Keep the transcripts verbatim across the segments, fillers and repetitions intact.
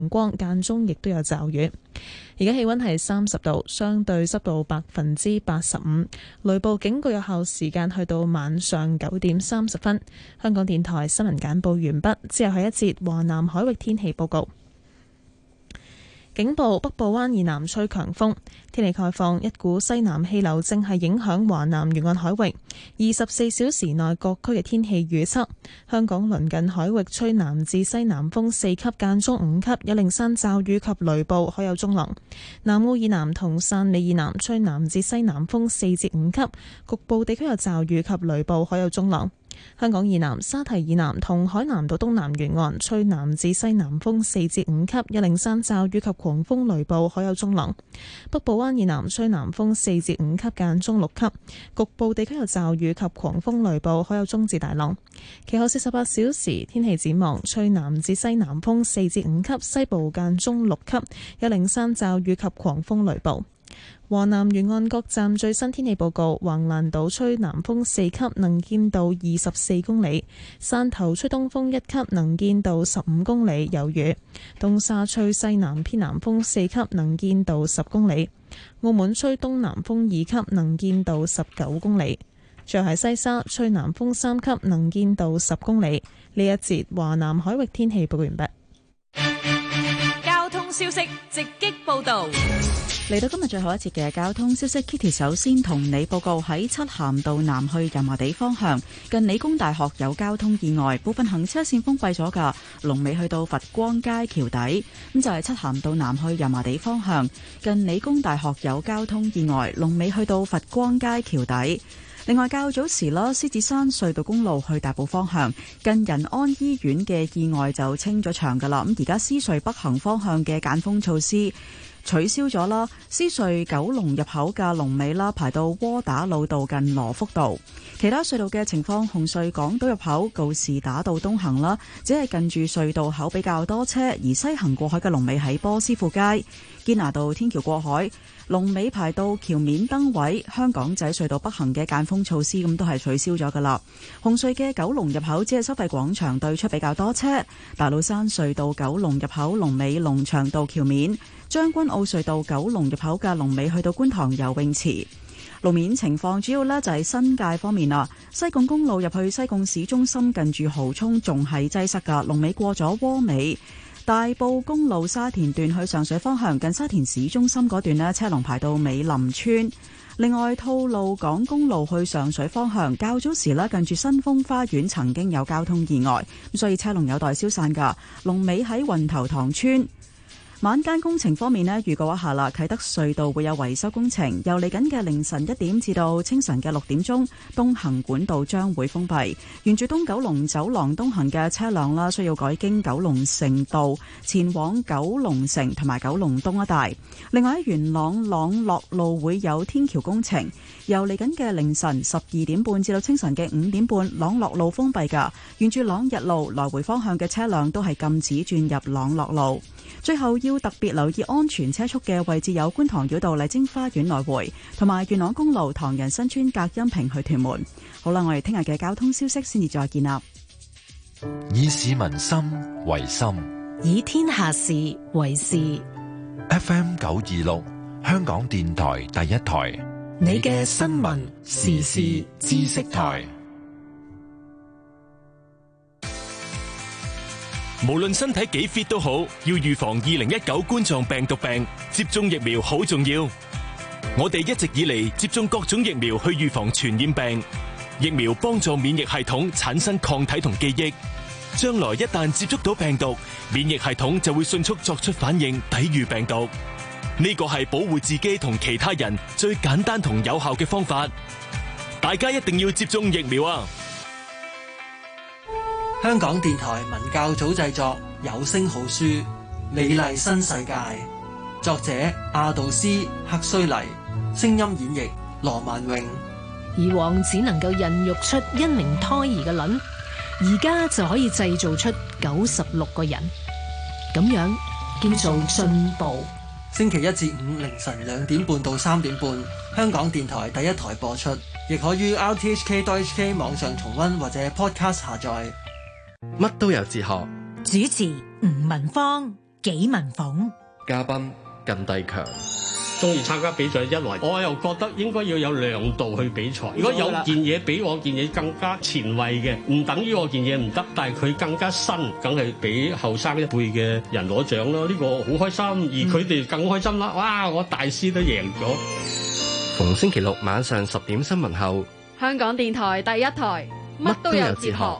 光，間中亦都有驟雨。而家氣溫係三十度，相對濕度百分之八十五，雷暴警告有效時間去到晚上九點三十分。香港電台新聞簡報完畢，之後係一節華南海域天氣報告。警報：北部灣以南吹強風。天氣概況，一股西南氣流正係影響華南沿岸海域。二十四小時內各區嘅天氣預測：香港鄰近海域吹南至西南風四級，間中五級，有零散驟雨及雷暴，海有中浪。南澳以南同汕尾以南吹南至西南風四至五級，局部地區有驟雨及雷暴，海有中浪。香港以南、沙堤以南同海南島東南沿岸吹南至西南風四至五級，有零散驟雨及狂風雷暴，海有中浪。北部灣以南吹南風四至五級，間中六級，局部地區有驟雨及狂風雷暴，海有中至大浪。其後四十八小時天氣展望，吹南至西南風四至五級，西部間中六級，有零散驟雨及狂風雷暴。華南沿岸各站最新天氣報告：橫瀾島吹南風四級，能見度二十四公里；汕頭吹東風一級，能見度十五公里，有雨；東沙吹西南偏南風四級，能見度十公里；澳門吹東南風二級，能見度十九公里；最後係西沙吹南風三級，能見度十公里。呢一節華南海域天氣報告完畢。 交通消息直擊報道。 嚟到今日最後一節嘅交通消息 ，Kitty 首先同你報告喺漆咸道南去油麻地方向，近理工大學有交通意外，部分行車線封閉咗㗎，龍尾去到佛光街橋底。咁就係漆咸道南去油麻地方向，近理工大學有交通意外，龍尾去到佛光街橋底。另外較早時啦，獅子山隧道公路去大埔方向，近仁安醫院嘅意外就清咗場㗎啦。咁而家獅隧北行方向嘅解封措施取消咗啦，獅隧九龍入口嘅龍尾啦排到窩打老道近羅福道。其他隧道嘅情況，紅隧港島入口告士打道東行啦，只係近住隧道口比較多車，而西行過海嘅龍尾喺波斯富街。堅拿道天橋過海龍尾排到橋面燈位。香港仔隧道北行嘅間封措施咁都係取消咗噶啦。紅隧嘅九龍入口只係收費廣場對出比較多車。大老山隧道九龍入口龍尾龍翔道橋面。將軍澳隧道九龍入口嘅龍尾去到觀塘游泳池。路面情況主要呢就係新界方面啦，西貢公路入去西貢市中心近住蠔涌仲係擠塞噶，龍尾過咗窩美。大埔公路沙田段去上水方向，近沙田市中心嗰段呢車龍排到美林村。另外，吐露港公路去上水方向，較早時呢近住新豐花園曾經有交通意外，咁所以車龍有待消散噶，龍尾喺運頭塘村。晚間工程方面呢，預告一下啦，啟德隧道會有維修工程，由嚟緊嘅凌晨一點至到清晨嘅六點鐘，東行管道將會封閉。沿住東九龍走廊東行嘅車輛啦，需要改經九龍城道前往九龍城同埋九龍東一帶。另外喺元朗朗樂路會有天橋工程，由嚟緊嘅凌晨十二點半至到清晨嘅五點半，朗樂路封閉㗎。沿住朗日路來回方向嘅車輛都係禁止轉入朗樂路。最後要特別留意安全車速嘅位置有觀塘繞道麗晶花園來回，同埋元朗公路唐人新村隔音屏去屯門。好啦，我哋聽日嘅交通消息先至再見啦。 以市民心為心， 以天下事為事。 F M 九二六，香港電台第一台， 你嘅新聞時事知識台。 無論身體幾 fit 都好，要預防二零一九冠狀病毒病，接種疫苗好重要。我哋一直以嚟接種各種疫苗去預防傳染病，疫苗幫助免疫系統產生抗體同記憶，將來一旦接觸到病毒，免疫系統就會迅速作出反應，抵禦病毒。呢個係保護自己同其他人最簡單同有效嘅方法。大家一定要接種疫苗啊！ 香港電台文教組製作有聲好書《美麗新世界》，作者阿道斯克須黎，聲音演繹羅萬詠。 以往只能夠孕育出一名胎兒嘅卵，而家就可以製造出九十六個人，咁樣叫做進步。 星期一至五凌晨兩點半到三點半，香港電台第一台播出，亦可於 R T H K dot H K 網上重溫或者 Podcast 下載。 乜都有哲學， 主持吳文芳。 紀文鳳。 嘉賓靳埭強。 中意參加比賽，一來我又覺得應該要有亮度去比賽。如果有件嘢比我件嘢更加前衛嘅，唔等於我件嘢唔得，但係佢更加新，梗係俾後生一輩嘅人攞獎咯。呢個好開心，而佢哋更開心啦！哇，我大師都贏咗。 逢星期六晚上十點新聞後， 香港電台第一台，乜都有哲學。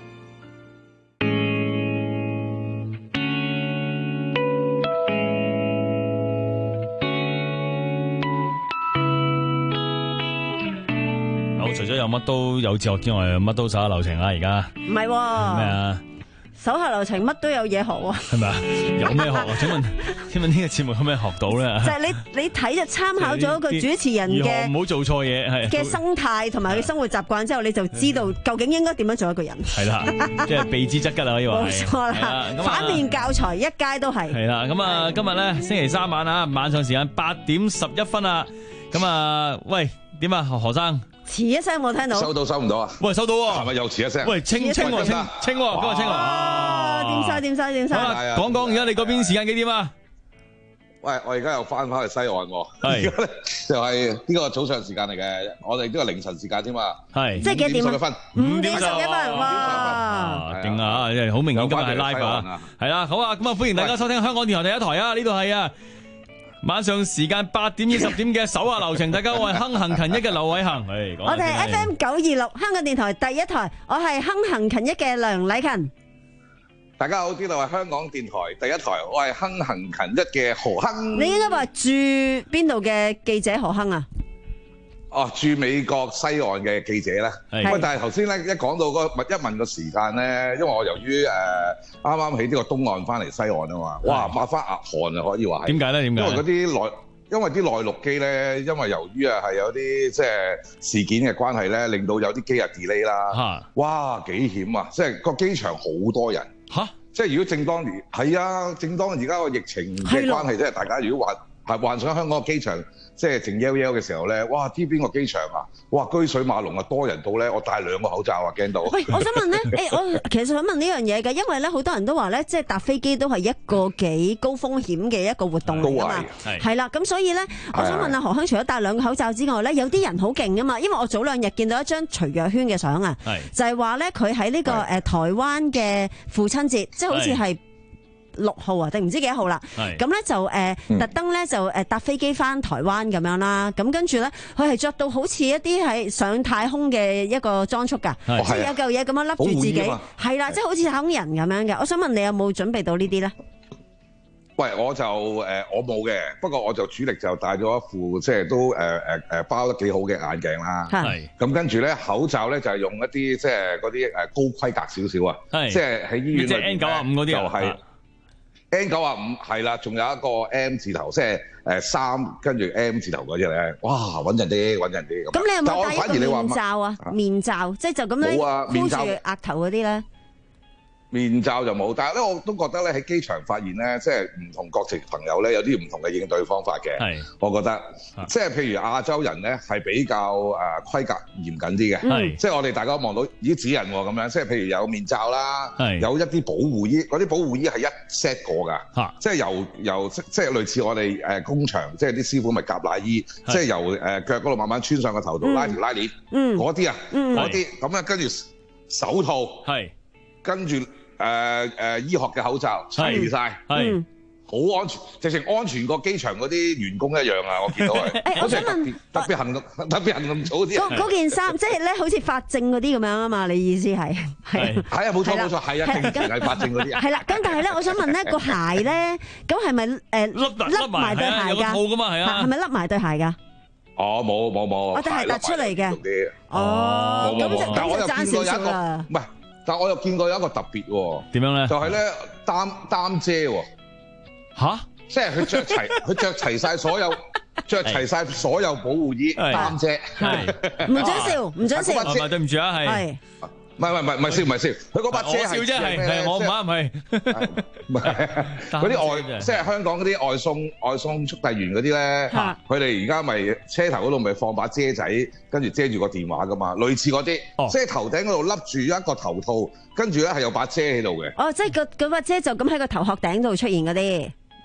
除咗有乜都有哲學之外，乜都手下留情啦！而家唔係喎咩啊？ 手下留情乜都有嘢學喎， 係咪啊？有咩學啊？請問請問呢個節目有咩學到咧？ 就係你你睇就參考咗個主持人嘅唔好做錯嘢係嘅生態同埋佢生活習慣之後，你就知道究竟應該點樣做一個人。 係啦，即係避之則吉啦，可以話係。 冇錯啦，反面教材一街都係。 係啦，咁啊，今日咧星期三晚啊，晚上時間八點十一分啊，咁啊，喂，點啊，何生？ 遲一聲冇聽到， 收到收唔到啊？ 喂，收到喎， 係咪又遲一聲？ 喂，清清清清喎，今日清喎。 啊，點晒點晒點晒！ 講講而家你嗰邊時間幾點啊？ 喂，我而家又翻返去西岸喎。 係， 而家咧就係呢個早上時間嚟嘅，我哋呢個凌晨時間添嘛。 係， 即係幾點啊？五點十一分， 哇！勁啊！即係好明顯今日係 live 啊。係啦，好啊，咁啊歡迎大家收聽香港電台第一台啊！呢度係啊。晚上時間八點至十點嘅手下留情，大家我係亨行勤益嘅劉偉恒， 我哋係 F M 九二六香港電台第一台，我係亨行勤益嘅梁禮勤。 大家好，呢度係香港電台第一台，我係亨行勤益嘅何亨。 你應該話駐邊度嘅記者何亨啊？ 哦，駐美國西岸嘅記者咧，喂，但係頭先咧一講到嗰個一問個時間咧，因為我由於誒啱啱喺呢個東岸翻嚟西岸啊嘛，哇，抹翻額汗啊，可以話係。點解咧？點解？因為嗰啲內，因為啲內陸機咧，因為由於啊係有啲即係事件嘅關係咧，令到有啲機啊 delay 啦。嚇！哇，幾險啊！即係個機場好多人。嚇！即係如果正當年係啊，正當而家個疫情嘅關係，即係大家如果話係幻想香港個機場。即係靜悠悠嘅時候咧，哇！呢邊個機場啊，哇！車水馬龍啊，多人到咧，我戴兩個口罩啊，驚到。 喂，我想問咧，誒、欸，我其實想問呢樣嘢嘅，因為咧好多人都話咧，即係搭飛機都係一個幾高風險嘅一個活動嚟㗎嘛，係啦，咁所以咧，我想問阿何亨，除咗戴兩個口罩之外咧，有啲人好勁㗎嘛，因為我早兩日見到一張徐若瑄嘅相啊，就係話咧佢喺呢個誒台灣嘅父親節，即係好似係六號啊，定唔知幾多號啦？咁咧就誒、呃嗯、特登咧就誒搭飛機翻台灣咁樣啦。咁跟住咧，佢係着到好似一啲係上太空嘅一個裝束㗎，即係有嚿嘢咁樣笠住自己，係啦，即係好似太空人咁樣嘅。我想問你有冇準備到呢啲咧？ 喂，我就誒、呃、我冇嘅，不過我就主力就戴咗一副即係都誒誒誒包得幾好嘅眼鏡啦。係。咁跟住咧口罩咧就係、是、用一啲即係嗰啲誒高規格少少啊，即係喺醫院即係 N 九十五嗰啲就係、是。N 九啊五係啦，仲有一個 M 字頭，即係誒三跟住 M 字頭嗰隻咧，哇穩陣啲，穩陣啲咁。咁你有冇戴一個面罩啊？ 面罩即係就咁樣箍住額頭嗰啲咧？ 面罩就冇，但係咧我都覺得咧喺機場發現咧，即係唔同國籍朋友咧有啲唔同嘅應對方法嘅。係，我覺得即係譬如亞洲人咧係比較誒規格嚴謹啲嘅。係，即係我哋大家望到咦指人喎咁樣，即係譬如有面罩啦，有一啲保護衣，嗰啲保護衣係一 set 過㗎。嚇，即係由由即係類似我哋誒工場，即係啲師傅咪夾奶衣，即係由誒腳嗰度慢慢穿上個頭度拉條拉鏈。嗯，嗰啲啊，嗰啲咁啊，跟住手套係，跟住。誒、呃、誒、呃、醫學嘅口罩齊晒，係好安全，直情安全過機場嗰啲員工一樣啊！我見到係。誒，我想問，特別行動，特別行動組啲。嗰嗰件衫，即係咧，好似法證嗰啲咁樣啊嘛？你意思係？係。係啊，冇錯冇錯，係啊，正正係法證嗰啲。係啦，咁但係咧，我想問咧，個鞋咧，咁係咪誒笠埋對鞋㗎？有個套㗎嘛，係啊。係咪笠埋對鞋㗎？哦，冇冇冇。我對鞋突出嚟嘅。哦，咁就咁就爭少少啦。唔係。但我又見過有一個特別喎，點樣咧？就係咧擔擔遮喎，嚇！即係佢着齊，佢着齊晒所有，着齊晒所有保護衣擔遮，係唔准笑，唔准笑，唔係對唔住啊，係。唔係唔係唔係笑唔係笑，佢嗰把遮係笑啫，係係我唔啱係，唔係嗰啲外即係香港嗰啲外送外送速遞員嗰啲咧，佢哋而家咪車頭嗰度咪放把遮仔，跟住遮住個電話噶嘛，類似嗰啲，即係頭頂嗰度笠住一個頭套，跟住咧係有把遮喺度嘅。哦，即係個嗰把遮就咁喺個頭殼頂度出現嗰啲。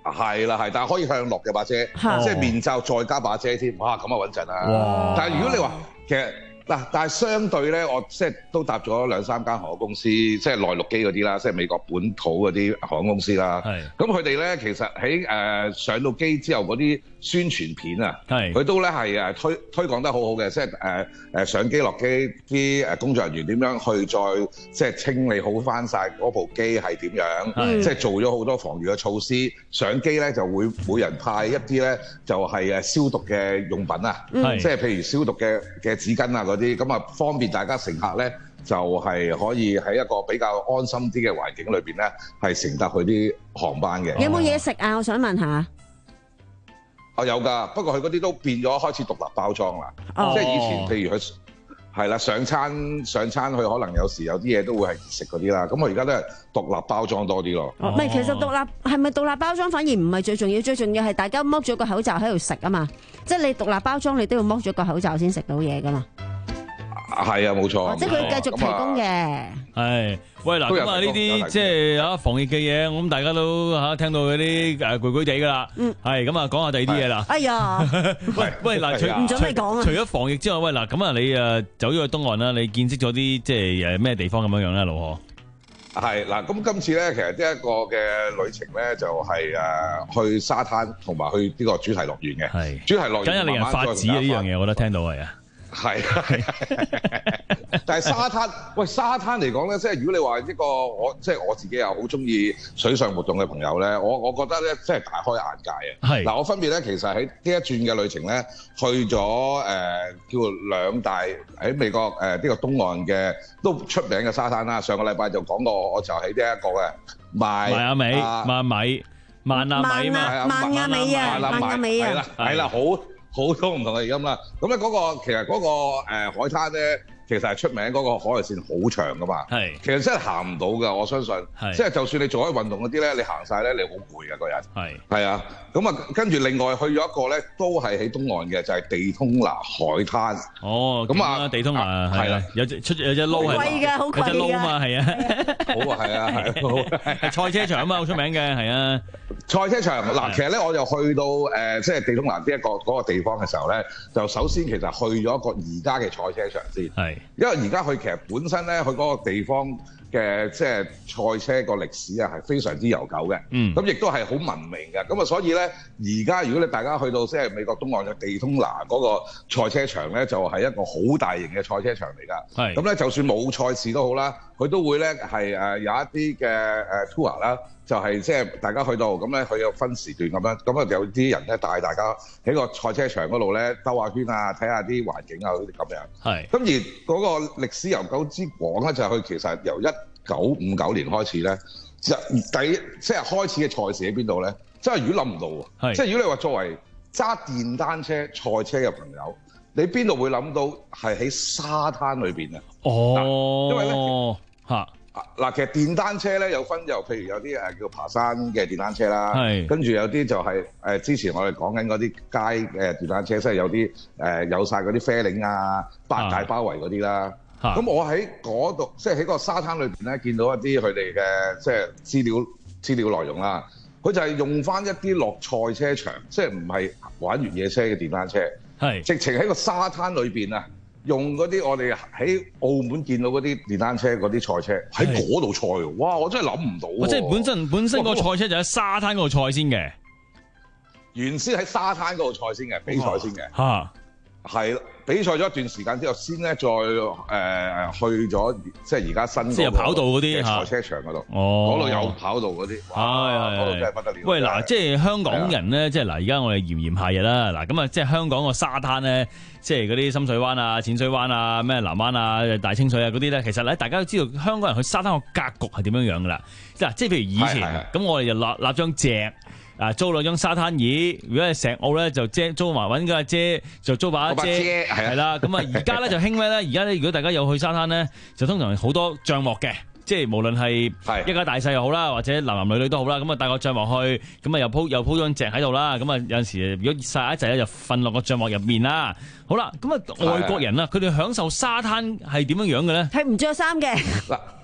係啦係，但係可以向落嘅把遮，即係面罩再加把遮添，哇咁啊穩陣啦！但係如果你話其實嗱，但係相對咧，我即係都搭咗兩三間航空公司，即係內陸機嗰啲啦，即係美國本土嗰啲航空公司啦。係。咁佢哋咧其實喺誒、呃、上到機之後嗰啲宣傳片啊，係佢都咧係誒推推廣得好好嘅，即係誒誒上機落機啲誒工作人員點樣去再即係清理好翻晒嗰部機係點樣，即係做咗好多防禦嘅措施。上機咧就會每人派一啲咧就係誒消毒嘅用品啊，即係譬如消毒嘅嘅紙巾啊嗰啲，咁啊方便大家乘客咧就係可以喺一個比較安心啲嘅環境裏邊咧係乘搭佢啲航班嘅。 有冇嘢食啊？我想問下。 哦，有㗎，不過佢嗰啲都變咗開始獨立包裝啦，哦、即係以前譬如佢係啦上餐上餐，佢可能有時有啲嘢都會係食嗰啲啦，咁我而家都係獨立包裝多啲咯。 唔係、哦，其實獨立係咪獨立包裝反而唔係最重要，最重要係大家剝咗個口罩喺度食啊嘛，即係你獨立包裝你都要剝咗個口罩先食到嘢㗎嘛。 係啊，冇錯。 哦、即係佢繼續提供嘅。 係，喂嗱，咁啊呢啲即係啊防疫嘅嘢，我諗大家都嚇聽到嗰啲誒攰攰地㗎啦。嗯。係，咁啊講下第二啲嘢啦。哎呀！喂喂嗱，除唔準你講啊！ 除咗防疫之外，喂嗱，咁啊你誒走咗去東岸啦，你見識咗啲即係誒咩地方咁樣樣咧，盧河？ 係嗱，咁今次咧，其實呢一個嘅旅程咧，就係誒去沙灘同埋去呢個主題樂園嘅。係。主題樂園。梗係令人發指啊！呢樣嘢，我覺得聽到係啊。係係，但係沙灘，喂沙灘嚟講咧，即係如果你話一個我即係我自己又好中意水上活動嘅朋友咧，我我覺得咧，即係大開眼界啊！係嗱，我分別咧，其實喺呢一轉嘅旅程咧，去咗誒、呃、叫做兩大喺美國誒呢、呃這個東岸嘅都出名嘅沙灘啦。上個禮拜就講過，我就喺呢一個嘅邁邁阿美、邁阿美、邁阿美嘛， 邁阿美啊，邁阿美啊， 係啦，係啦，好。好多唔同嘅音啦，咁咧嗰個其實嗰、嗰個、呃、海灘咧，其實係出名嗰個海岸線好長噶嘛。係，其實真係行唔到㗎，我相信。係，即係就算你做開運動嗰啲咧，你行晒咧，你好攰㗎個人。係，係啊，咁啊跟住另外去咗一個咧，都係喺東岸嘅，就係、是、地通拿海灘。哦，咁啊地通拿係啦，有隻出有隻撈係，貴㗎，好貴㗎，有隻撈啊嘛，係啊，好啊，係啊，係，係賽車場啊嘛，好出名嘅，係啊。 賽車場嗱，其實咧我就去到誒、呃，即係地通拿呢一個嗰個地方嘅時候咧，就首先其實去咗一個而家嘅賽車場先，係，因為而家佢其實本身咧，佢嗰個地方嘅即係賽車個歷史啊，係非常之悠久嘅，嗯，咁亦都係好文明嘅，咁啊，所以咧，而家如果你大家去到即係美國東岸嘅地通拿嗰個賽車場咧，就係一個好大型嘅賽車場嚟㗎，係，咁咧就算冇賽事都好啦，佢都會咧係誒有一啲嘅誒 tour 啦。就係即係大家去到咁咧，佢有分時段咁樣，咁啊有啲人咧帶大家喺個賽車場嗰度咧兜下圈啊，睇下啲環境啊嗰啲咁樣。係。咁而嗰個歷史悠久之廣咧，就係佢其實由一九五九年開始咧，就第即係開始嘅賽事喺邊度咧？真係如果諗唔到喎。係。即係如果你話作為揸電單車賽車嘅朋友，你邊度會諗到係喺沙灘裏邊啊？哦。因為咧嚇。嗱，其實電單車咧有分，又譬如有啲誒叫爬山嘅電單車啦，跟住有啲就係誒之前我哋講緊嗰啲街嘅電單車，即係有啲誒有晒嗰啲啡領啊、八大包圍嗰啲啦。咁我喺嗰度，即係喺個沙灘裏邊咧，見到一啲佢哋嘅即係資料資料內容啦。佢就係用翻一啲落賽車場，即係唔係玩越野車嘅電單車，係直情喺個沙灘裏邊啊！用嗰啲我哋喺澳門見到嗰啲電單車嗰啲賽車喺嗰度賽喎，哇！我真係諗唔到喎。即係本身本身個賽車就喺沙灘嗰度賽先嘅，原先喺沙灘嗰度賽先嘅，比賽先嘅。嚇，係比賽咗一段時間之後，先咧再誒、呃、去咗即係而家新即係跑道嗰啲賽車場嗰度。哦，嗰度有跑道嗰啲，係嗰度真係不得了。 喂，嗱，即係香港人咧，即係嗱，而家我哋炎炎夏日啦，嗱咁啊，即係香港個沙灘咧。即係嗰啲深水灣啊、淺水灣啊、咩南灣啊、大清水啊嗰啲咧，其實咧大家都知道香港人去沙灘個格局係點樣樣噶啦。嗱，即係譬如以前咁，我哋就立立張席啊，租兩張沙灘椅。如果係石澳咧，就遮租埋揾架遮，就租把遮係啦。咁啊，而家咧就興咩咧？而家咧，如果大家有去沙灘咧，就通常好多帳幕嘅。即係無論係一家大細又好啦，或者男男女女都好啦，咁啊帶個帳幕去，咁啊又鋪又鋪張席喺度啦，咁啊有陣時如果曬一陣咧就瞓落個帳幕入面啦。好啦，咁啊外國人啊，佢哋享受沙灘係點樣樣嘅咧？ 係唔着衫嘅。嗱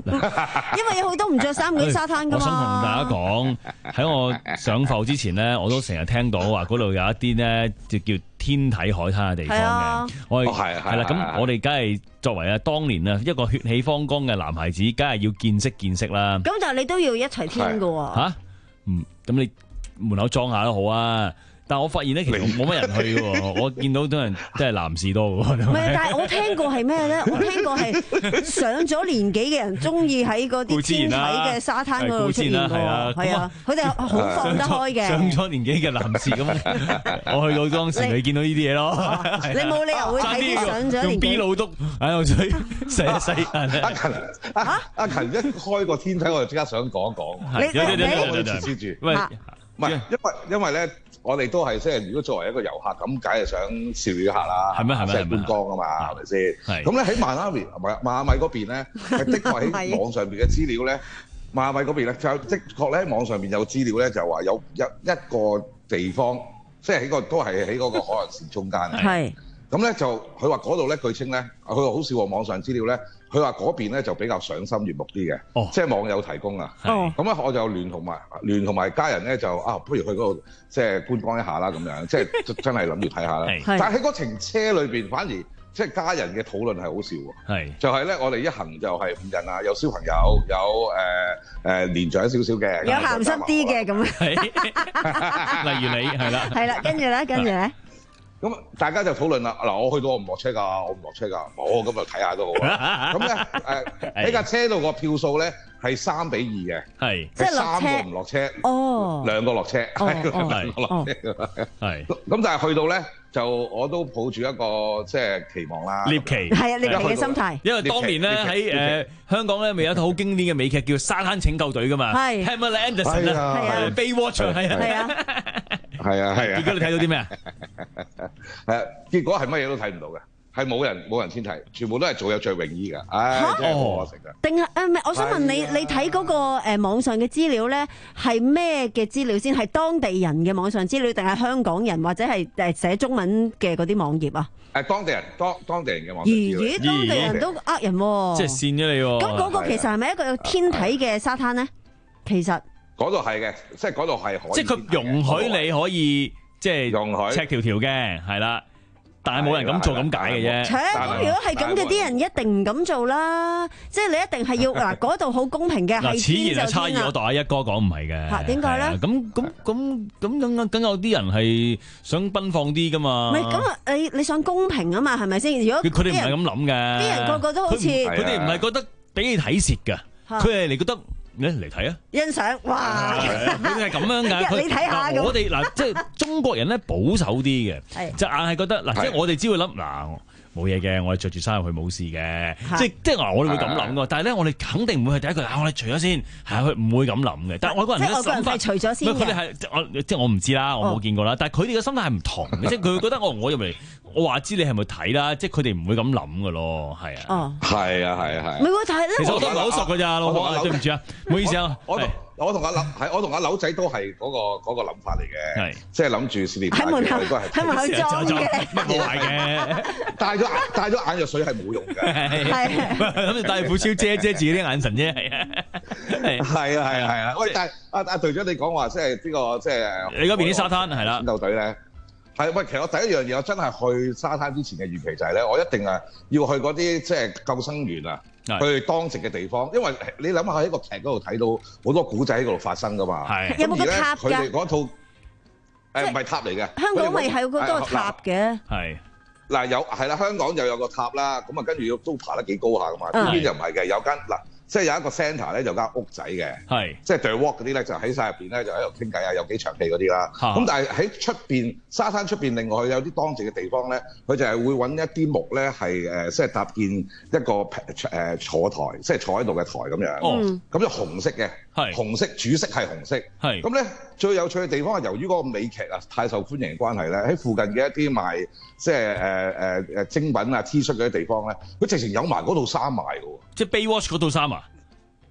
因為有好多唔着衫嗰啲沙灘噶嘛。 我想同大家講，喺我上浮之前咧，我都成日聽到話嗰度有一啲咧，就叫天體海灘嘅地方嘅。 啊、 我係係啦，咁我哋梗係作為啊當年啊一個血氣方剛嘅男孩子，梗係要見識見識啦。 咁但係你都要一齊天噶喎。 吓，嗯，咁你門口裝下都好啊。但係我發現咧，其實冇乜人去嘅，我見到都係都係男士多嘅。 唔係，但係我聽過係咩咧？我聽過係上咗年紀嘅人中意喺嗰啲天體嘅沙灘嗰度出現嘅。係啊，佢哋好放得開嘅。 上咗年紀嘅男士咁，我去到當時你見到呢啲嘢咯。 你冇理由會睇啲上咗年紀。 B 老督喺度吹細一細。 阿勤啊，阿勤一開個天體，我就即刻想講一講。 你你我哋黐住。喂，唔係，因為因為咧。我哋都係即係，如果作為一個遊客咁，梗係想笑語一下啦， 係咩係咩？ 即係觀光啊嘛，係咪先？咁咧喺邁阿密唔係邁阿密嗰邊咧，係的確喺網上邊嘅資料咧，邁阿密嗰邊咧就的確咧喺網上邊有資料咧，就話有一一個地方，即係喺個都係喺嗰個海岸線中間。係。咁咧就佢話嗰度咧，據稱咧，佢話好少喎網上資料咧。佢話嗰邊咧就比較賞心悅目啲嘅，哦、即係網友提供啊。咁咧、哦、我就聯同埋聯同埋家人咧就啊，不如去嗰度即係觀光一下啦咁樣，即係真係諗住睇下啦。但係喺嗰程車裏邊，反而即係家人嘅討論係好笑喎。就係咧，我哋一行就係五人啊，有小朋友，有誒誒、呃呃、年長少少嘅， 有鹹濕啲嘅咁。 例如你係啦， 係啦，跟住咧，跟住咧。 咁大家就討論啦。嗱，我去到我唔落車㗎，我唔落車㗎。我咁就睇下都好啦。咁咧誒喺架車度個票數咧係三比二嘅，係即係三個唔落車，哦，兩個落車，係兩個落車。係咁，但係去到咧就我都抱住一個即係期望啦。獵奇係啊，獵奇嘅心態。 因為當年咧喺誒香港咧，咪有一套好經典嘅美劇叫《沙灘拯救隊》㗎嘛，係 Pamela Anderson 啊，係啊 Baywatch 係啊，係啊，係啊，係啊。結果你睇到啲咩啊？ 係啊，結果係乜嘢都睇唔到嘅，係冇人冇人天體，全部都係做有着泳衣㗎，唉，真係好可惜㗎。 定係誒唔係？我想問你，你睇嗰個誒網上嘅資料咧，係咩嘅資料先？係當地人嘅網上資料，定係香港人或者係誒寫中文嘅嗰啲網頁啊？誒， 當地人，當當地人嘅網上資料。 咦？當地人都呃人喎， 即係騙咗你喎。 咁嗰個其實係咪一個有天體嘅沙灘咧？其實嗰度係嘅，即係嗰度係可以， 即係佢容許你可以。即係容許赤條條嘅，係啦，但係冇人咁做咁解嘅啫。 咁如果係咁嘅，啲人一定唔敢做啦。即係你一定係要嗱，嗰度好公平嘅。 嗱，此言係差異，我代一哥講唔係嘅。 嚇點解咧？ 咁咁咁咁咁梗有啲人係想奔放啲噶嘛？ 唔係咁啊！你你想公平啊嘛？係咪先？如果佢哋唔係咁諗嘅， 啲人個個都好似佢哋唔係覺得俾你睇蝕㗎，佢係你覺得。你嚟睇啊！ 欣賞哇！ 佢係咁樣㗎。 你睇下咁。 我哋嗱，即係中國人咧保守啲嘅，就硬係覺得嗱，即係我哋只會諗嗱，冇嘢嘅，我哋着住衫入去冇事嘅，即係即係嗱，我哋會咁諗㗎。但係咧，我哋肯定唔會係第一句啊！我哋除咗先，係佢唔會咁諗嘅。但係外國人嘅諗法， 除咗先嘅。 佢哋係我即係我唔知啦，我冇見過啦。但係佢哋嘅心態係唔同嘅，即係佢會覺得我我入嚟。我話知你係咪睇啦？即係佢哋唔會咁諗㗎咯，係啊。 哦，係啊，係啊，係。 唔係喎，但係咧， 其實我都唔係好熟㗎咋，老婆，對唔住啊，唔好意思啊。 我我同阿柳係我同阿柳仔都係嗰個嗰個諗法嚟嘅，係即係諗住試年喺門口喺門口裝嘅， 乜冇壞嘅。 戴咗戴咗眼藥水係冇用嘅， 係諗住戴副超遮遮自己啲眼神啫，係啊， 係係啊係啊。喂，但係阿阿隊長你講話即係呢個即係你嗰邊啲沙灘係啦， 拯救隊咧。係喂，其實我第一樣嘢，我真係去沙灘之前嘅預期就係咧，我一定係要去嗰啲即係救生員啊，去當值嘅地方，因為你諗下喺個劇嗰度睇到好多古仔喺嗰度發生噶嘛。 係有冇個塔㗎？ 佢哋嗰套誒唔係塔嚟嘅。 香港咪係好多個塔嘅。係嗱有係啦，香港又有個塔啦，咁啊跟住都爬得幾高下噶嘛。呢邊就唔係嘅，有間嗱。即係有一個 centre 咧，就間屋仔嘅，係即係 The Walk 嗰啲咧，就喺晒入邊咧，就喺度傾偈啊，有幾場戲嗰啲啦。咁但係喺出邊沙灘出邊，另外有啲當值嘅地方咧，佢就係會揾一啲木咧，係誒即係搭建一個誒坐台，即係坐喺度嘅台咁樣。哦，咁就紅色嘅，係紅色主色係紅色。係咁咧，最有趣嘅地方係由於嗰個美劇啊太受歡迎嘅關係咧，喺附近嘅一啲賣即係誒誒誒精品啊 T 恤嗰啲地方咧，佢直情有埋嗰套衫賣嘅喎。 即係 Baywatch 嗰套衫啊！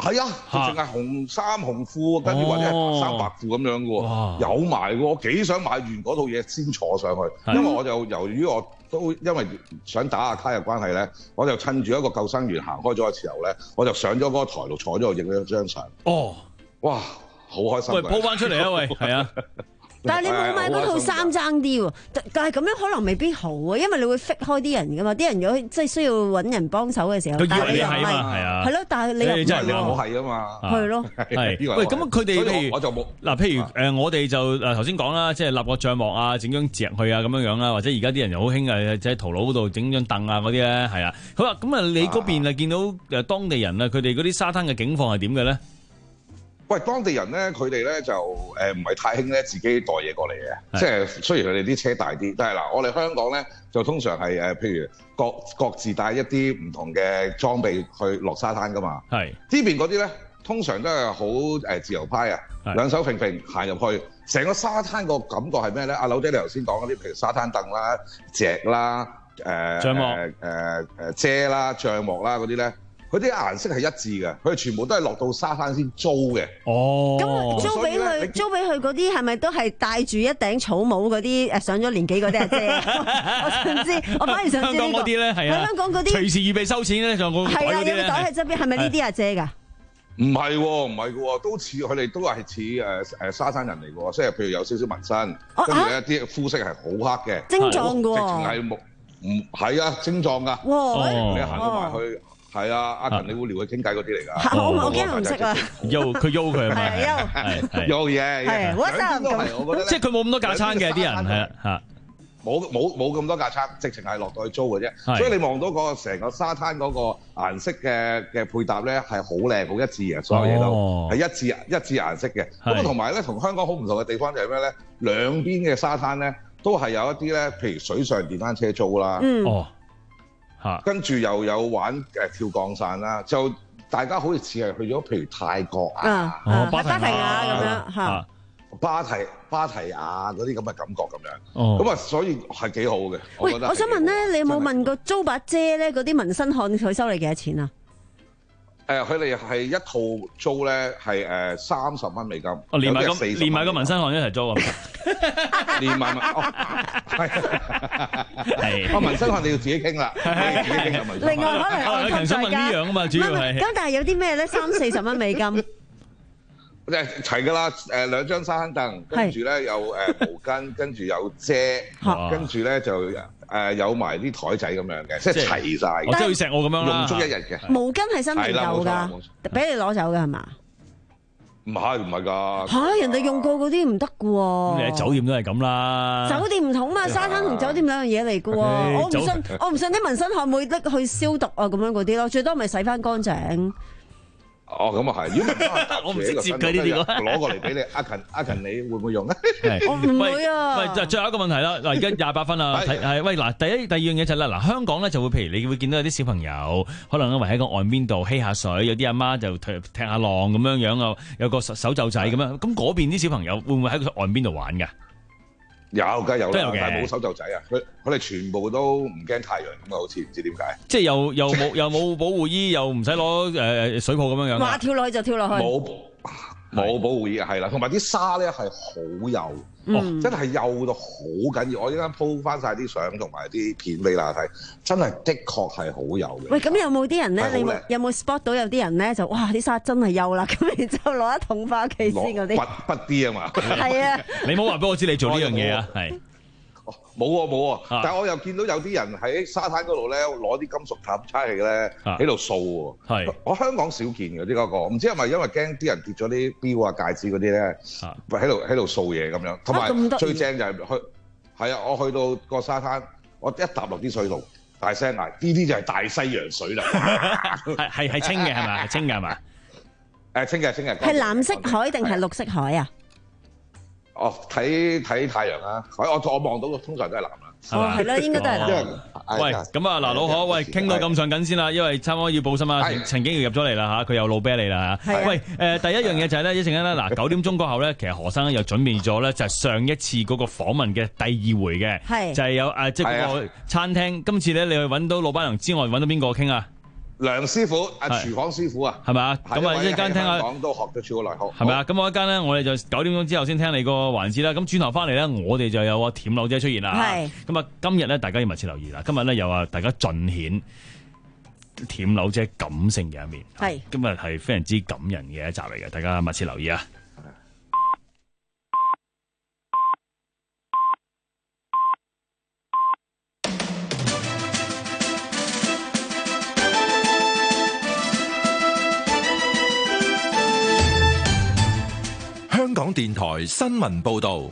係啊，淨係紅衫紅褲，跟住或者係白衫白褲咁樣嘅喎，有埋喎。我幾想買完嗰套嘢先坐上去，因為我就由於我都因為想打下卡嘅關係咧，我就趁住一個救生員行開咗嘅時候咧，我就上咗嗰個台度坐咗度影咗張相。哦，哇，好開心！喂， 鋪翻出嚟啊！喂，係啊。 但係你冇買嗰套衫爭啲喎，但係咁樣可能未必好啊，因為你會揈開啲人噶嘛，啲人如果即係需要揾人幫手嘅時候， 佢以為你係嘛，係啊， 係咯，但係你又唔係喎， 我係啊嘛， 係咯， 係。喂，咁佢哋譬如我就冇嗱，譬如誒，我哋就嗱頭先講啦，即係立個帳幕啊，整張紙去啊，咁樣樣啦，或者而家啲人又好興啊，即係淘寶嗰度整張凳啊嗰啲咧，係啊。好啦，咁啊，你嗰邊啊見到誒當地人啊，佢哋嗰啲沙灘嘅境況係點嘅咧？ 喂，當地人咧，佢哋咧就誒唔係太興咧，自己帶嘢過嚟嘅。即係雖然佢哋啲車大啲，但係嗱，我哋香港咧就通常係誒，譬如各各自帶一啲唔同嘅裝備去落沙灘噶嘛。係呢邊嗰啲咧，通常都係好誒自由派啊，兩手揈揈行入去，成個沙灘個感覺係咩咧？阿柳姐你頭先講嗰啲，譬如沙灘凳啦、席啦、誒帳幕、誒誒誒遮啦、帳幕啦嗰啲咧。佢啲顏色係一致嘅，佢哋全部都係落到沙灘先租嘅。 哦， 咁租俾佢，租俾佢嗰啲係咪都係戴住一頂草帽嗰啲誒上咗年紀嗰啲阿姐？我想知，我反而想知呢個。香港嗰啲咧係啊，香港嗰啲隨時預備收錢咧，仲有個袋嗰啲咧。係啦， 有個袋喺側邊，係咪呢啲阿姐㗎？ 唔係喎，唔係嘅喎，都似佢哋都係似誒誒沙灘人嚟嘅喎，即係譬如有少少紋身，跟住咧啲膚色係好黑嘅， 精壯嘅喎， 直情係木唔係啊，精壯㗎。哇！你行到埋去。係啊，阿勤，你會撩佢傾偈嗰啲嚟㗎。 我我驚我唔識啊。 喐佢喐佢係咪？ 係係喐嘢。 係，我真係我覺得即係佢冇咁多架撐嘅啲人係嚇， 冇冇冇咁多架撐，直情係落到去租嘅啫。所以你望到個成個沙灘嗰個顏色嘅嘅配搭咧係好靚好一致嘅，所有嘢都係一致一致顏色嘅。咁啊同埋咧，同香港好唔同嘅地方就係咩咧？兩邊嘅沙灘咧都係有一啲咧，譬如水上電單車租啦。 嗯。 哦。 跟住又有玩誒跳降傘啦，就大家好似似係去咗譬如泰國啊、 啊巴提亞咁樣嚇， 巴提巴提亞嗰啲咁嘅感覺咁樣，咁啊所以係幾好嘅。 喂，我想問咧，你有冇問過租把遮咧？嗰啲紋身漢佢收你幾多錢啊？ 誒，佢哋係一套租咧，係誒三十蚊美金。 哦，連埋個連埋個紋身漢一齊租啊！ 連埋紋哦，係係。哦，紋身漢你要自己傾啦，自己傾就紋身漢。 另外可能我強想問呢樣啊嘛，主要係。 咁但係有啲咩咧？三四十蚊美金。 即係齊㗎啦，誒兩張沙灘凳，跟住咧有誒毛巾，跟住有遮，跟住咧就誒有埋啲台仔咁樣嘅，即係齊曬。 我都要錫我咁樣用足一日嘅。 毛巾係新定舊㗎？俾你攞走㗎係嘛？ 唔係唔係㗎。 嚇！人哋用過嗰啲唔得㗎喎。 你喺酒店都係咁啦。 酒店唔同嘛，沙灘同酒店兩樣嘢嚟㗎喎。我唔信，我唔信啲紋身漢會拎去消毒啊咁樣嗰啲咯，最多咪洗翻乾淨。 哦，咁啊係，如果唔得， 我唔識接佢呢啲， 攞過嚟俾你。阿勤，阿勤，你會唔會用咧？ 我唔會啊。 喂，就最後一個問題啦。嗱，而家廿八分啦，係喂嗱，第一第二樣嘢就係啦，嗱，香港咧就會譬如你會見到有啲小朋友可能咧圍喺個岸邊度嬉下水，有啲阿媽就踢踢下浪咁樣樣啊，有個手袖仔咁樣。咁嗰邊啲小朋友會唔會喺個岸邊度玩㗎？ 有㗎有啦，但係冇手袖仔啊！佢佢哋全部都唔驚太陽咁啊，好似唔知點解。 即係又又冇又冇保護衣，又唔使攞誒水泡咁樣樣。 話跳落去就跳落去。 冇冇保護衣係啦，同埋啲沙咧係好幼，嗯、真係幼到好緊要。我依家鋪翻晒啲相同埋啲片俾大家睇，真係的確係好幼嘅。 喂，咁有冇啲人咧？你有冇 spot 到有啲人咧？就哇啲沙真係幼啦，咁然之後攞一桶翻屋企先嗰啲。 不不啲啊嘛。 係啊。 你唔好話俾我知你做呢樣嘢啊，係。 冇喎冇喎，但係我又見到有啲人喺沙灘嗰度咧攞啲金屬探測器咧喺度掃喎。係，我香港少見嘅呢個個，唔知係咪因為驚啲人跌咗啲錶啊戒指嗰啲咧，喺度喺度掃嘢咁樣。同埋最正就係去，係啊！我去到個沙灘，我一踏落啲水度，大聲嗌：呢啲就係大西洋水啦！ 係係係清嘅係咪？清嘅係咪？ 誒清嘅清嘅。 係藍色海定係綠色海啊？ 哦，睇睇太陽啊！我我望到通常都係藍啦， 係嘛？係啦，應該都係藍。 喂，咁啊嗱，老可，喂，傾到咁上緊先啦，因為差唔多要報新啦，陳景耀入咗嚟啦嚇，佢又老啤你啦嚇。喂，誒，第一樣嘢就係咧，一陣間咧，嗱，九點鐘過後咧，其實何生又準備咗咧，就係上一次嗰個訪問嘅第二回嘅，就係有誒，即係嗰個餐廳。今次咧，你去揾到老闆娘之外，揾到邊個傾啊？ 梁師傅啊，廚房師傅啊， 係咪啊？咁啊，一陣間聽下講都學咗超來學， 係咪啊？咁我一間咧，我哋就九點鐘之後先聽你個環節啦。咁轉頭翻嚟咧，我哋就有啊甜柳姐出現啦。係咁啊，今日咧大家要密切留意啦。今日咧又話大家盡顯甜柳姐感性嘅一面。係今日係非常之感人嘅一集嚟嘅，大家密切留意啊！ 香港電台新聞報道，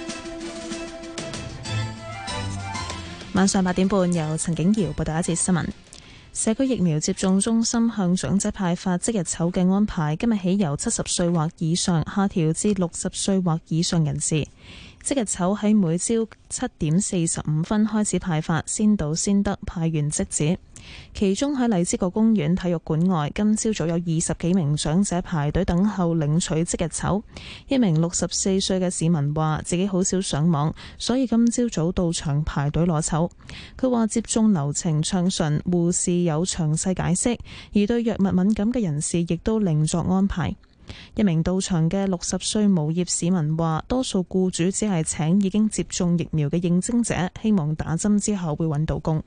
晚上八點半由陳景瑤報道一節新聞。社區疫苗接種中心向長者派發即日籌嘅安排，今日起由七十歲或以上下調至六十歲或以上人士。即日籌喺每朝七點四十五分開始派發，先到先得，派完即止。其中喺荔枝角公園體育館外，今朝早有二十幾名長者排隊等候領取即日籌。一名六十四歲嘅市民話自己好少上網，所以今朝早到場排隊攞籌。佢話接種流程暢順，護士有詳細解釋，而對藥物敏感嘅人士亦都另作安排。一名到場嘅六十歲無業市民話，多數僱主只係請已經接種疫苗嘅應徵者，希望打針之後會揾到工。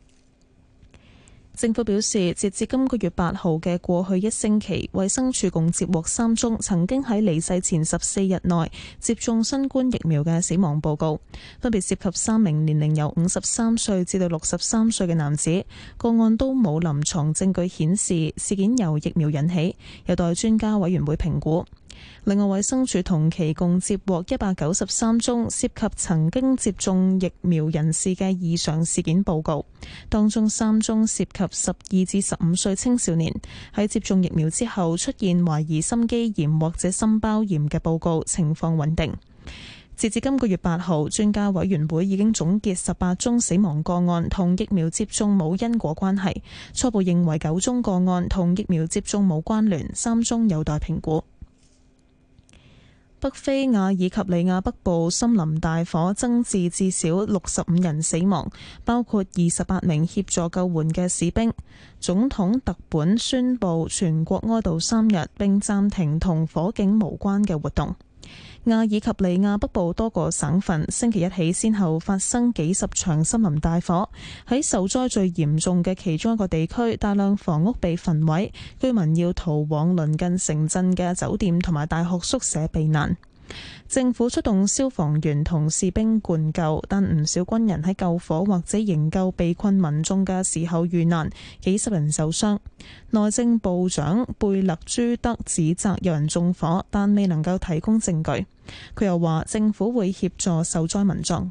政府表示，截至今個月八號嘅過去一星期，衛生署共接獲三宗曾經喺離世前十四日內接種新冠疫苗嘅死亡報告，分別涉及三名年齡由五十三歲至到六十三歲嘅男子，個案都冇臨床證據顯示事件由疫苗引起，有待專家委員會評估。另外，衛生署同期共接獲一百九十三宗涉及曾經接種疫苗人士嘅異常事件報告，當中三宗涉及十二至十五歲青少年喺接種疫苗之後出現懷疑心肌炎或者心包炎嘅報告，情況穩定。截至今個月八號，專家委員會已經總結十八宗死亡個案同疫苗接種冇因果關係，初步認為九宗個案同疫苗接種冇關聯，三宗有待評估。北非亞爾及利亞北部森林大火增至至少六十五人死亡，包括二十八名協助救援嘅士兵。總統特本宣布全國哀悼三日，並暫停同火警無關嘅活動。亞爾及利亞北部多個省份星期一起先後發生幾十場森林大火，喺受災最嚴重嘅其中一個地區，大量房屋被焚毀，居民要逃往鄰近城鎮嘅酒店同埋大學宿舍避難。政府出動消防員同士兵灌救，但唔少軍人喺救火或者營救被困民眾嘅時候遇難，幾十人受傷。內政部長貝勒朱德指責有人縱火，但未能夠提供證據。佢又話政府會協助受災民眾。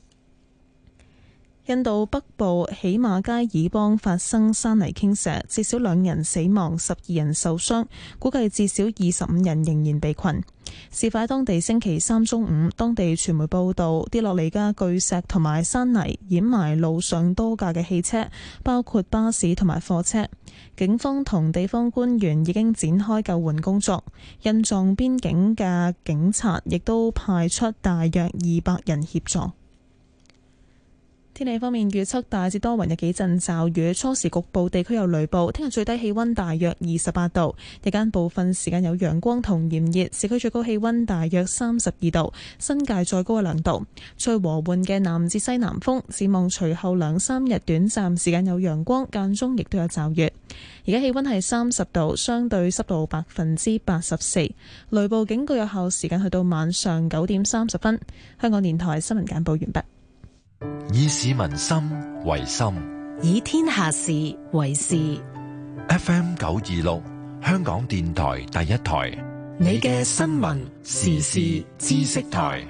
印度北部喜馬偕爾邦發生山泥傾瀉，至少兩人死亡，十二人受傷，估計至少二十五人仍然被困。事發當地星期三中午，當地傳媒報道跌落嚟嘅巨石同埋山泥掩埋路上多架嘅汽車，包括巴士同埋貨車。警方同地方官員已經展開救援工作，印藏邊境嘅警察亦都派出大約二百人協助。天氣方面預測大致多雲，有幾陣驟雨，初時局部地區有雷暴。聽日最低氣溫大約二十八度，日間部分時間有陽光同炎熱，市區最高氣溫大約三十二度，新界再高一兩度。吹和緩嘅南至西南風，展望隨後兩三日短暫時間有陽光，間中亦都有驟雨。而家氣溫係三十度，相對濕度百分之八十四，雷暴警告有效時間去到晚上九點三十分。香港電台新聞簡報完畢。 以市民心為心， 以天下事為事。 F M 九二六，香港電台第一台， 你嘅新聞時事知識台。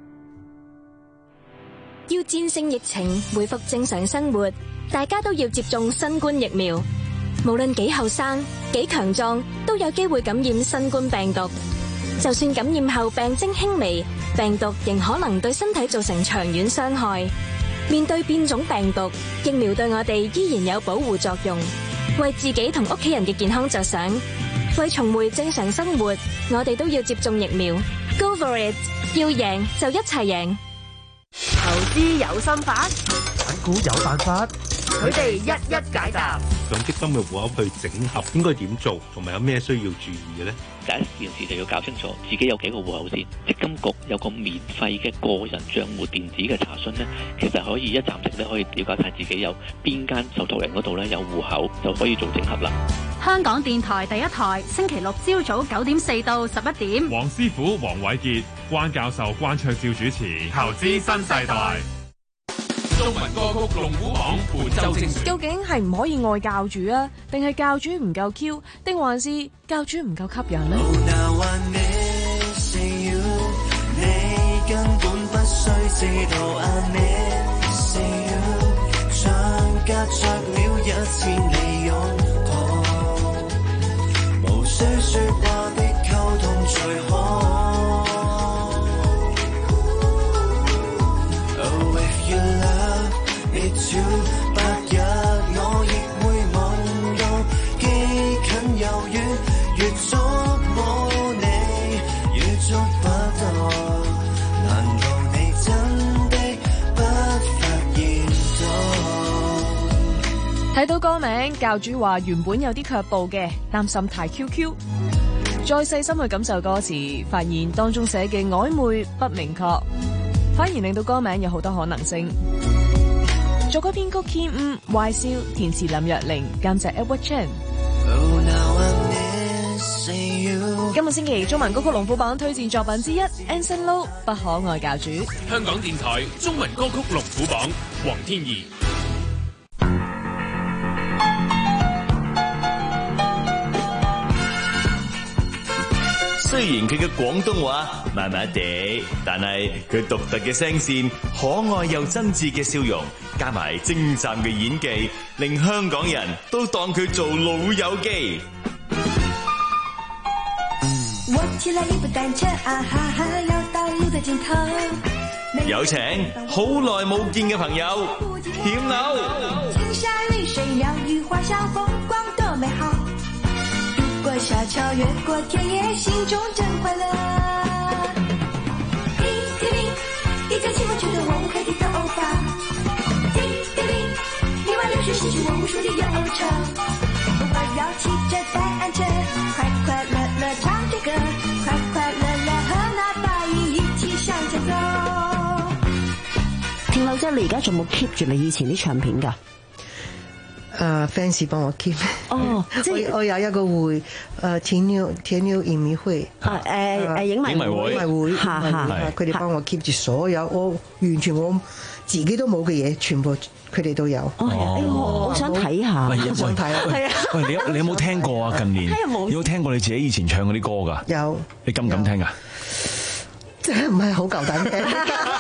要戰勝疫情，恢復正常生活，大家都要接種新冠疫苗。無論幾後生、幾強壯，都有機會感染新冠病毒。就算感染後病徵輕微，病毒仍可能對身體造成長遠傷害。面對變種病毒，疫苗對我哋依然有保護作用。為自己同屋企人嘅健康着想，為重回正常生活，我哋都要接種疫苗。Go for it！ 要贏就一齊贏。 投資有心法， 港股有辦法， 佢哋一一解答。 強積金嘅戶口去整合，應該點做，同埋有咩需要注意嘅咧？ 第一件事就要搞清楚自己有幾個戶口先。積金局有個免費嘅個人帳戶電子嘅查詢咧，其實可以一站式咧可以了解晒自己有邊間受託人嗰度咧有戶口，就可以做整合啦。 香港電台第一台，星期六朝早九點四到十一點。 黃師傅黃偉傑、關教授關卓照主持《投資新世代》。 中文歌曲龍虎榜本周精選， 究竟係唔可以愛教主啊，定係教主唔夠 Q， 定還是教主唔夠吸引呢？ 白日我亦會夢到，既近又遠，越觸摸你，越觸不到。難道你真的不發現到？ 睇到歌名，教主話原本有啲卻步嘅，擔心太 Q Q。再細心去感受歌詞，發現當中寫嘅曖昧不明確，反而令到歌名有好多可能性。作曲編曲 Kim Y 蕭，填詞林若玲，監製 Edward Chen。今個星期中文歌曲龍虎榜推薦作品之一 Anson Lo 不可愛教主。 香港電台中文歌曲龍虎榜，黃天怡。 雖然佢嘅廣東話麻麻地，但係佢獨特嘅聲線、可愛又真摯嘅笑容，加埋精湛嘅演技，令香港人都當佢做老友記。 我騎了一部單車，啊哈哈，要到路的盡頭。 有請好耐冇見嘅朋友甜柳。 青山綠水鳥語花香，風光多美好。過小橋，越過田野，心中真快樂。叮叮叮，一見起我覺得我無可敵的歐巴。叮叮叮，一萬六十失去我無數的憂愁。我要騎着單車，快快樂樂唱着歌，快快樂樂和那白雲一起向前走。 甜柳姐，你而家仲冇 keep 住你以前啲唱片㗎？ 誒 fans 幫我 keep 哦，即係我有一個會誒田鳥田鳥影迷會啊誒誒影迷會影迷會， 嚇嚇， 佢哋幫我 keep 住所有我完全我自己都冇嘅嘢，全部佢哋都有。 哦，我想睇下， 我想睇啊！ 喂，喂，你有你有冇聽過啊？近年有冇聽過你自己以前唱嗰啲歌㗎？ 有，你敢唔敢聽㗎？ 真係唔係好夠膽聽。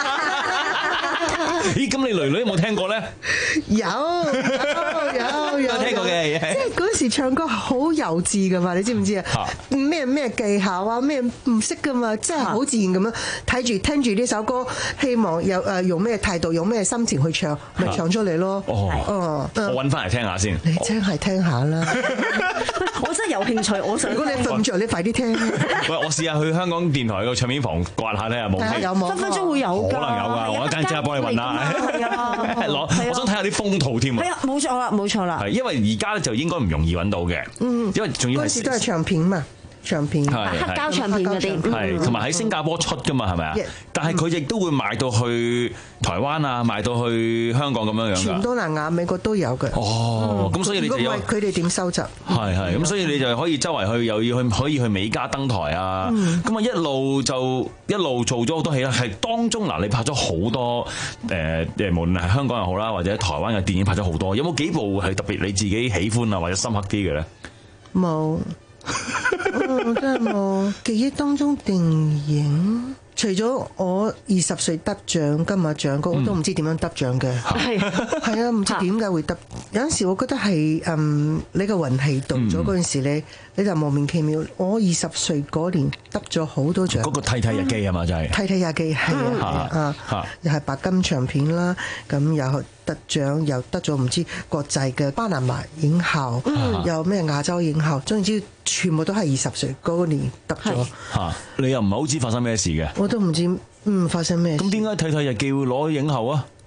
咦，咁你囡囡有冇聽過咧？ 有有有有聽過嘅， 即係嗰時唱歌好幼稚噶嘛，你知唔知啊？咩咩技巧啊，咩唔識噶嘛，真係好自然咁樣睇住聽住呢首歌，希望有誒用咩態度，用咩心情去唱，咪唱出嚟咯。 哦，我揾翻嚟聽下先。 你真係聽下啦， 我真係有興趣，我想。 如果你瞓唔着，你快啲聽。 喂，我試下去香港電台個唱片房刮下睇下冇。 有冇？ 分分鐘會有。 可能有㗎，我一間即刻幫你揾啦。 係啊， 攞，我想睇下啲風圖添啊！ 係啊，冇錯啦，冇錯啦。 係因為而家咧就應該唔容易揾到嘅， 嗯， 因為仲要係嗰時都係唱片嘛。唱片黑膠唱片嗰啲， 係同埋喺新加坡出㗎嘛，係咪啊？但係佢亦都會賣到去台灣啊，賣到去香港咁樣樣㗎。 全東南亞、美國都有嘅。 哦，咁所以你就有佢哋點收集？ 係係咁，所以你就可以周圍去，又要去可以去美加登台啊。咁啊一路就一路做咗好多戲啦。係當中嗱，你拍咗好多誒誒，無論係香港又好啦，或者台灣嘅電影拍咗好多。有冇幾部係特別你自己喜歡啊，或者深刻啲嘅咧？ 冇。我真係冇記憶當中電影，除咗我二十歲得獎金馬獎，我都唔知點樣得獎嘅。係係啊，唔知點解會得。有陣時我覺得係嗯，你個運氣到咗嗰陣時咧，你就莫名其妙。我二十歲嗰年得咗好多獎。 嗰個《睇睇日記》係嘛，就係《 睇睇日記》係啊啊，又係白金唱片啦，咁又得獎，又得咗唔知國際嘅巴拿馬影后，又咩亞洲影后，總之全部都係二十歲嗰年得咗。 嚇，你又唔係好知發生咩事嘅？ 我都唔知嗯發生咩事。 咁點解《睇睇日記》會攞影后啊？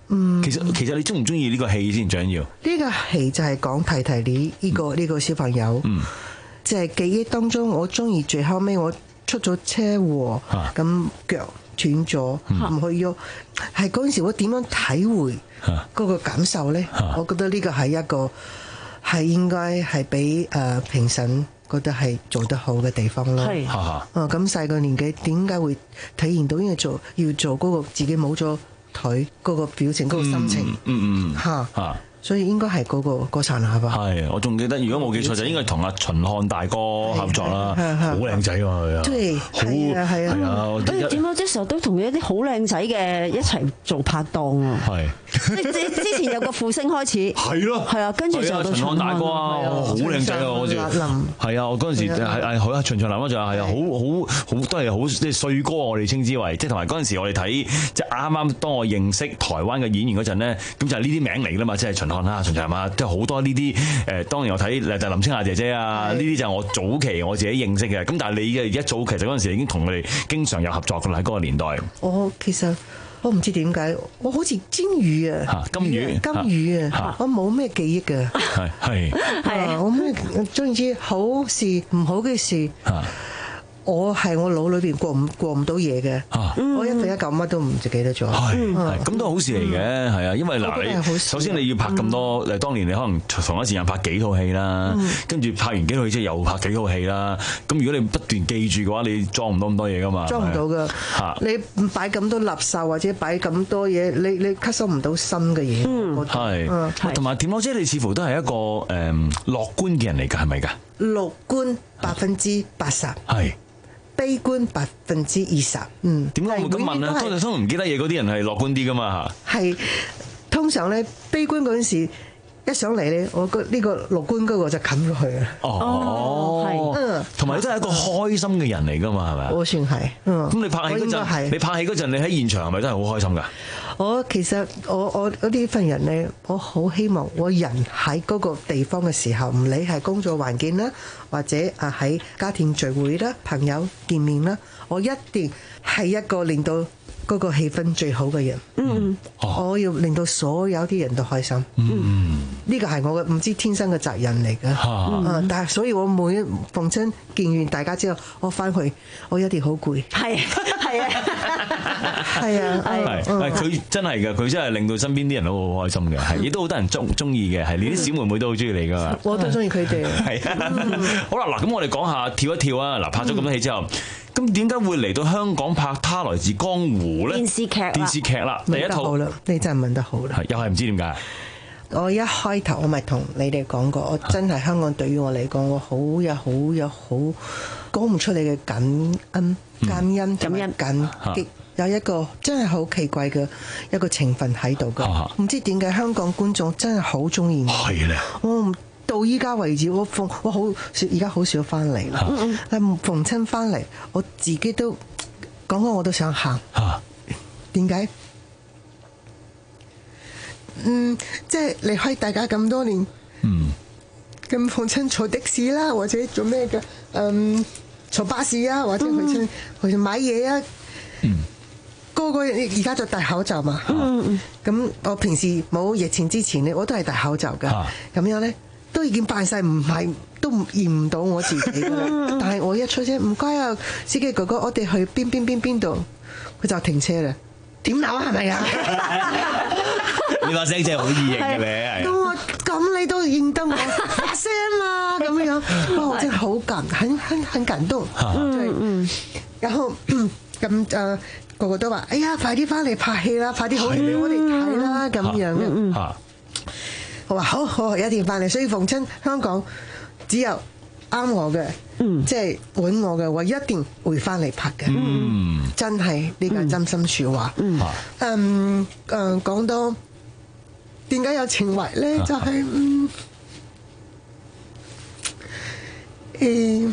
嗯， 其實其實你中唔中意呢個戲先最緊要？ 呢個戲就係講提提你呢個呢個小朋友， 嗯， 即係記憶當中，我中意最後尾我出咗車禍，咁腳斷咗，唔去喐，係嗰陣時我點樣體會嗰個感受咧？我覺得呢個係一個係應該係俾誒評審覺得係做得好嘅地方咯。係，啊咁細個年紀點解會體驗到因為做要做嗰個自己冇咗腿嗰個表情嗰個心情， 嗯嗯嚇嚇。 所以應該係嗰個嗰剎那吧。 係，我仲記得，如果冇記錯就應該同阿秦漢大哥合作啦，好靚仔喎佢啊， 對， 好係啊係啊。 誒點解即時候都同一啲好靚仔嘅一齊做拍檔啊？ 係， 即即之前有個負星開始， 係咯， 係啊，跟住就到秦漢大哥啊，好靚仔啊嗰時，係啊，我嗰陣時係係好啊，秦長林嗰陣係啊，好好好都係好即係帥哥，我哋稱之為，即係同埋嗰陣時我哋睇即係啱啱當我認識台灣嘅演員嗰陣咧，咁就係呢啲名嚟㗎嘛，即係秦漢啊、秦長林啊，即係好多呢啲誒。當年我睇就林青霞姐姐啊，呢啲就係我早期我自己認識嘅。咁但係你嘅一早期就嗰陣時已經同佢哋經常有合作㗎啦，喺嗰個年代。 我其實我唔知點解，我好似金魚啊， 金魚， 金魚啊，我冇咩記憶㗎。 係係係，我咩總之好事唔好嘅事。我係我腦裏邊過唔過唔到嘢嘅，我一瞓一覺乜都唔記得咗。 係係咁都好事嚟嘅，係啊，因為嗱你首先你要拍咁多，誒當年你可能同一時間拍幾套戲啦，跟住拍完幾套戲之後又拍幾套戲啦。咁如果你不斷記住嘅話，你裝唔到咁多嘢噶嘛？ 裝唔到噶，你擺咁多垃圾或者擺咁多嘢，你你吸收唔到新嘅嘢。 係，同埋田螺姐你似乎都係一個誒樂觀嘅人嚟㗎，係咪㗎？ 樂觀百分之八十。係。悲觀百分之二十，嗯， 點解會咁問咧？通常都唔記得嘢嗰啲人係樂觀啲噶嘛嚇。係通常咧，悲觀嗰陣時一上嚟咧，我覺呢個樂觀嗰個就冚咗佢啊。 哦，係，嗯，同埋你都係一個開心嘅人嚟噶嘛，係咪啊？ 我算係，嗯。 咁你拍戲嗰陣，你拍戲嗰陣，你喺現場係咪都係好開心㗎？ 我其實我我嗰啲份人咧，我好希望我人喺嗰個地方嘅時候，唔理係工作環境啦，或者啊喺家庭聚會啦、朋友見面啦，我一定係一個令到嗰個氣氛最好嘅人。嗯，我要令到所有啲人都開心。嗯，呢個係我嘅唔知天生嘅責任嚟嘅。啊，但係所以我每一逢親見完大家之後，我翻去我一定好攰。係係啊，係啊， 係係佢真係嘅，佢真係令到身邊啲人都好開心嘅，係亦都好多人中中意嘅，係連啲小妹妹都好中意你噶嘛。 我都中意佢哋。 係啊，好啦，嗱咁我哋講下跳一跳啊，嗱拍咗咁多戲之後。咁點解會嚟到香港拍《他來自江湖》咧？ 電視劇啦， 電視劇啦，第一套啦，你真係問得好啦。 係又係唔知點解？ 我一開頭我咪同你哋講過，我真係香港對於我嚟講，我好有好有好講唔出你嘅感恩、感恩、感恩、感激，有一個真係好奇怪嘅一個情分喺度㗎。唔知點解香港觀眾真係好中意我。係咧，我唔。到依家為止，我逢我好少，而家好少翻嚟啦。但逢親翻嚟，我自己都講講，我都想喊。點解？嗯，即係離開大家咁多年。嗯。咁逢親坐的士啦，或者做咩嘅？嗯，坐巴士啊，或者去親去買嘢啊。嗯。個個而家就戴口罩嘛。嗯嗯。咁我平時冇疫情之前咧，我都係戴口罩㗎。咁樣咧。都已經扮晒，唔係都驗唔到我自己噶啦。但係我一出車，唔該啊，司機哥哥，我哋去邊邊邊邊度，佢就停車啦。點扭係咪啊？ 你把聲真係好易認嘅你。 咁我咁你都認得我把聲啦，咁樣，哇！我真係好感，很很很感動。嗯嗯。然後咁誒個個都話：哎呀，快啲翻嚟拍戲啦，快啲好戲俾我哋睇啦，咁樣嘅。我話好好一定翻嚟，所以逢親香港只有啱我嘅，即係揾我嘅，我一定會翻嚟拍嘅。嗯，真係呢個真心説話。嗯，嗯誒講到點解有情懷咧？就係嗯誒，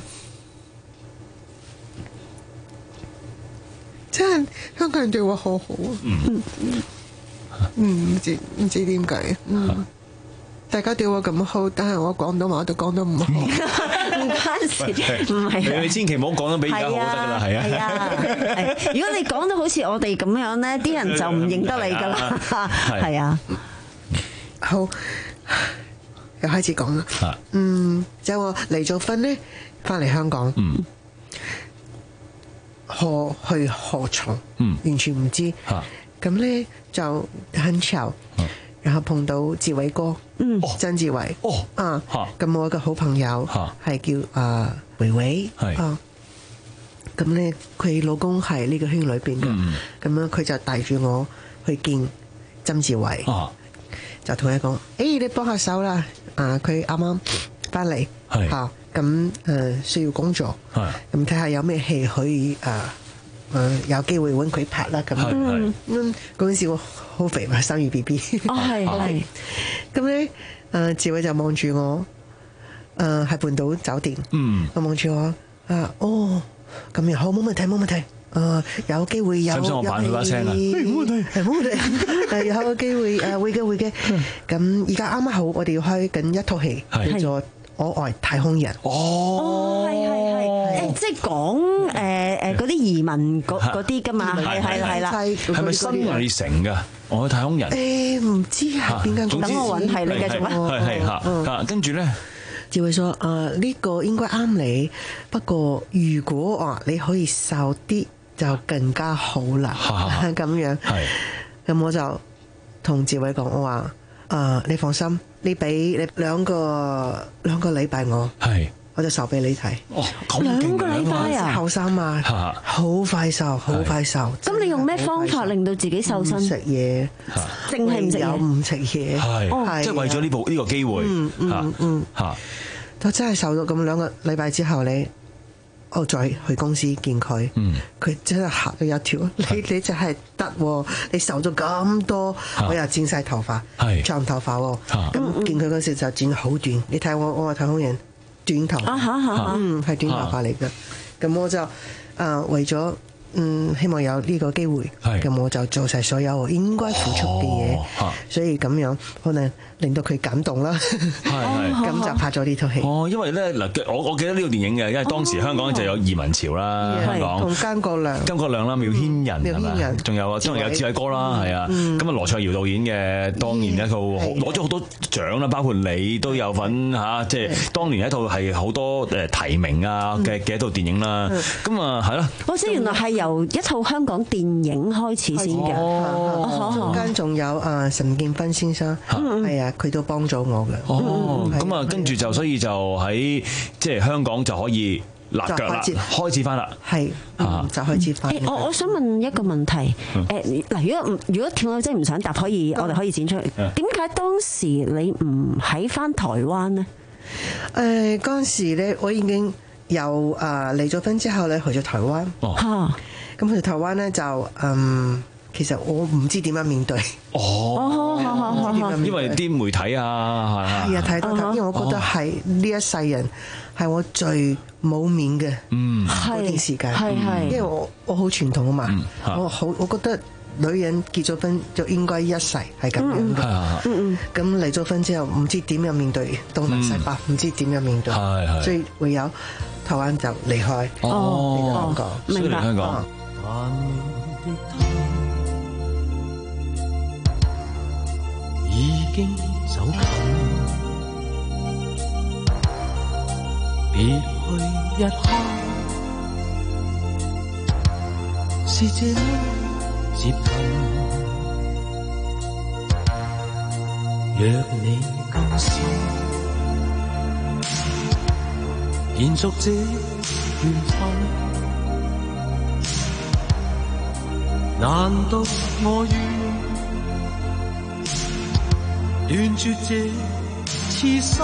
真係香港人對我好好啊。嗯嗯，唔知唔知點解。嗯。 大家對我咁好，但係我廣東話都講得唔好。 唔關事，唔係。 你千祈唔好講得比而家好得㗎啦，係啊。係啊。如果你講到好似我哋咁樣咧，啲人就唔認得你㗎啦。係啊。 好，又開始講啦。嗯，就我離咗婚咧，翻嚟香港。嗯。何去何從？嗯，完全唔知。咁咧就很巧，然後碰到志偉哥，嗯，曾志偉，哦，啊，咁我一個好朋友係叫啊維維，係啊，咁咧佢老公係呢個圈裏邊嘅，咁樣佢就帶住我去見曾志偉，就同佢講，誒，你幫下手啦，啊，佢啱啱翻嚟，嚇。咁誒需要工作，咁睇下有咩戲可以誒誒有機會揾佢拍啦咁。咁嗰陣時我好肥嘛，生完 B B。哦，係係。咁咧誒，志偉就望住我，誒喺半島酒店。嗯。我望住我，啊哦，咁樣好冇問題冇問題。誒有機會有有戲。使唔使我扮佢把聲啊？冇問題，係冇問題。誒有個機會誒會嘅會嘅。咁而家啱啱好，我哋要開緊一套戲，叫做我愛太空人。哦，係係係，誒即係講誒誒嗰啲移民嗰嗰啲㗎嘛，係係係啦。 係咪新藝城㗎？我愛太空人。誒唔知係邊間公司？等我揾係你繼續啦。係係嚇，啊跟住咧，志偉話誒呢個應該啱你，不過如果啊你可以瘦啲就更加好啦。咁樣，係咁我就同志偉講，我話誒你放心。你俾你兩個兩個禮拜我，係我就瘦俾你睇。哦，兩個禮拜啊，後生嘛，好快瘦，好快瘦。咁你用咩方法令到自己瘦身？食嘢，淨係唔食嘢，唔食嘢，係即係為咗呢部呢個機會。嗯嗯嗯嚇，我真係瘦到咁兩個禮拜之後你。我再去公司見佢，佢真係嚇到一跳。你你就係得喎，你瘦咗咁多，我又剪晒頭髮，長頭髮喎。咁見佢嗰時就剪好短。你睇我我係太空人，短頭髮，嗯係短頭髮嚟嘅。咁我就誒為咗嗯希望有呢個機會，咁我就做晒所有我應該付出嘅嘢，所以咁樣可能令到佢感動啦，咁就拍咗呢套戲。哦，因為咧嗱，我我記得呢套電影嘅，因為當時香港就有移民潮啦，香港同菅國良、菅國良啦、苗軒仁係咪？仲有啊，當然有志偉哥啦，係啊。咁啊，羅卓瑤導演嘅當年一套攞咗好多獎啦，包括你都有份嚇，即係當年一套係好多誒提名啊嘅嘅一套電影啦。咁啊係啦，我知原來係由一套香港電影開始先嘅。哦，中間仲有啊陳建斌先生，係啊。佢都幫咗我嘅。哦，咁啊，跟住就所以就喺即係香港就可以立腳啦，開始翻啦。係，就開始翻。我我想問一個問題，誒嗱，如果唔如果跳友真係唔想答，可以我哋可以剪出嚟。點解當時你唔喺翻台灣呢？誒嗰陣時咧，我已經由啊離咗婚之後咧去咗台灣。哦，咁去台灣咧就嗯。其實我唔知點樣面對。哦，因為啲媒體啊，係啊，睇到，因為我覺得係呢一世人係我最冇面嘅嗰段時間。係係，因為我我好傳統啊嘛，我好我覺得女人結咗婚就應該一世係咁樣嘅。嗯嗯。咁離咗婚之後，唔知點樣面對東南西北，唔知點樣面對，所以唯有台灣就離開。哦，明白。香港。已經走近，別去一刻，是這麼接近。若你甘心，延續這緣分，難道我願斷絕這痴心，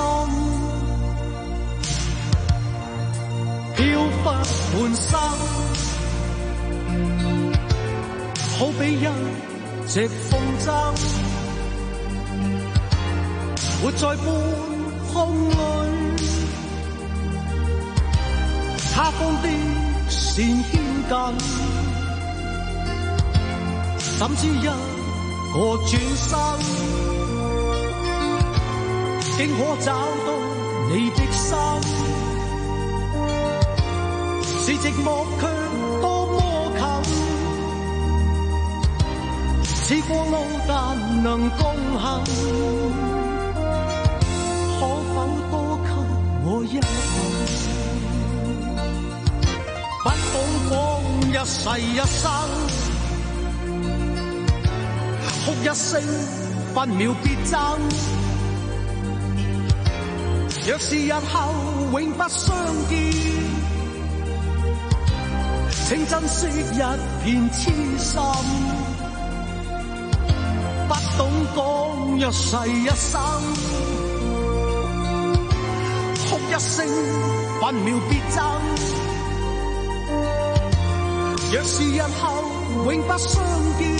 飄忽半生，好比一隻風箏，活在半空裏，他方的線牽緊，怎知一個轉身， 竟可找到你的心，是寂寞卻多麼近，似過路但能共行，可否多給我一吻？不懂講一世一生，哭一聲分秒必爭，若是日後永不相見，請珍惜一片痴心。不懂講一世一生，哭一聲分秒必爭，若是日後永不相見，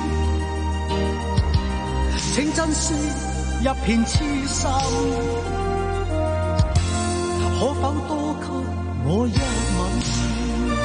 請珍惜一片痴心。可否多給我一吻？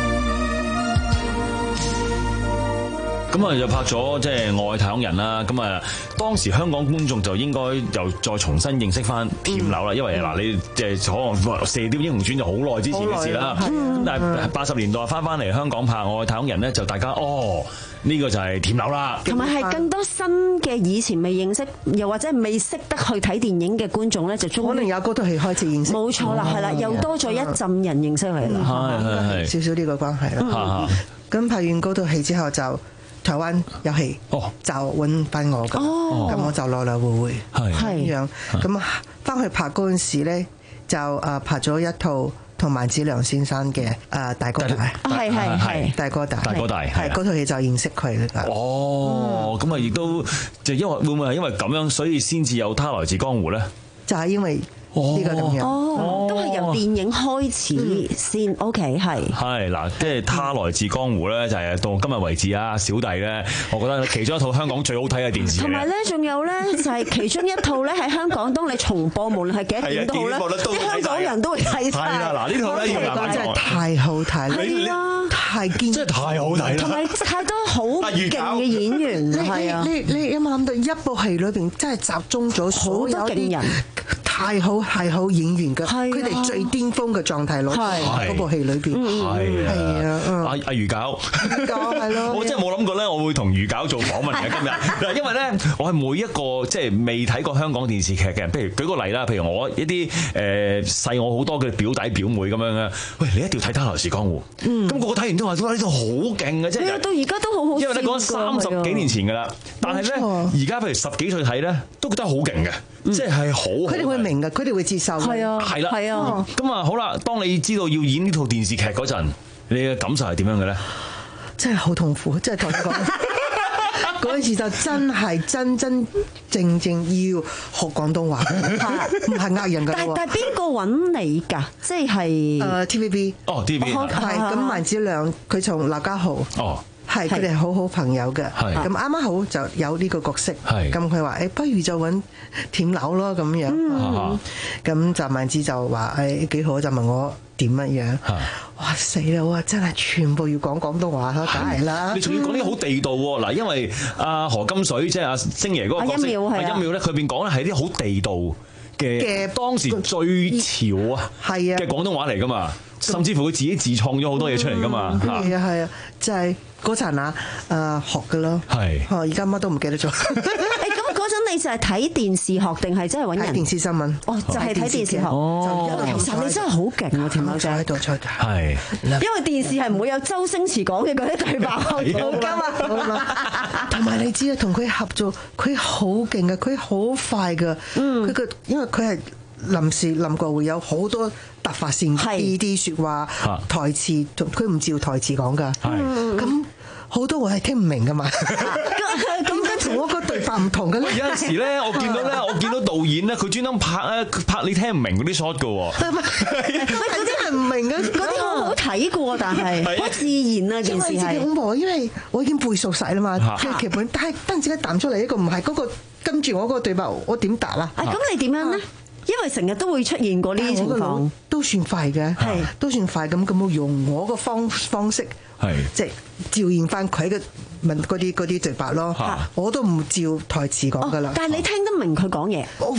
咁啊，就拍咗即係《愛太空人》啦。咁啊，當時香港觀眾就應該又再重新認識翻甜柳啦。因為嗱，你即係可能《射雕英雄傳》就好耐之前嘅事啦。咁但係八十年代翻翻嚟香港拍《愛太空人》咧，就大家哦。呢個就係甜柳啦， 同埋係更多新嘅以前未認識，又或者未識得去睇電影嘅觀眾咧，就可能有嗰套戲開始認識。 冇錯啦，係啦，又多咗一陣人認識佢啦， 係係係少少呢個關係啦。咁拍完嗰套戲之後，就台灣有戲，就揾翻我㗎，咁我就來來回回係咁樣。咁翻去拍嗰陣時咧，就誒拍咗一套同萬梓良先生嘅誒大哥大， 係係係大哥大， 大哥大係嗰套戲就認識佢啦。 哦，咁啊亦都就因為會唔會係因為咁樣，所以先至有他來自江湖咧？ 就係因為呢個咁樣， 哦，都係由電影開始先。OK， 係係嗱，即係他來自江湖咧，就係到今日為止啊，小弟咧，我覺得其中一套香港最好睇嘅電視。 同埋咧，仲有咧，就係其中一套咧喺香港，當你重播，無論係幾多點都好咧，啲香港人都會睇晒。 係啦，嗱呢套咧要難真係太好睇啦， 係啊， 太堅， 真係太好睇啦， 同埋太多好勁嘅演員，係啊， 你你有冇諗到一部戲裏邊真係集中咗好多勁人？太好係好演員嘅，佢哋最巔峰嘅狀態攞嗰部戲裏邊，係啊， 阿阿魚餃， 係咯， 我真係冇諗過咧，我會同魚餃做訪問嘅今日。嗱，因為咧，我係每一個即係未睇過香港電視劇嘅人，譬如舉個例啦，譬如我一啲誒細我好多嘅表弟表妹咁樣嘅，喂，你一定要睇《他來自江湖》。咁個個睇完都話：哇，呢套好勁嘅，即係到而家都好好。 因為你講三十幾年前㗎啦，但係咧，而家譬如十幾歲睇咧，都覺得好勁嘅，即係係好。 佢哋會明㗎，佢哋會接受。 係啊， 係啦， 係啊。 咁啊，好啦，當你知道要演呢套電視劇嗰陣，你嘅感受係點樣嘅咧？ 真係好痛苦，真係同你講。嗰陣時就真係真真正正要學廣東話，唔係呃人㗎。 但但係邊個揾你㗎？即係誒 T V B。 哦 T V B。 係咁，萬梓良佢從劉家豪。哦。係，佢哋係好好朋友嘅。咁啱啱好就有呢個角色。咁佢話：誒，不如就揾甜柳咯咁樣。咁就萬梓就話：誒幾好，就問我點乜樣。哇死啦！我真係全部要講廣東話啦，梗係啦。 你仲要講啲好地道喎嗱，因為阿何金水即係阿星爺嗰個角色，阿一妙咧，佢邊講咧係啲好地道嘅當時最潮啊嘅廣東話嚟噶嘛。甚至乎佢自己自創咗好多嘢出嚟噶嘛。 係啊係啊，就係嗰陣啊誒學噶咯。係。哦，而家乜都唔記得咗。誒咁嗰陣你就係睇電視學定係真係揾人？ 睇電視新聞。 哦，就係睇電視學。 哦。 其實你真係好勁啊，甜柳仔喺度出。 係。 因為電視係唔會有周星馳講嘅嗰啲對白好㗎嘛。 同埋你知啊，同佢合作，佢好勁嘅，佢好快㗎。嗯。佢個因為佢係。臨時臨過會有好多突發性啲啲説話台詞，佢唔照台詞講㗎。咁好多我係聽唔明㗎嘛。咁跟同我個對白唔同嘅咧。 有陣時咧，我見到咧，我見到導演咧，佢專登拍咧拍你聽唔明嗰啲 shot 㗎喎。 嗰啲係唔明嘅， 嗰啲好好睇過，但係好自然啊！件事係恐怖，因為我已經背熟晒啦嘛，嘅劇本，但係突然之間彈出嚟一個唔係嗰個跟住我嗰個對白，我點答啊？ 咁你點樣咧？因為成日都會出現過呢啲情況， 都算快嘅，係都算快咁咁，我用我個方方式，係即係照現翻佢嘅問嗰啲嗰啲對白咯。我都唔照台詞講噶啦。 但係你聽得明佢講嘢？ 我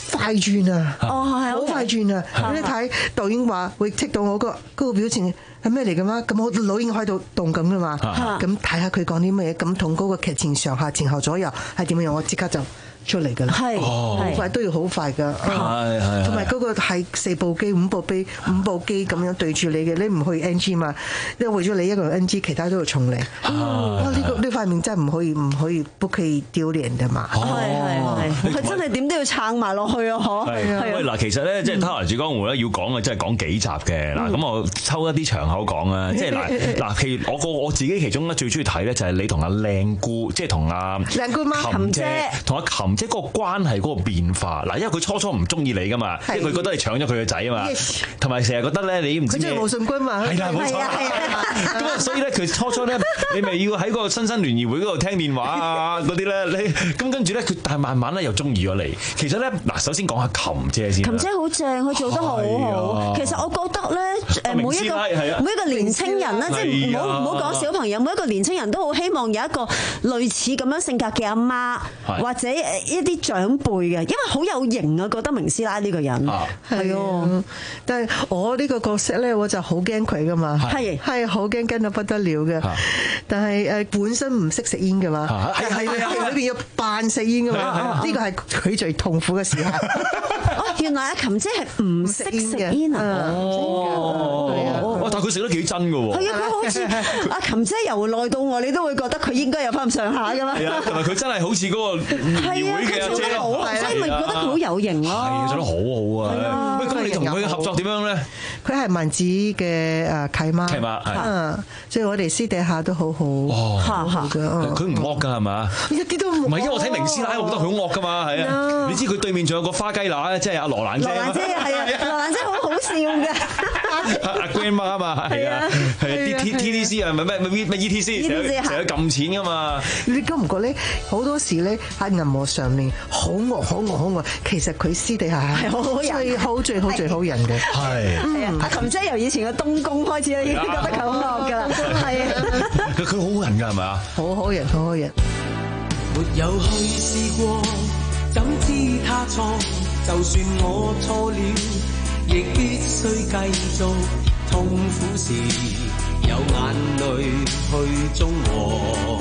快轉啊！ 哦，係好快轉啊！你睇導演話會剔到我個嗰個表情係咩嚟㗎嘛？咁我腦已經喺度動緊㗎嘛？咁睇下佢講啲乜嘢，咁同嗰個劇情上下前後左右係點樣，我即刻就出嚟㗎啦， 係好快都要好快㗎， 係係， 同埋嗰個係四部機、五部機、五部機咁樣對住你嘅，你唔去 N G 嘛？因為為咗你一個人 N G， 其他都要重嚟。呢個呢塊面真係唔可以唔可以不可以丟臉㗎嘛？ 係係係，佢真係點都要撐埋落去啊！嗬， 係喂嗱，其實咧即係《他來自江湖》咧要講嘅，即係講幾集嘅嗱，咁我抽一啲場口講啊，即係嗱嗱，其實我個我自己其中咧最中意睇咧就係你同阿靚姑，即係同阿靚姑媽琴姐，同阿琴姐嗰個關係嗰個變化嗱，因為佢初初唔中意你噶嘛，因為佢覺得你搶咗佢個仔啊嘛，同埋成日覺得咧你唔知咩，佢中意武順君嘛，係啦冇錯，咁啊所以咧佢初初咧你咪要喺個新生聯誼會嗰度聽電話啊嗰啲咧，你咁跟住咧佢但係慢慢咧又中意咗你。其實咧嗱，首先講下琴姐先。 琴姐好正，佢做得好好。其實我覺得咧，誒每一個每一個年青人咧，即係唔好唔好講小朋友，每一個年青人都好希望有一個類似咁樣性格嘅阿媽，或者一啲長輩嘅，因為好有型啊！覺得明師奶呢個人係啊， 但係我呢個角色咧，我就好驚佢噶嘛，係係好驚驚到不得了嘅。但係誒本身唔識食煙嘅嘛，係係係裏邊要扮食煙嘅嘛，呢個係佢最痛苦嘅時候。 哦，原來阿琴姐係唔識食煙啊！ 哦，哇！但係佢食得幾真㗎喎。 係啊，佢好似阿琴姐由內到外，你都會覺得佢應該有翻咁上下㗎嘛。 係啊，同埋佢真係好似嗰個議會嘅阿姐， 所以咪覺得佢好有型咯。 係做得好好啊！喂，咁你同佢嘅合作點樣咧？ 佢係文子嘅誒契媽， 契媽係， 所以我哋私底下都好好。哦， 佢唔惡㗎係嘛？ 一啲都唔。 唔係，因為我睇明師奶，我覺得佢好惡㗎嘛，係啊。你知佢對面仲有個花雞乸，即係阿羅蘭姐。 羅蘭姐係啊，羅蘭姐好好笑嘅。 阿 grandma 啊嘛，係啊，係啊 ，T T D C 啊，唔係咩咩咩 E T C，成日成日撳錢㗎嘛。 你覺唔覺咧？好多時咧喺銀幕上面好惡好惡好惡，其實佢私底下係好好人，最好最好最好人嘅。係。 係啊，阿琴姐由以前嘅東宮開始咧，已經覺得佢好惡㗎啦。係啊。 佢佢好人㗎係咪啊？ 好好人，好好人。 沒有去試過，怎知他錯？就算我錯了，亦必須繼續。痛苦時有眼淚去中和，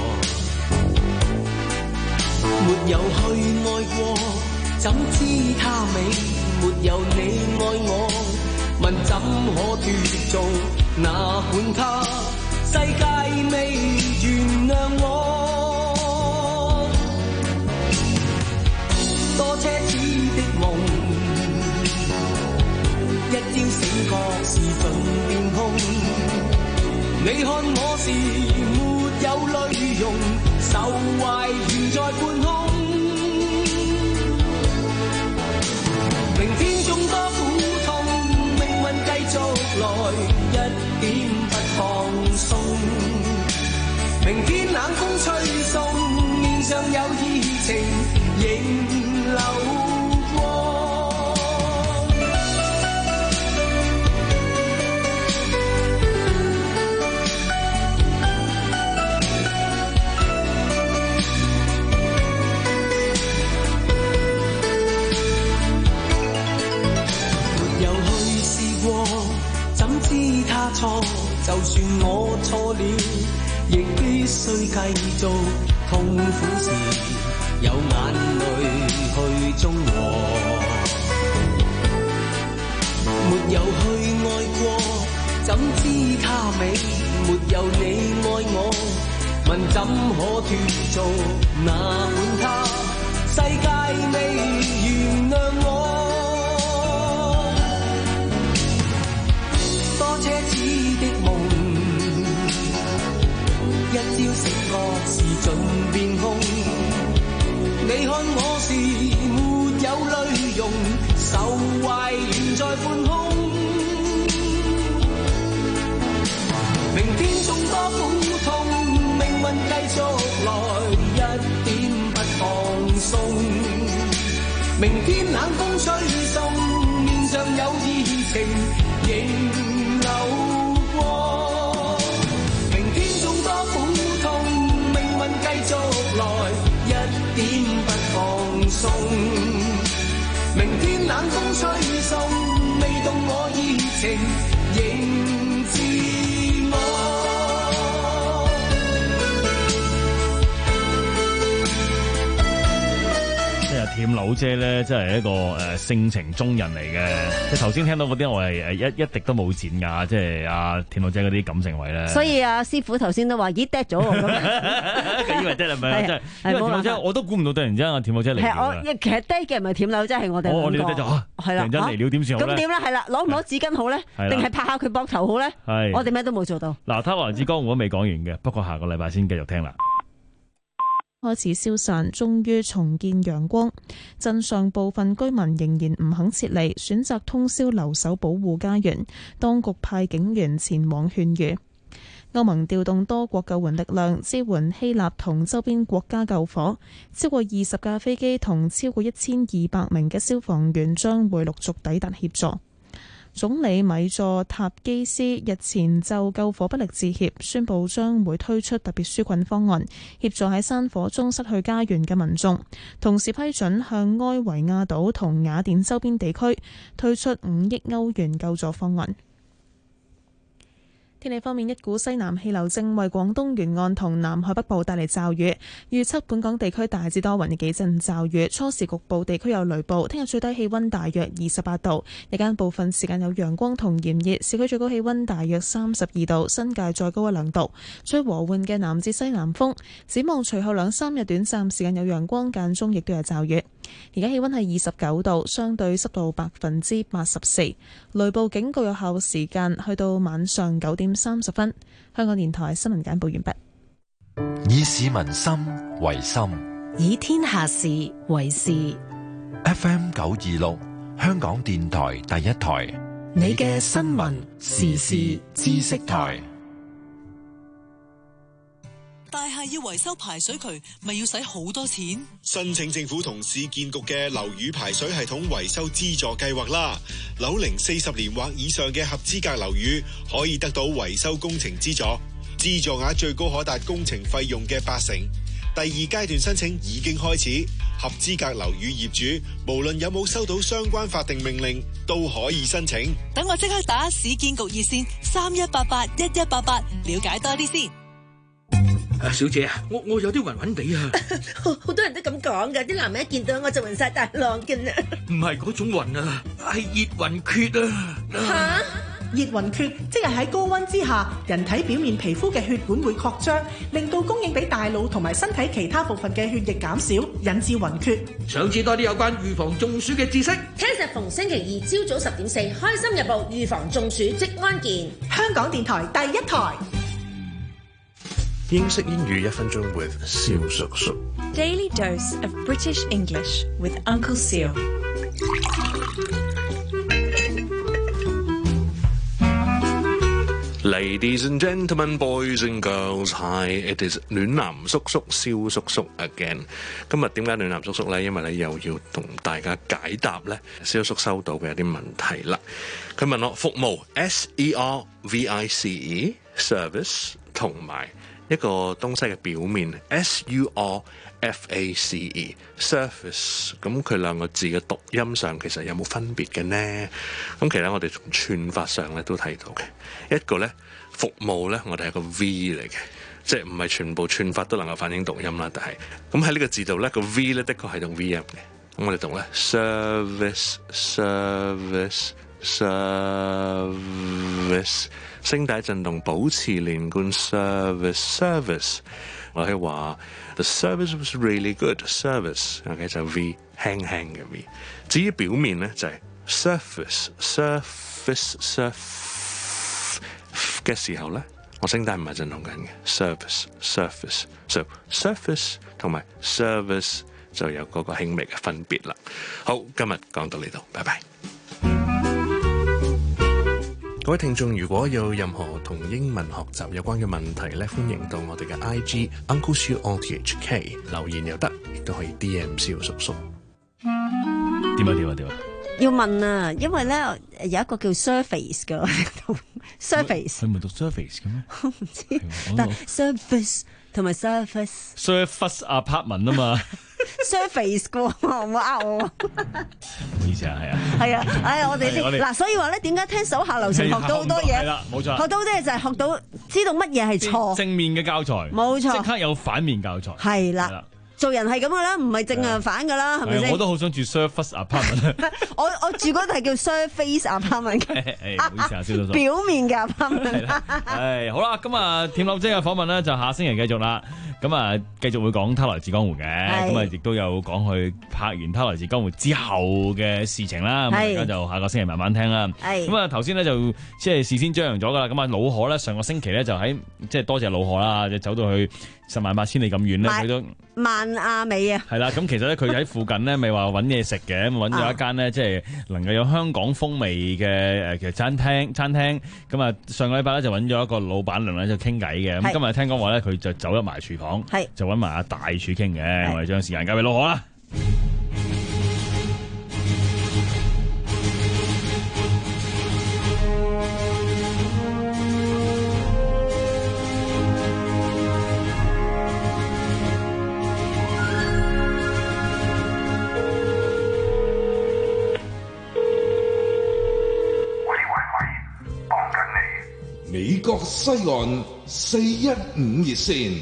沒有去愛過，怎知他美？沒有你愛我，問怎可脫做？哪管他世界未原諒我。多奢侈的夢，一朝醒覺是盡變空。你看我時沒有淚容，愁懷懸在半空。明天縱多苦痛，命運繼續來，一點不放鬆。明天冷風吹送，面上有熱情仍流光。沒有去試過，怎知他錯？就算我錯了，亦必須繼續。痛苦時有眼淚去中和，沒有去愛過，怎知他美？沒有你愛我，問怎可脫做？哪管他世界未原諒我。多奢侈的夢，一朝醒覺是盡變空。你看我時沒有淚容，愁懷懸在半空。明天縱多苦痛，命運繼續來，一點不放鬆。明天冷風吹送，面上有熱情仍流光。明天縱多苦痛，命運繼續來，一點不放鬆。明天冷風吹送，未動我熱情，仍自我。 甜柳姐咧，真係一個誒、呃、性情中人嚟嘅。即係頭先聽到嗰啲，我係誒一一滴都冇剪噶，即係阿甜柳姐嗰啲感情位咧。 所以阿、啊、師傅頭先都話咦 dead 咗喎咁。 佢以為 dead 係咪啊？真係，因為甜柳姐我都估唔到突然之間阿甜柳姐嚟。 係我其實 dead 嘅唔係甜柳姐，係我哋兩個。 哦，你 dead 咗啊？係啦，突然間嚟了點算好咧？ 咁點咧？係啦，攞唔攞紙巾好咧？定係拍下佢膊頭好咧？係。我哋咩都冇做到。 嗱，他華之江湖都未講完嘅，不過下個禮拜先繼續聽啦。 開始消散，終於重見陽光。鎮上部分居民仍然唔肯撤離，選擇通宵留守保護家園。當局派警員前往勸喻。歐盟調動多國救援力量，支援希臘同周邊國家救火。超過二十架飛機同超過一千二百名嘅消防員將會陸續抵達協助。總理米佐塔基斯日前就救火不力致歉，宣布將會推出特別紓困方案，協助喺山火中失去家園嘅民眾。同時批准向埃維亞島同雅典周邊地區推出五億歐元救助方案。天氣方面，一股西南氣流正為廣東沿岸同南海北部帶嚟驟雨，預測本港地區大致多雲，幾陣驟雨，初時局部地區有雷暴。聽日最低氣溫大約二十八度，日間部分時間有陽光同炎熱，市區最高氣溫大約三十二度，新界再高一兩度。吹和緩嘅南至西南風。展望隨後兩三日短暫時間有陽光，間中亦都有驟雨。而家氣溫係二十九度，相對濕度百分之八十四，雷暴警告有效時間去到晚上九點三十分。香港電台新聞簡報完畢。 以市民心為心， 以天下事為事。 F M 九二六，香港電台第一台， 你嘅新聞時事知識台。 大廈要維修排水渠，咪要使好多錢？ 申請政府同市建局嘅樓宇排水系統維修資助計劃啦。樓齡四十年或以上嘅合資格樓宇可以得到維修工程資助，資助額最高可達工程費用嘅八成。第二階段申請已經開始，合資格樓宇業主無論有冇收到相關法定命令，都可以申請。 等我即刻打市建局熱線三一八八一一八八，了解多啲先。 啊，小姐啊，我我有啲暈暈地啊， 好多人都咁講噶，啲男人一見到我就暈晒大浪嘅啦。 唔係嗰種暈啊，係熱暈厥啊。 吓，熱暈厥即係喺高溫之下，人體表面皮膚嘅血管會擴張，令到供應俾大腦同埋身體其他部分嘅血液減少，引致暈厥。 想知多啲有關預防中暑嘅知識， 聽日逢星期二朝早十點四，開心日報預防中暑即安健，香港電台第一台。 英式英語一分鐘 with 蕭叔叔。 Daily dose of British English with Uncle Seal。 Ladies and gentlemen, boys and girls, hi! It is 暖男叔叔蕭叔叔 again。今日點解暖男叔叔呢？因為咧又要同大家解答咧蕭叔收到嘅一啲問題啦。佢問我服務 S E R V I C E service 同埋一個東西嘅表面 S U R F A C E surface， 咁佢兩個字嘅讀音上其實有冇分別嘅呢？咁其實我哋從串法上咧都睇到嘅，一個咧服務咧我哋係個 V 嚟嘅，即係唔係全部串法都能夠反映讀音啦，但係咁喺呢個字度咧個 V 咧的確係讀 V 音嘅，咁我哋讀咧 service service service， 聲帶震動保持連貫 service service， 我可以話 the service was really good service， OK 就 V 輕輕嘅 V。至於表面咧就係 surface surface surface 嘅時候咧，我聲帶唔係震動緊嘅 surface surface so surface 同埋 service 就有嗰個輕微嘅分別啦。好，今日講到呢度，拜拜。各位聽眾，如果有任何同英文學習有關嘅問題咧，歡迎到我哋嘅 I G Uncle Siu O T H K 留言又得，亦都可以 D M 蕭叔叔。 點啊點啊點啊！ 要問啊，因為咧有一個叫 surface 嘅 surface， 佢唔係讀 surface 嘅咩？ 我唔知，但 surface 同埋 surface surface apartment 啊嘛。 surface 嘅，唔好呃我。 唔好意思啊，係啊。 係啊，哎呀，我哋啲嗱，所以話咧，點解聽手下留情學到好多嘢？ 係啦，冇錯。 學到啲嘢就係學到知道乜嘢係錯。 正面嘅教材， 冇錯。 即刻有反面教材。 係啦。做人係咁噶啦，唔係正啊反噶啦，係咪先？ 我都好想住 surface apartment。 我我住嗰度係叫 surface apartment 嘅， 唔好意思啊，蕭叔叔。 表面嘅 apartment。 係好啦，咁啊，田柳姐嘅訪問咧就下星期繼續啦。咁啊，繼續會講《他來自江湖》嘅，咁啊，亦都有講佢拍完《他來自江湖》之後嘅事情啦。咁大家就下個星期慢慢聽啦。咁啊，頭先咧就即係事先張揚咗噶啦。咁啊，老何咧上個星期咧就喺即係多謝老何啦，就走到去十萬八千里咁遠咧，佢都萬亞美啊。係啦，咁其實咧佢喺附近咧，咪話揾嘢食嘅，咁揾咗一間咧，即係能夠有香港風味嘅誒其實餐廳餐廳。咁啊，上個禮拜咧就揾咗一個老闆娘咧就傾偈嘅。咁今日聽講話咧，佢就走入埋廚房。係就揾埋阿大廚傾嘅，我哋將時間交俾老何啦。 喂喂喂，幫緊你！美國西岸四一五熱線。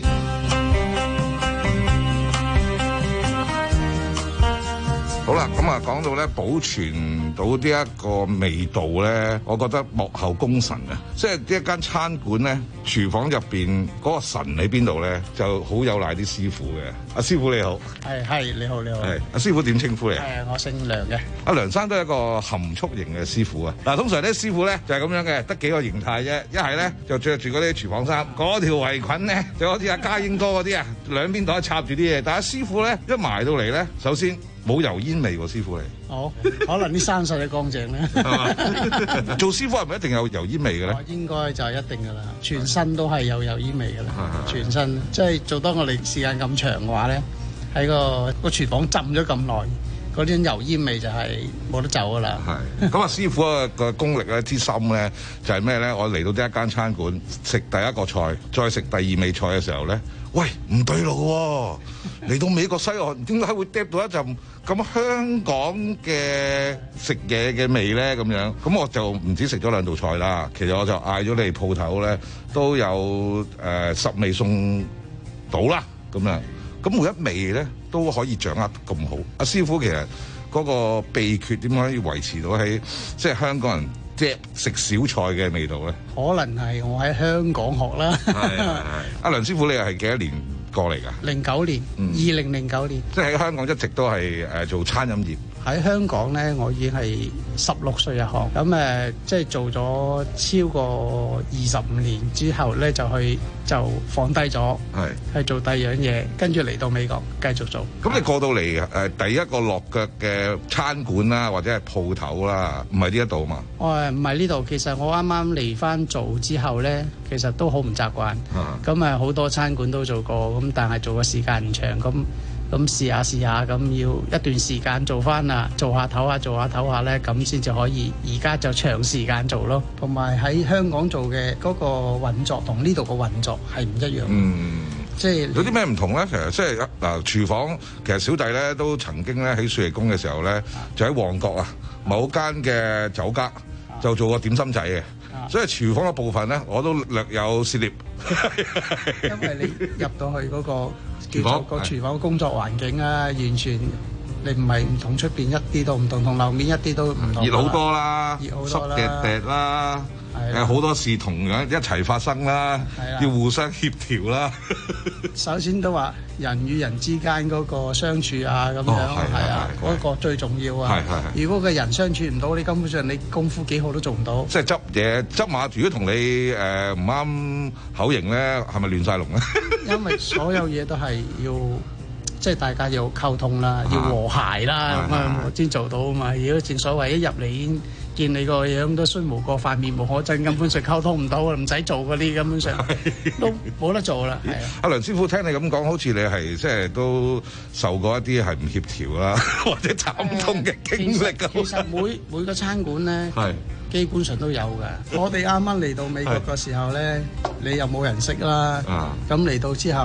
好啦，咁啊講到咧保存到呢一個味道咧，我覺得幕後功臣啊，即係一間餐館咧，廚房入邊嗰個神喺邊度咧，就好有賴啲師傅嘅。阿師傅你好， 係係你好你好， 係阿師傅點稱呼你？ 誒，我姓梁嘅。 阿梁生都係一個含蓄型嘅師傅啊。嗱，通常啲師傅咧就係咁樣嘅，得幾個形態啫。一係咧就着住嗰啲廚房衫，嗰條圍裙咧就好似阿家英哥嗰啲啊，兩邊袋插住啲嘢。但係師傅咧一埋到嚟咧，首先冇油煙味喎，師傅嚟。 哦，可能啲生水係乾淨咧。 做師傅係咪一定有油煙味嘅咧？ 應該就係一定㗎啦，全身都係有油煙味㗎啦，全身即係做得我哋時間咁長嘅話咧，喺個個廚房浸咗咁耐，嗰啲油煙味就係冇得走㗎啦。 係咁啊，師傅個功力咧之深咧就係咩咧？我嚟到呢一間餐館食第一個菜，再食第二味菜嘅時候咧，喂唔對路喎！嚟到美國西岸點解會嗒到一陣咁香港嘅食嘢嘅味咧？咁樣咁我就唔止食咗兩道菜啦，其實我就嗌咗你鋪頭咧都有誒、呃、十味餸到啦，咁樣咁每一味咧都可以掌握得咁好。阿師傅其實嗰個秘訣點可以維持到喺即係香港人即係食小菜嘅味道咧？ 可能係我喺香港學啦。係係係。 阿梁師傅，你又係幾多年過嚟㗎？ 零九年，二零零九年。 即係喺香港一直都係誒做餐飲業。 喺香港咧，我已經係十六歲入行，咁誒即係做咗超過二十五年之後咧，就去就放低咗，係係做第二樣嘢，跟住嚟到美國繼續做。 咁你過到嚟誒第一個落腳嘅餐館啦，或者係鋪頭啦，唔係呢一度嘛？ 誒唔係呢度，其實我啱啱嚟翻做之後咧，其實都好唔習慣。咁誒好多餐館都做過，咁但係做嘅時間唔長咁。咁試下試下，咁要一段時間做翻啦，做下唞下，做下唞下咧，咁先至可以。而家就長時間做咯，同埋喺香港做嘅嗰個運作同呢度個運作係唔一樣。嗯，即係有啲咩唔同咧？其實即係嗱，廚房其實小弟咧都曾經咧喺暑期工嘅時候咧，就喺旺角啊某間嘅酒家就做過點心仔嘅。所以廚房嘅部分咧，我都略有涉獵。 因為你入到去嗰個叫做個廚房工作環境啊，完全你唔係唔同出邊一啲都唔同，同樓面一啲都唔同。熱好多啦，熱好多啦，濕嘅滴啦，誒好多事同樣一齊發生啦，要互相協調啦。首先都話人與人之間嗰個相處啊，咁樣係啊，嗰個最重要啊。係係。如果個人相處唔到，你根本上你功夫幾好都做唔到。即係執嘢執馬，如果同你誒唔啱口型咧，係咪亂晒龍咧？因為所有嘢都係要。即係大家要溝通啦，要和諧啦，咁啊先做到啊嘛。如果正所謂一入嚟已經見你個樣都衰無過塊面無可憎，根本上溝通唔到啊，唔使做嗰啲根本上都冇得做啦。係啊，阿梁師傅聽你咁講，好似你係即係都受過一啲係唔協調啦，或者慘痛嘅經歷咁。其實每每個餐館咧，係基本上都有㗎。我哋啱啱嚟到美國嘅時候咧，你又冇人識啦，咁嚟到之後。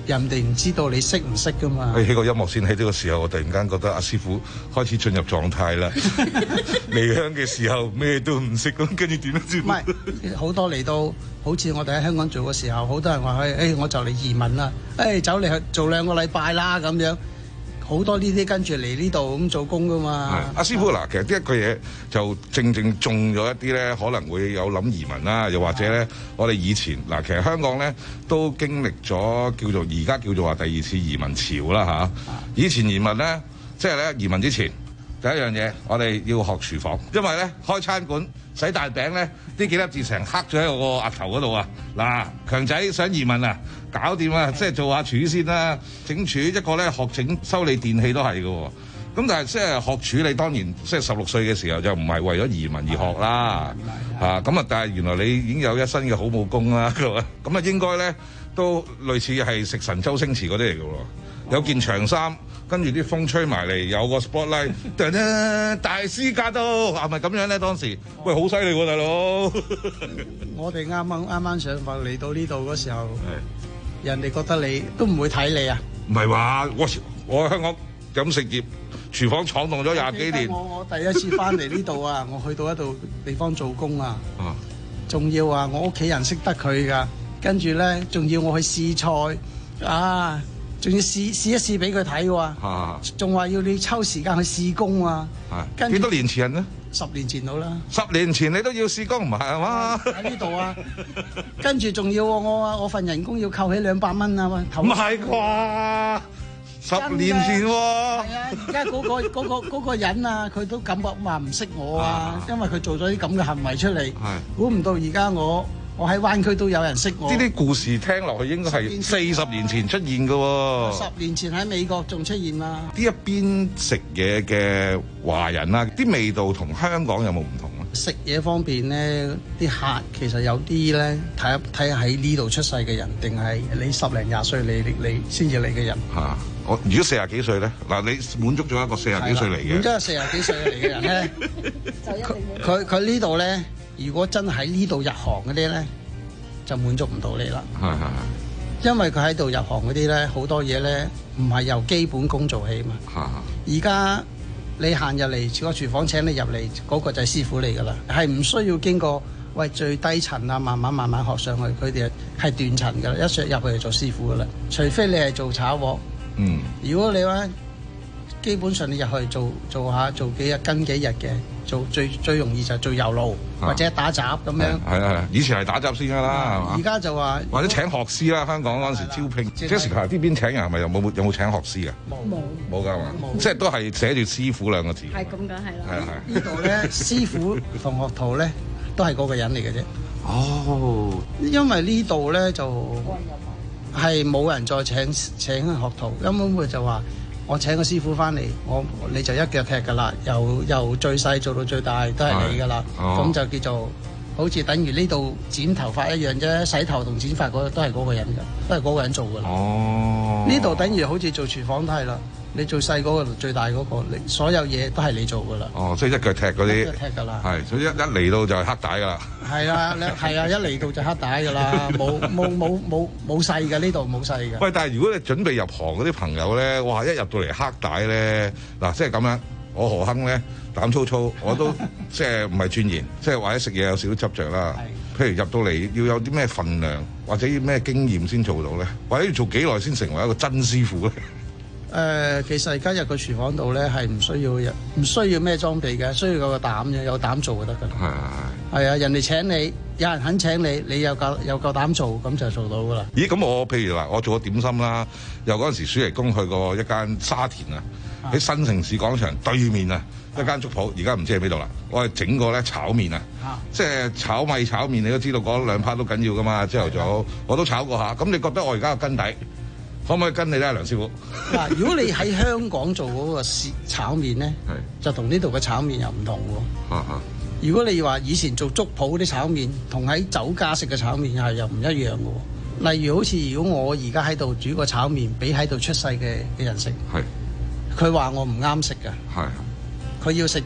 人哋唔知道你識唔識噶嘛。 喺個音樂線喺呢個時候，我突然間覺得阿師傅開始進入狀態啦。離鄉嘅時候咩都唔識，咁跟住點樣先？ 唔係好多嚟到，好似我哋喺香港做嘅時候，好多人話：誒、哎，我就嚟移民啦，誒、哎，走嚟去做兩個禮拜啦咁樣。好多呢啲跟住嚟呢度咁做工噶嘛。 阿師傅嗱，其實呢一個嘢就正正中咗一啲咧，可能會有諗移民啦，又或者咧，我哋以前嗱，其實香港咧都經歷咗叫做而家叫做話第二次移民潮啦嚇。以前移民咧，即係咧移民之前第一樣嘢，我哋要學廚房，因為咧開餐館洗大餅咧，呢幾粒字成刻咗喺我個額頭嗰度啊！嗱，強仔想移民啊！搞掂啊！即係做下廚先啦，整廚一個咧學整修理電器都係嘅喎。咁但係即係學廚，你當然即係十六歲嘅時候就唔係為咗移民而學啦。嚇咁啊！但係原來你已經有一身嘅好武功啦。咁啊應該咧都類似係食神周星馳嗰啲嚟嘅喎。有件長衫，跟住啲風吹埋嚟，有個 spotlight，噔噔大師駕到，係咪咁樣咧？當時喂好犀利喎，大佬！ 我哋啱啱啱啱上課嚟到呢度嗰時候。人哋覺得你都唔會睇你啊！ 唔係話我我喺香港飲食業廚房闖蕩咗廿幾年。 我我第一次翻嚟呢度啊，我去到一度地方做工啊，仲要啊我屋企人識得佢噶，跟住咧仲要我去試菜啊，仲要試試一試俾佢睇喎，仲話要你抽時間去試工啊。跟幾多年前呢？ 十年前到啦。 十年前你都要試工唔係係嘛？ 喺呢度啊，跟住仲要我啊，我份人工要扣起兩百蚊啊嘛。 唔係啩？十年前喎。係啊，而家嗰個嗰、嗰個嗰個人啊，佢都感覺話唔識我啊，因為佢做咗啲咁嘅行為出嚟。估唔到而家我。我喺灣區都有人識我。 呢啲故事聽落去應該係四十年前出現嘅喎。 十年前喺美國仲出現啦。 呢一邊食嘢嘅華人啦，啲味道同香港有冇唔同啊？ 食嘢方面咧，啲客其實有啲咧睇睇喺呢度出世嘅人，定係你十零廿歲你你先至嚟嘅人。 嚇、啊！我如果四廿幾歲咧，嗱你滿足咗一個四廿幾歲嚟嘅。 滿足係四廿幾歲嚟嘅人咧，佢佢佢呢度咧。如果真喺呢度入行嗰啲咧，就滿足唔到你啦。係係係。因為佢喺度入行嗰啲咧，好多嘢咧唔係由基本功做起嘛。係係。而家你行入嚟個廚房請你入嚟，嗰、嗰個就係師傅嚟㗎啦，係唔需要經過喂最低層啊，慢慢慢慢學上去。佢哋係斷層㗎啦，一上入去就做師傅㗎啦。除非你係做炒鑊。嗯。如果你話基本上你入去做做下做幾日跟幾日嘅。做最最容易就係做油爐、啊、或者打雜咁樣。係係，以前係打雜先㗎啦，係嘛？而家就話或者請學師啦，香港嗰陣時招聘，即係時候呢邊請人係咪有冇有冇請學師㗎？冇冇冇㗎嘛？即係都係寫住師傅兩個字。係咁梗係啦。係係。呢度咧，師傅同學徒咧都係嗰個人嚟嘅啫。哦。因為呢度咧就係冇人再請請學徒，根本佢就話。我請個師傅翻嚟，我你就一腳踢㗎啦，由由最細做到最大都係你㗎啦，咁、哦、就叫做好似等於呢度剪頭髮一樣啫，洗頭同剪髮嗰個都係嗰個人㗎，都係嗰個人做㗎啦。哦，呢度等於好似做廚房都係啦，你最細嗰個最大嗰個，你所有嘢都係你做㗎啦。哦，即係一腳踢嗰啲，一腳踢㗎啦。係，所以一一嚟到就係黑帶㗎啦。係啊，係啊，一嚟到就黑帶㗎啦，冇冇冇冇冇細㗎，呢度冇細㗎。喂，但係如果你準備入行嗰啲朋友咧，哇！一入到嚟黑帶咧，嗱，即係咁樣，我何亨咧膽粗粗，我都即係唔係鑽研，即係或者食嘢有少少執着啦。譬如入到嚟要有啲咩份量，或者要咩經驗先做到咧，或者要做幾耐先成為一個真師傅咧？誒、呃，其實而家入個廚房度咧，係唔需要唔需要咩裝備嘅，需要有個膽嘅，有膽做就得㗎啦。係係啊，人哋請你，有人肯請你，你有夠有夠膽做，咁就做到㗎啦。咦？咁我譬如話，我做過點心啦，又嗰陣時暑期工去過一間沙田啊，喺新城市廣場對面啊，一間粥鋪，而家唔知喺邊度啦。我係整過咧炒麵啊，即係炒米炒麵，你都知道嗰兩 part 都緊要㗎嘛。朝頭早我都炒過下，咁你覺得我而家有根底？可唔可以跟你咧，梁師傅？嗱，如果你喺香港做嗰個炒麵咧，就同呢度嘅炒麵又唔同喎。啊啊！如果你話以前做粥鋪啲炒麵，同喺酒家食嘅炒麵係又唔一樣嘅喎。例如好似如果我而家喺度煮個炒麵，俾喺度出世嘅嘅人食，係佢話我唔啱食㗎。係佢要食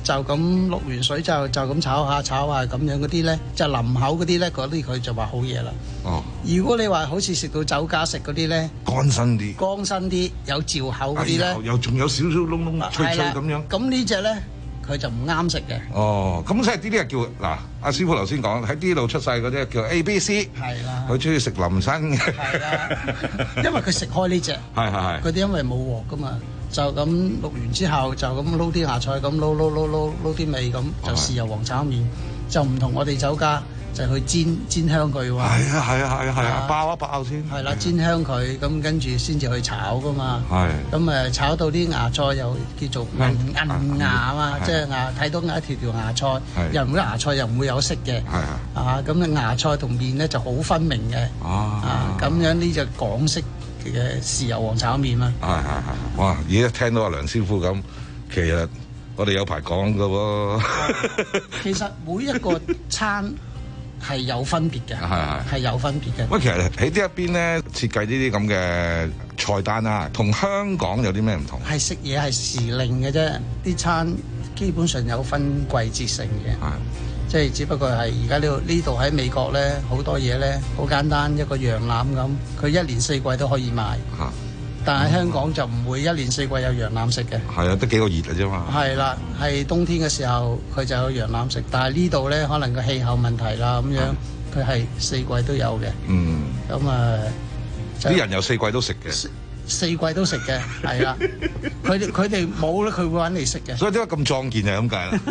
就咁淥完水就就咁炒下炒下咁樣嗰啲咧，就淋口嗰啲咧，嗰啲佢就話好嘢啦。 哦， 如果你話好似食到酒家食嗰啲咧， 乾身啲， 乾身啲有嚼口嗰啲咧， 又仲有少少窿窿脆脆咁樣。 咁呢隻咧佢就唔啱食嘅。 哦，咁即係呢啲係叫嗱，阿師傅頭先講喺呢度出世嗰啲叫 A B C。 係啦。 佢中意食淋身嘅。 係啦，因為佢食開呢隻。 係係係。 佢哋因為冇鑊噶嘛。就咁淥完之後，就咁撈啲芽菜，咁撈撈撈撈撈啲味，咁就豉油黃炒麵，就唔同我哋酒家就去煎煎香佢喎。係啊係啊係啊係啊，爆一爆先。 係啦，煎香佢，咁跟住先至去炒噶嘛。 係。咁誒炒到啲芽菜又叫做韌韌芽啊嘛，即係芽睇到一條條芽菜，又唔會芽菜又唔會有色嘅。係啊。啊咁嘅芽菜同麵咧就好分明嘅。哦。啊咁樣呢就港式嘅豉油黃炒麵啦， 係係係，哇！而家聽到阿梁師傅咁，其實我哋有排講噶喎。 其實每一個餐係有分別嘅，係係係有分別嘅。 喂，其實喺呢一邊咧設計呢啲咁嘅菜單啊，同香港有啲咩唔同？ 係食嘢係時令嘅啫，啲餐基本上有分季節性嘅。係。即係只不過係而家呢度呢度喺美國咧，好多嘢咧好簡單，一個羊腩咁，佢一年四季都可以賣。嚇！但係香港就唔會一年四季有羊腩食嘅。係啊，得幾個月嘅啫嘛。係啦，係冬天嘅時候佢就有羊腩食，但係呢度咧可能個氣候問題啦咁樣，佢係四季都有嘅。嗯。咁啊， 啲人有四季都食嘅。 四季都食嘅，係啦。佢哋佢哋冇咧，佢會揾你食嘅。 所以點解咁壯健就係咁解啦。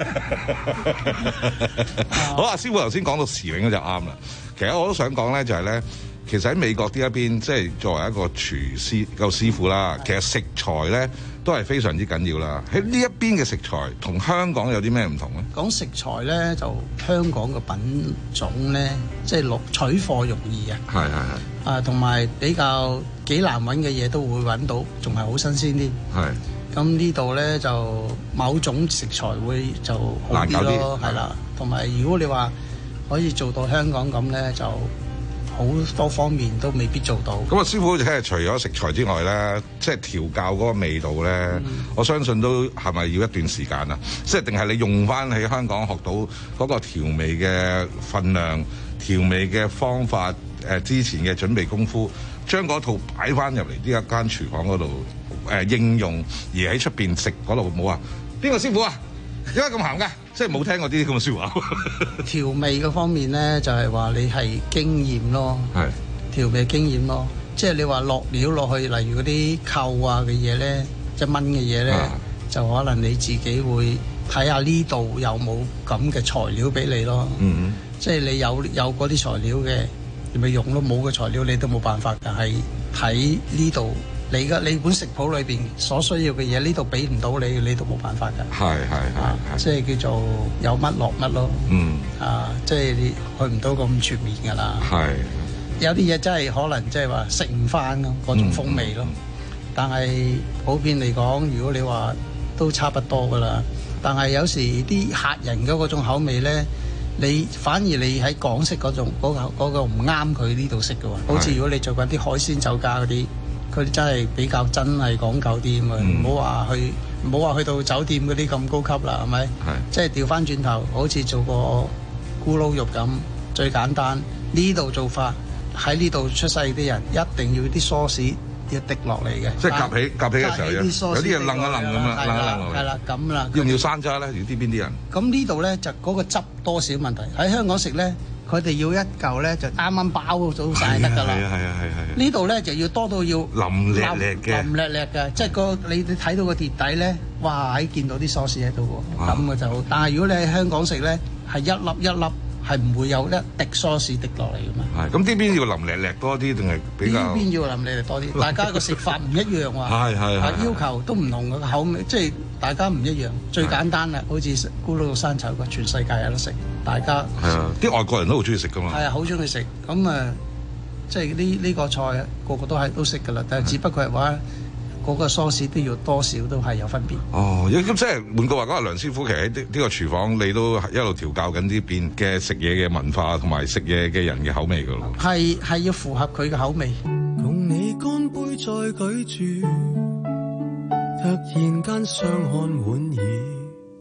好啊，師傅頭先講到時令嗰就啱啦。其實我都想講咧，就係咧，其實喺美國呢一邊，即係作為一個廚師個師傅啦，其實食材咧都係非常之緊要啦。喺呢一邊嘅食材同香港有啲咩唔同咧？ 講食材咧，就香港嘅品種咧，即係落取貨容易嘅。係係係。啊，同埋比較幾難揾嘅嘢都會揾到，仲係好新鮮啲。係。咁呢度咧就某種食材會就好啲咯，係啦。同埋如果你話可以做到香港咁咧，就好多方面都未必做到。 咁啊，師傅即係除咗食材之外咧，即係調教嗰個味道咧，嗯、我相信都係咪要一段時間啊？即係定係你用翻喺香港學到嗰個調味嘅分量、調味嘅方法，誒、呃、之前嘅準備功夫，將嗰套擺翻入嚟呢一間廚房嗰度誒應用，而喺出邊食嗰度冇啊？邊個師傅啊？點解咁鹹㗎？即係冇聽過啲咁嘅説話。 調味嗰方面咧，就係、是、話你係經驗咯。係調味經驗咯，即係你話落料落去，例如嗰啲扣啊嘅嘢咧，即係炆嘅嘢咧，啊、就可能你自己會睇下呢度有冇咁嘅材料俾你咯。嗯，即係你有有嗰啲材料嘅，你咪用咯；冇嘅材料你都冇辦法㗎。係睇呢度。你嘅你本食譜裏邊所需要嘅嘢，呢度俾唔到你，你都冇辦法㗎。係係係，即係叫做有乜落乜咯。嗯。啊，即係你去唔到咁全面㗎啦。係。有啲嘢真係可能即係話食唔翻咯，嗰種風味咯。嗯、但係普遍嚟講，如果你話都差不多㗎啦。但係有時啲客人嘅嗰種口味咧，你反而你喺港式嗰種嗰、嗰個嗰個唔啱佢呢度食㗎喎。好似如果你做緊啲海鮮酒家嗰啲。佢哋真係比較真係講究啲咁啊！唔好話去，唔好話去到酒店嗰啲咁高級啦，係咪？係。即係調翻轉頭，好似做個咕嚕肉咁，最簡單。呢度做法喺呢度出世啲人，一定要啲梳士要滴落嚟嘅。 即係夾起夾起嘅時候，有有啲人愣一愣咁啊，愣一愣落嚟。係啦，咁啦。要唔要山楂咧？要啲邊啲人？ 咁呢度咧就嗰個汁多少問題。喺香港食咧。佢哋要一嚿咧就啱啱包到晒得㗎啦。係啊係啊係係。呢度咧就要多到要腍叻叻嘅， 腍叻叻嘅，即係個你你睇到個碟底咧，哇！喺見到啲sauce喺度喎，咁嘅就好。但係如果你喺香港食咧，係一粒一粒，係唔會有一滴 sauce滴落嚟㗎嘛。係。咁呢邊要腍叻叻多啲定係比較？ 呢邊要腍叻叻多啲，大家個食法唔一樣喎。係係係。要求都唔同嘅口味，即係大家唔一樣。最簡單啦，好似咕嚕肉生炒個，全世界有得食。大家係啊，啲外國人都好中意食噶嘛。係啊，好中意食。咁啊，即係呢呢個菜個個都係都食噶啦，但係只不過係話嗰個sauce都要多少都係有分別。 哦，咁即係換句話講，阿梁師傅其實喺呢呢個廚房，你都一路調教緊呢邊嘅食嘢嘅文化同埋食嘢嘅人嘅口味噶咯。 係係要符合佢嘅口味。 共你乾杯再舉住，突然間相看滿意。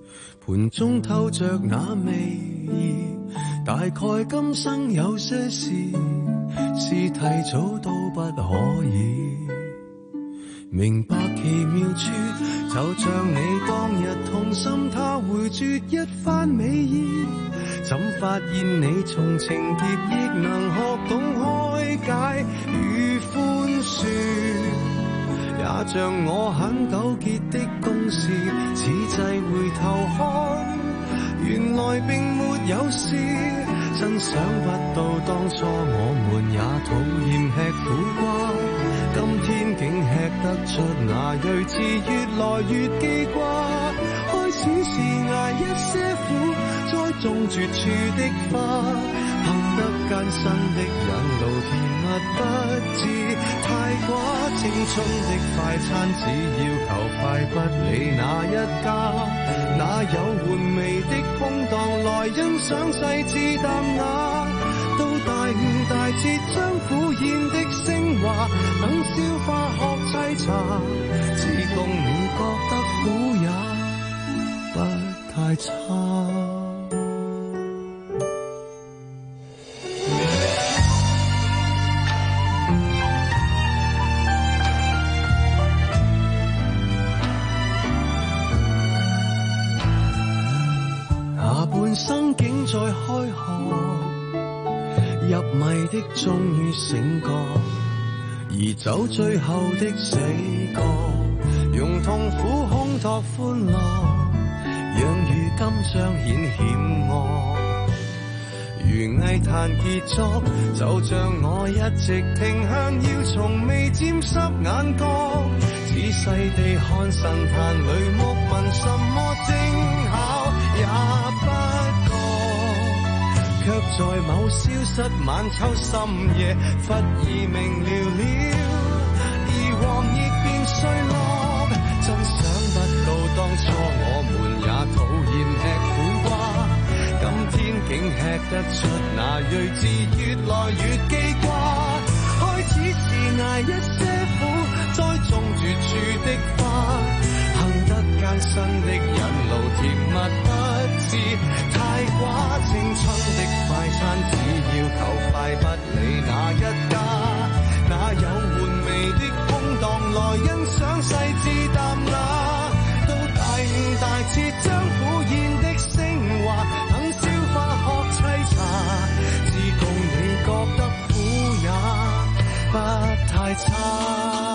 盤中透着那味兒，大概今生有些事是提早都不可以明白奇妙處，就像你當日痛心他回絕一番美意，怎發現你從情劫亦能學懂開解與寬恕，也像我很糾結的公事，此際回頭看原來並沒有事，真想不到當初我們也討厭吃苦瓜，今天竟吃得出那睿智，越來越記掛，開始是捱一些苦，栽種絕處的花，幸得艱辛的引路甜蜜不致太寡，青春的快餐只要求快，不理哪一家，哪有玩味的空檔來欣賞細緻淡雅，到大悟大徹將苦宴的升華，等消化學沏茶，只供你覺得苦也不太差。下半生竟在開學，入迷的終於醒覺，而走最後的死角，用痛苦烘托歡樂，讓如今彰顯險惡。如藝壇傑作，就像我一直停向，要從未沾濕眼角，仔細地看神壇裏木紋，什麼精巧也不覺，卻在某消失晚秋深夜，忽而明了了，而黃葉變碎落，真想不到當初我們也討厭吃苦瓜，今天竟吃得出那睿智，越來越記掛，開始是捱一些苦，栽種絕處的花，幸得艱辛的引路甜蜜不致太寡，青春的快餐只要求快，不理哪一家，哪有玩味的空檔來欣賞細緻淡雅，到大悟大徹將苦宴的升華，等消化學沏茶，只供你覺得苦也不太差。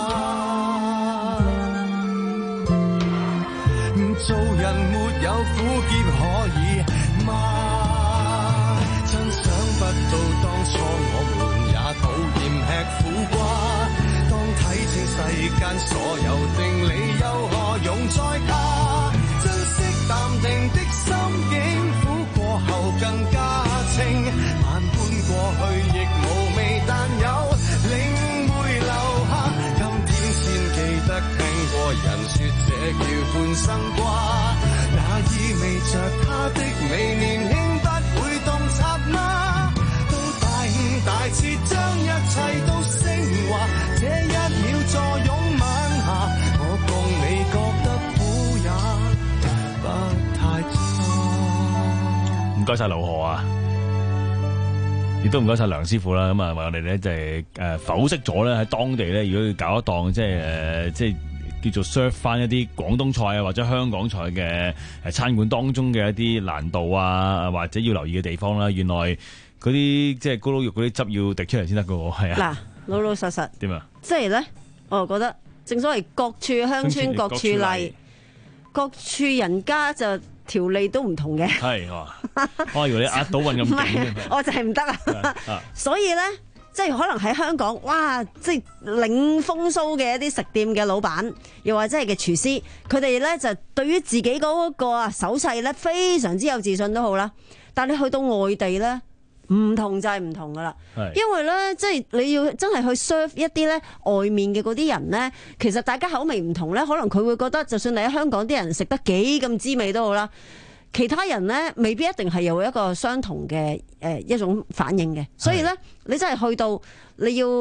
做人沒有苦澀可以嗎？真想不到當初我們也討厭吃苦瓜，當睇清世間所有定理，又何用再怕？珍惜淡定的心境，苦過後更加清，萬般過去亦無味，但有領會留下，今天先記得聽過人說這叫半生瓜，那意味着他的美年輕不會洞察嗎？到大悟大徹將一切都升華，這一秒坐擁晚霞，我共你覺得苦也不太差。 唔該晒劉河啊，亦都唔該晒梁師傅啦。咁啊，為我哋咧就係誒剖析咗咧喺當地咧，如果要搞一檔即係誒即係叫做 serve 翻一啲廣東菜啊或者香港菜嘅誒餐館當中嘅一啲難度啊，或者要留意嘅地方啦。原來嗰啲即係咕嚕肉嗰啲汁要滴出嚟先得噶喎，係啊。嗱， 老老實實點啊？即係咧，我就覺得正所謂各處鄉村各處例，各處人家就條例都唔同嘅。係哇，我以為你壓倒運咁勁，我就係唔得啊。所以咧。即係可能喺香港，哇！即係領風騷嘅一啲食店嘅老闆，又或者係嘅廚師，佢哋咧就對於自己嗰個啊手勢咧非常之有自信都好啦。但你去到外地咧，唔同就係唔同噶啦。因為咧，即係你要真係去 serve 一啲咧外面嘅嗰啲人咧，其實大家口味唔同咧，可能佢會覺得，就算你喺香港啲人食得幾咁滋味都好啦。其他人咧未必一定係有一個相同嘅誒一種反應嘅，所以咧你真係去到你要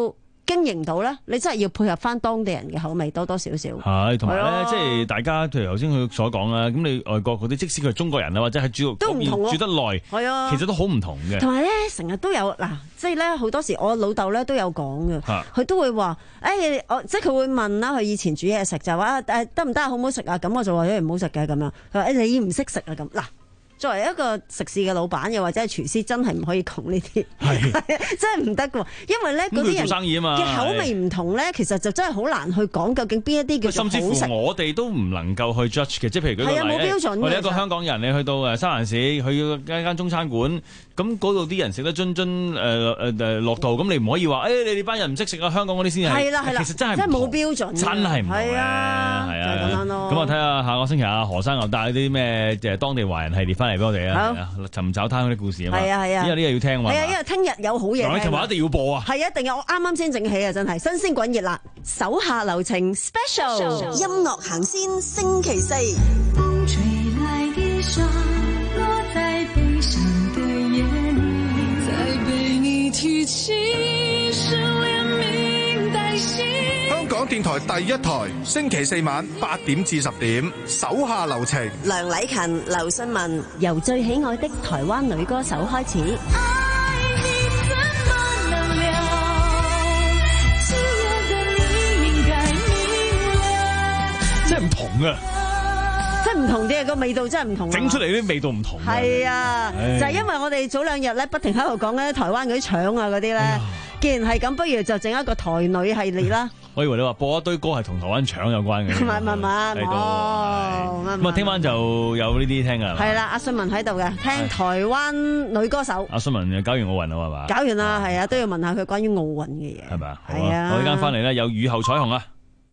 經營到咧，你真係要配合翻當地人嘅口味多多少少。 係，同埋咧，即係大家譬如頭先佢所講啦，咁你外國嗰啲，即使佢係中國人啊，或者喺主都唔同住得耐， 係啊， 其實都好唔同嘅。 同埋咧，成日都有嗱，即係咧好多時，我老豆咧都有講嘅，佢都會話，誒、欸，我即係佢會問啦，佢以前煮嘢食就話誒得唔得啊，好唔好食啊？咁我就話誒唔好食嘅咁樣，佢話誒你唔識食啊咁嗱。作為一個食肆嘅老闆，又或者係廚師，真係唔可以講呢啲，真係唔得㗎。因為咧，嗰啲人嘅口味唔同咧，其實就真係好難去講究竟邊一啲叫做好食。 甚至乎我哋都唔能夠去 judge 嘅，即係譬如舉個例， 係啊，冇標準嘅。 我哋一個香港人，你去到誒三藩市，去一間中餐館，咁嗰度啲人食得津津誒誒誒落肚，咁你唔可以話誒你哋班人唔識食啊，香港嗰啲先係。係啦係啦，其實真係真係冇標準，真係唔同嘅。係啊，係啊，就咁樣咯。咁我睇下下個星期阿何生又帶啲咩誒當地華人系列翻嚟俾我哋啊！尋找他嗰啲故事啊嘛，係啊係啊，因為呢個要聽喎。係啊，因為聽日有好嘢。琴日一定要播啊！係啊，一定有，我啱啱先整起啊，真係新鮮滾熱辣，手下留情 special 音樂行先星期四。風吹來的沙落在悲傷的夜裡，再被你提起是連名帶姓。香港電台第一台，星期四晚八點至十點，手下留情。梁禮勤、劉信文，由最喜愛的台灣女歌手開始。愛你怎麼能了，親愛的你應該明了。 真係唔同啊！ 真係唔同啲啊，個味道真係唔同。 整出嚟啲味道唔同。 係啊，就係因為我哋早兩日咧不停喺度講緊台灣嗰啲腸啊嗰啲咧。既然係咁，不如就整一個台女系列啦。我以為你話播一堆歌係同台灣腸有關嘅。唔係唔係唔係，哦。咁啊，聽晚就有呢啲聽㗎。係啦，阿信文喺度嘅，聽台灣女歌手。阿信文搞完奧運啦，係嘛？搞完啦，係啊，都要問下佢關於奧運嘅嘢。係咪啊？係啊。我呢間翻嚟咧有雨後彩虹啊！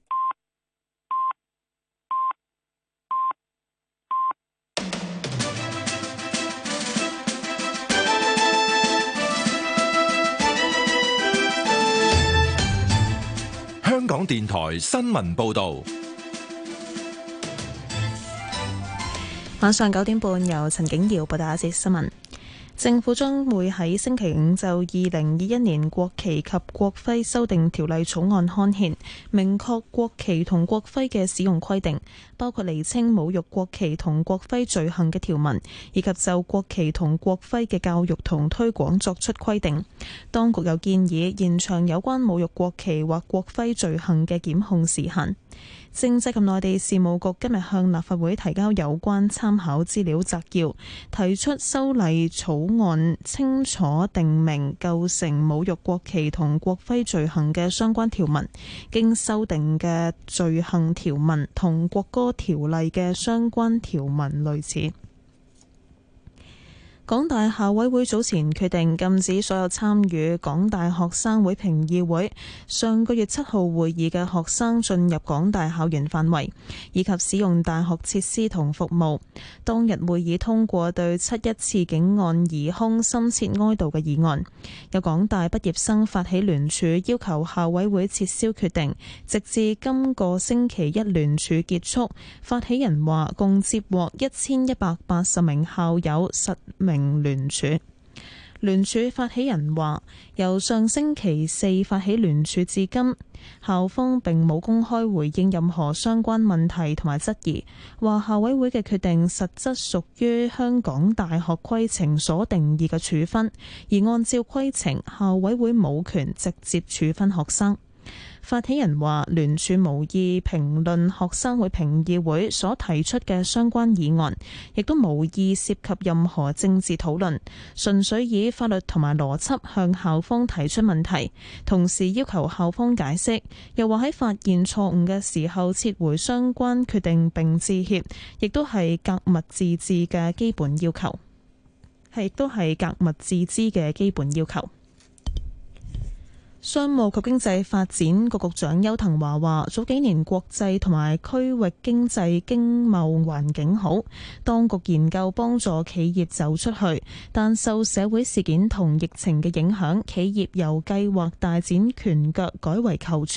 香港電台新聞報道， 晚上九點半由陳景瑤報道一節新聞。政府將會喺星期五就二零二一年國旗及國徽修訂條例草案刊憲，明確國旗同國徽嘅使用規定，包括釐清侮辱國旗同國徽罪行嘅條文，以及就國旗同國徽嘅教育同推廣作出規定。當局又建議延長有關侮辱國旗或國徽罪行嘅檢控時限。政制及內地事務局今日向立法會提交有關參考資料摘要，提出修例草案清楚定明構成侮辱國旗同國徽罪行嘅相關條文，經修訂嘅罪行條文同國歌條例嘅相關條文類似。港大校委會早前決定禁止所有參與港大學生會評議會上個月七號會議嘅學生進入港大校園範圍，以及使用大學設施同服務。當日會議通過對七一刺警案疑兇深切哀悼嘅議案。有港大畢業生發起聯署，要求校委會撤銷決定，直至今個星期一聯署結束。發起人話共接獲一千一百八十名校友實名聯署。聯署發起人話，由上星期四發起聯署至今，校方並冇公開回應任何相關問題同埋質疑，話校委會嘅決定實質屬於香港大學規程所定義嘅處分，而按照規程，校委會冇權直接處分學生。發起人話，聯署無意評論學生會評議會所提出嘅相關議案，亦都無意涉及任何政治討論，純粹以法律同埋邏輯向校方提出問題，同時要求校方解釋。又話喺發現錯誤嘅時候撤回相關決定並致歉，亦都係格物致知嘅基本要求，係亦都係格物致知嘅基本要求。商務及經濟發展局局長邱騰華話，早幾年國際同埋區域經濟經貿環境好，當局研究幫助企業走出去，但受社會事件同疫情嘅影響，企業由計劃大展拳腳改為求存。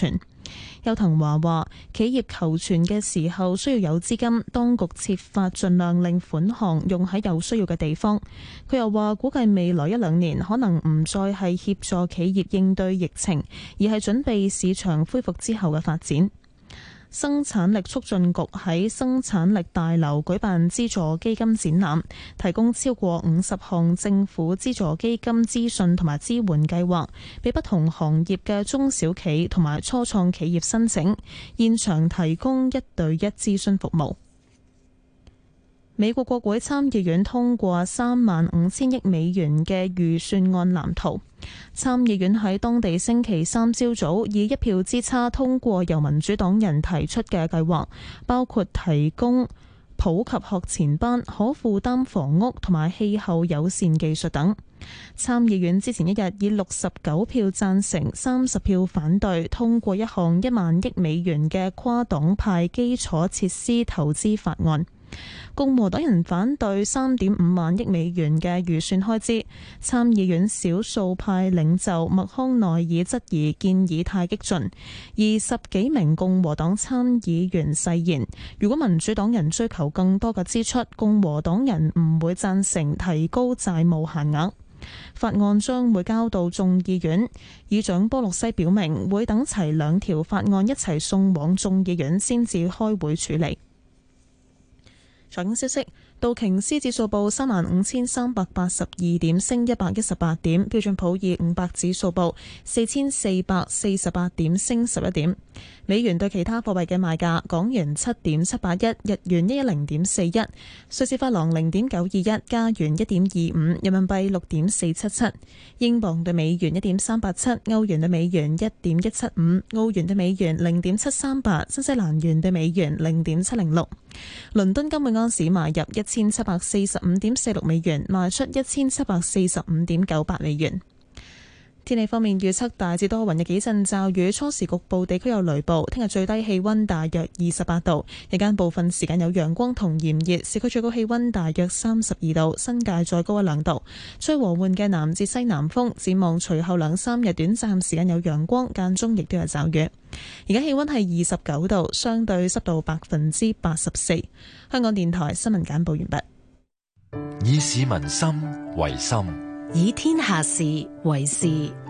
邱騰華話：企業求存嘅時候需要有資金，當局設法盡量令款項用喺有需要嘅地方。佢又話：估計未來一兩年可能唔再係協助企業應對疫情，而係準備市場恢復之後嘅發展。生產力促進局喺生產力大樓舉辦資助基金展覽，提供超過五十項政府資助基金資訊同埋支援計劃，俾不同行業嘅中小企同埋初創企業申請，現場提供一對一諮詢服務。美國國會參議院通過三萬五千億美元嘅預算案藍圖。參議院喺當地星期三朝早以一票之差通過由民主黨人提出嘅計劃，包括提供普及學前班、可負擔房屋同埋氣候友善技術等。參議院之前一日以六十九票贊成、三十票反對通過一項一萬億美元嘅跨黨派基礎設施投資法案。共和黨人反對三點五萬億美元嘅預算開支，參議院少數派領袖麥康奈爾質疑建議太激進，而十幾名共和黨參議員誓言，如果民主黨人追求更多嘅支出，共和黨人唔會贊成提高債務限額。法案將會交到眾議院，議長波洛西表明會等齊兩條法案一齊送往眾議院先至開會處理。財經消息，道瓊斯指數報三萬五千三百八十二點，升一百一十八點；標準普爾五百指數報四千四百四十八點，升十一點。美元對其他貨幣嘅賣價：港元七點七八一，日元一一零點四一，瑞士法郎零點九二一，加元一點二五，人民幣六點四七七，英鎊對美元一點三八七，歐元對美元一點一七五，澳元對美元零點七三八，新西蘭元對美元零點七零六。倫敦金每盎司買入一千七百四十五點四六美元，賣出一千七百四十五點九八美元。天氣方面預測大致多雲，有幾陣驟雨，初時局部地區有雷暴。聽日最低氣溫大約二十八度，日間部分時間有陽光同炎熱，市區最高氣溫大約三十二度，新界再高一兩度。吹和緩嘅南至西南風，展望隨後兩三日短暫時間有陽光，間中亦都有驟雨。而家氣溫係二十九度，相對濕度百分之八十四。香港電台新聞簡報完畢。 以市民心為心， 以天下事為事。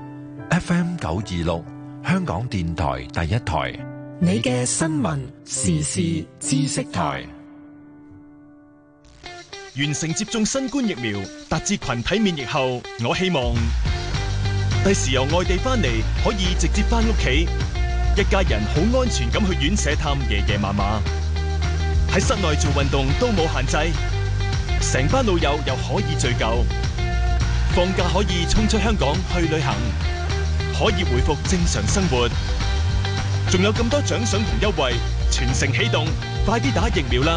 F M 九二六，香港電台第一台， 你嘅新聞時事知識台。 完成接種新冠疫苗，達至群體免疫後，我希望第時由外地翻嚟可以直接翻屋企，一家人好安全咁去院舍探爺爺嫲嫲，喺室內做運動都冇限制，成班老友又可以聚舊。放假可以衝出香港去旅行，可以回復正常生活，仲有咁多獎賞同優惠，全城起動，快啲打疫苗啦！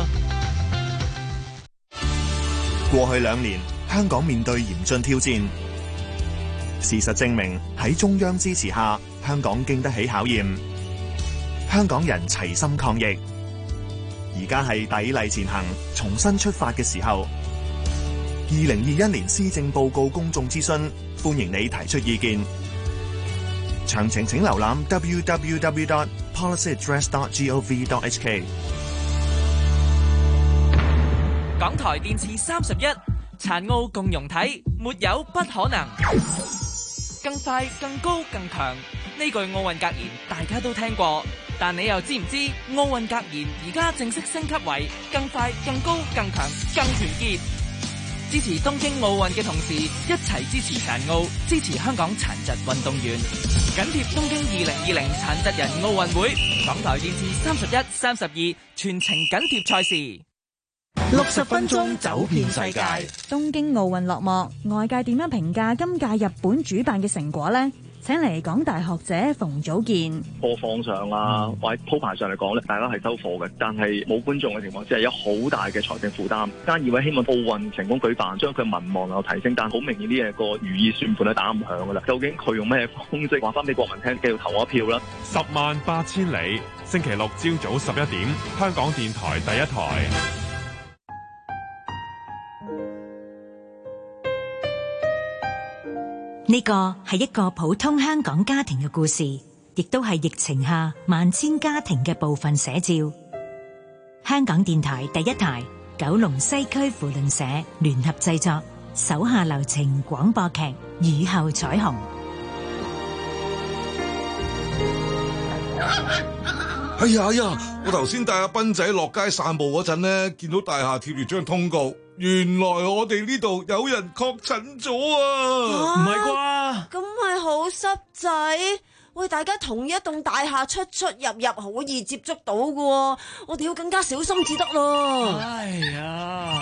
過去兩年，香港面對嚴峻挑戰，事實證明喺中央支持下，香港經得起考驗。香港人齊心抗疫，而家係砥礪前行、重新出發嘅時候。二零二一年施政報告公眾諮詢，歡迎你提出意見。詳情請瀏覽 w w w dot policy address dot gov dot h k。 港台電視三十一，殘奧共融體，沒有不可能。更快、更高、更強，呢句奧運格言大家都聽過，但你又知唔知奧運格言而家正式升級為更快、更高、更強、更團結。支持東京奧運嘅同時，一齊支持殘奧，支持香港殘疾運動員。緊貼東京二零二零殘疾人奧運會，港台電視三十一、三十二全程緊貼賽事。 六十分鐘走遍世界。東京奧運落幕，外界點樣評價今屆日本主辦嘅成果呢？請嚟港大學者馮祖健。 播放上啊，或者鋪排上嚟講咧，大家係收貨嘅，但係冇觀眾嘅情況之下，有好大嘅財政負擔。菅義偉希望奧運成功舉辦，將佢民望有提升，但好明顯呢一個如意算盤咧打唔響噶啦。究竟佢用咩方式話翻俾國民聽，繼續投我一票啦？ 十萬八千里，星期六朝早十一點，香港電台第一台。 呢個係一個普通香港家庭嘅故事， 亦都係疫情下萬千家庭嘅部分寫照。香港電台第一台、九龍西區扶輪社聯合製作，手下留情廣播劇《雨後彩虹》。 哎呀哎呀！我頭先帶阿斌仔落街散步嗰陣呢，見到大廈貼住張通告，原來我哋呢度有人確診咗啊！ 唔係啩？ 咁咪好濕仔。喂，大家同一棟大廈出出入入好易接觸到㗎喎，我哋要更加小心至得咯。 哎呀！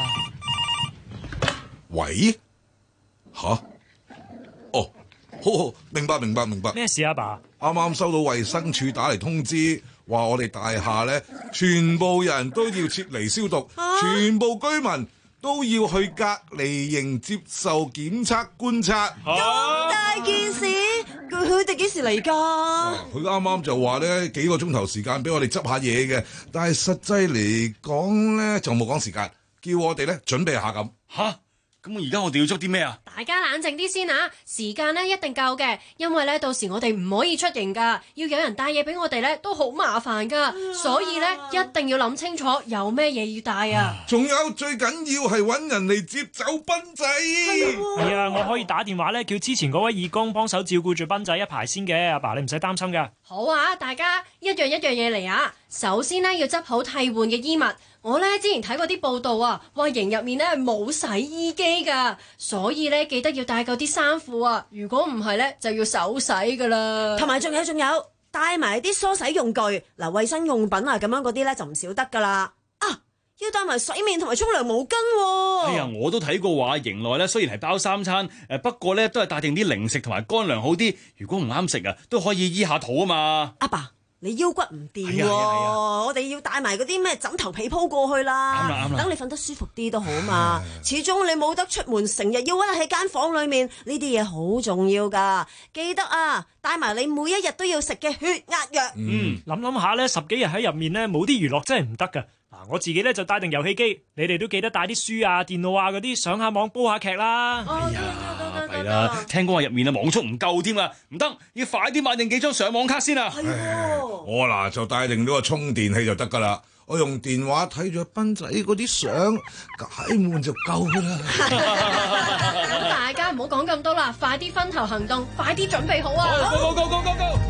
喂？吓？哦，好好，明白明白明白。 咩事啊，爸？ 啱啱收到衛生署打嚟通知，話我哋大廈咧，全部人都要撤離消毒，啊、全部居民都要去隔離營接受檢測觀察。 咁、啊、大件事？佢哋幾時嚟㗎？ 佢啱啱就話咧幾個鐘頭時間俾我哋執下嘢嘅，但係實際嚟講咧就冇講時間，叫我哋咧準備下咁。 吓？咁而家我哋要捉啲咩啊？ 大家冷靜啲先啊！時間咧一定夠嘅，因為咧到時我哋唔可以出營噶，要有人帶嘢俾我哋咧都好麻煩噶，啊、所以咧一定要諗清楚有咩嘢要帶啊！ 仲有最緊要係搵人嚟接走斌仔。 係啊，我可以打電話咧叫之前嗰位義工幫手照顧住斌仔一排先嘅，阿爸你唔使擔心噶。 好啊，大家一樣一樣嘢嚟啊！首先咧要執好替換嘅衣物。我咧之前睇過啲報道啊，話營入面咧係冇洗衣機噶，所以咧記得要帶夠啲衫褲啊。如果唔係咧，就要手洗噶啦。 同埋仲有仲有，帶埋啲梳洗用具，嗱衛生用品啊咁樣嗰啲咧就唔少得噶啦。啊，要帶埋洗面同埋沖涼毛巾喎。 哎呀，我都睇過話營內咧雖然係包三餐，誒不過咧都係帶定啲零食同埋乾糧好啲。如果唔啱食啊，都可以醫下肚啊嘛。 阿爸。你腰骨唔掂喎，我哋要帶埋嗰啲咩枕頭被鋪過去啦，等你瞓得舒服啲都好嘛。始終你冇得出門，成日要屈喺間房裏面，呢啲嘢好重要噶。記得啊，帶埋你每一日都要食嘅血壓藥。 嗯，諗諗下咧，十幾日喺入面咧，冇啲娛樂真係唔得噶。嗱，我自己咧就帶定遊戲機，你哋都記得帶啲書啊、電腦啊嗰啲上下網煲下劇啦。 哎呀，係啦，聽講話入面啊網速唔夠添啊，唔得，要快啲買定幾張上網卡先啊。 係喎， 我嗱就帶定咗個充電器就得噶啦，我用電話睇住斌仔嗰啲相解悶就夠啦。 咁大家唔好講咁多啦，快啲分頭行動，快啲準備好啊！ 好 go go go go go go！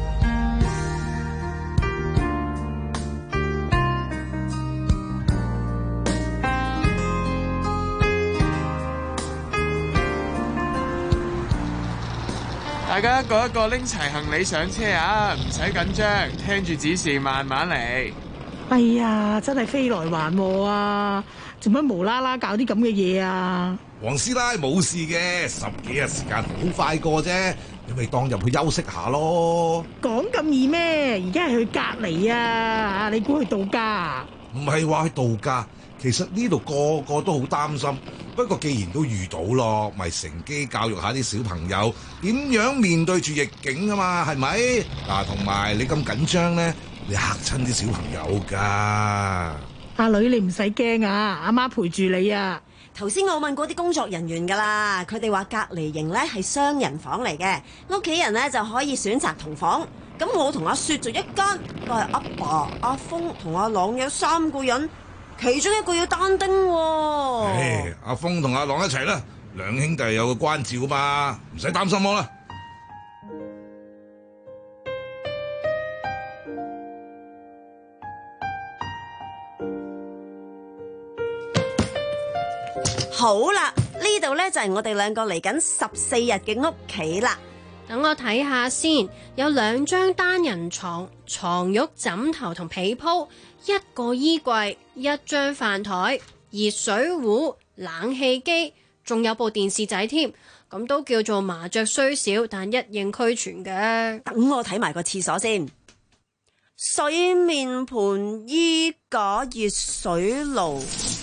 大家一個一個拎齊行李上車啊，唔使緊張，聽住指示慢慢嚟。 哎呀，真係飛來橫禍啊！做乜無啦啦搞啲咁嘅嘢啊？ 黃師奶冇事嘅，十幾日時間好快過啫，你咪當入去休息下咯。 講咁易咩？而家係去隔離啊！你估去度假啊？ 唔係話去度假。其實呢度個個都好擔心，不過既然都遇到咯，咪乘機教育下啲小朋友點樣面對住逆境啊嘛，係咪？嗱，同埋你咁緊張咧，你嚇親啲小朋友㗎。 阿女你唔使驚啊，阿媽陪住你啊。 頭先我問過啲工作人員㗎啦，佢哋話隔離營咧係雙人房嚟嘅，屋企人咧就可以選擇同房。咁我同阿雪就一間，都係阿爸、阿峰同阿朗有三個人。其中一個要單丁喎、哦 ，hey, 阿峰同阿朗一齊啦，兩兄弟有個關照嘛，唔使擔心我啦。 好啦，呢度呢就係我哋兩個嚟緊十四日嘅屋企啦。 等我睇下先，有兩張單人床、床褥、枕頭同被鋪，一個衣櫃，一張飯台、熱水壺、冷氣機，仲有部電視仔添，咁都叫做麻雀雖小，但一應俱全嘅。 等我睇埋個廁所先，洗面盆、衣架、熱水爐。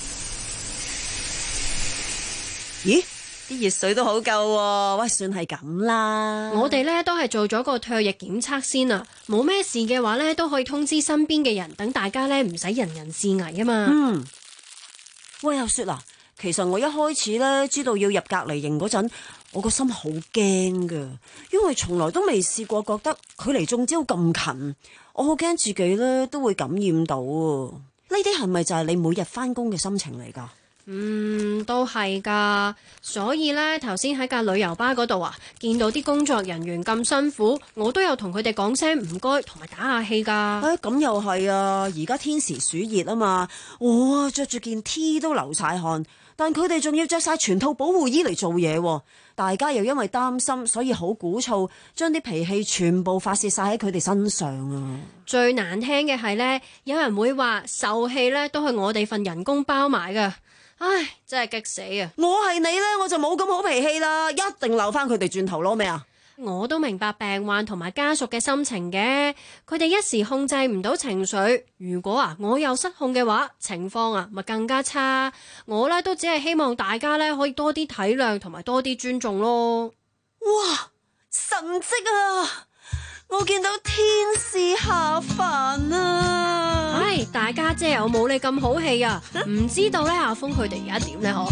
咦？啲熱水都好夠喎，喂，算係咁啦。 我哋咧都係做咗個唾液檢測先啊，冇咩事嘅話咧都可以通知身邊嘅人，等大家咧唔使人人自危啊嘛。 嗯，喂，阿雪啊，其實我一開始咧知道要入隔離營嗰陣， 我個心好驚噶，因為從來都未試過覺得距離中招咁近，我好驚自己咧都會感染到。呢啲係咪就係你每日返工嘅心情嚟㗎？ 嗯，都係㗎。所以呢，頭先喺架旅遊巴嗰度啊，見到啲工作人員咁辛苦，我都有同佢哋講聲唔該，同埋打下氣㗎。 唉，咁又係啊！而家天時暑熱啊嘛，哇，着住件 T 都流晒汗，但佢哋仲要着晒全套保護衣嚟做嘢，大家又因為擔心，所以好鼓噪，將啲脾氣全部發泄晒喺佢哋身上啊！ 最難聽嘅係呢，有人會話受氣呢都係我哋份人工包埋㗎。唉，真係激死啊！ 我係你呢，我就冇咁好脾氣啦，一定留翻佢哋轉頭攞咩啊？ 我都明白病患同埋家屬嘅心情嘅，佢哋一時控制唔到情緒。如果啊我又失控嘅話，情況啊咪更加差。我呢都只係希望大家呢可以多啲體諒同埋多啲尊重咯。 哇！神蹟啊！我見到天使下凡啊！ 唉，大家姐有冇你咁好氣啊？唔知道咧，阿峰佢哋而家點咧？嗬？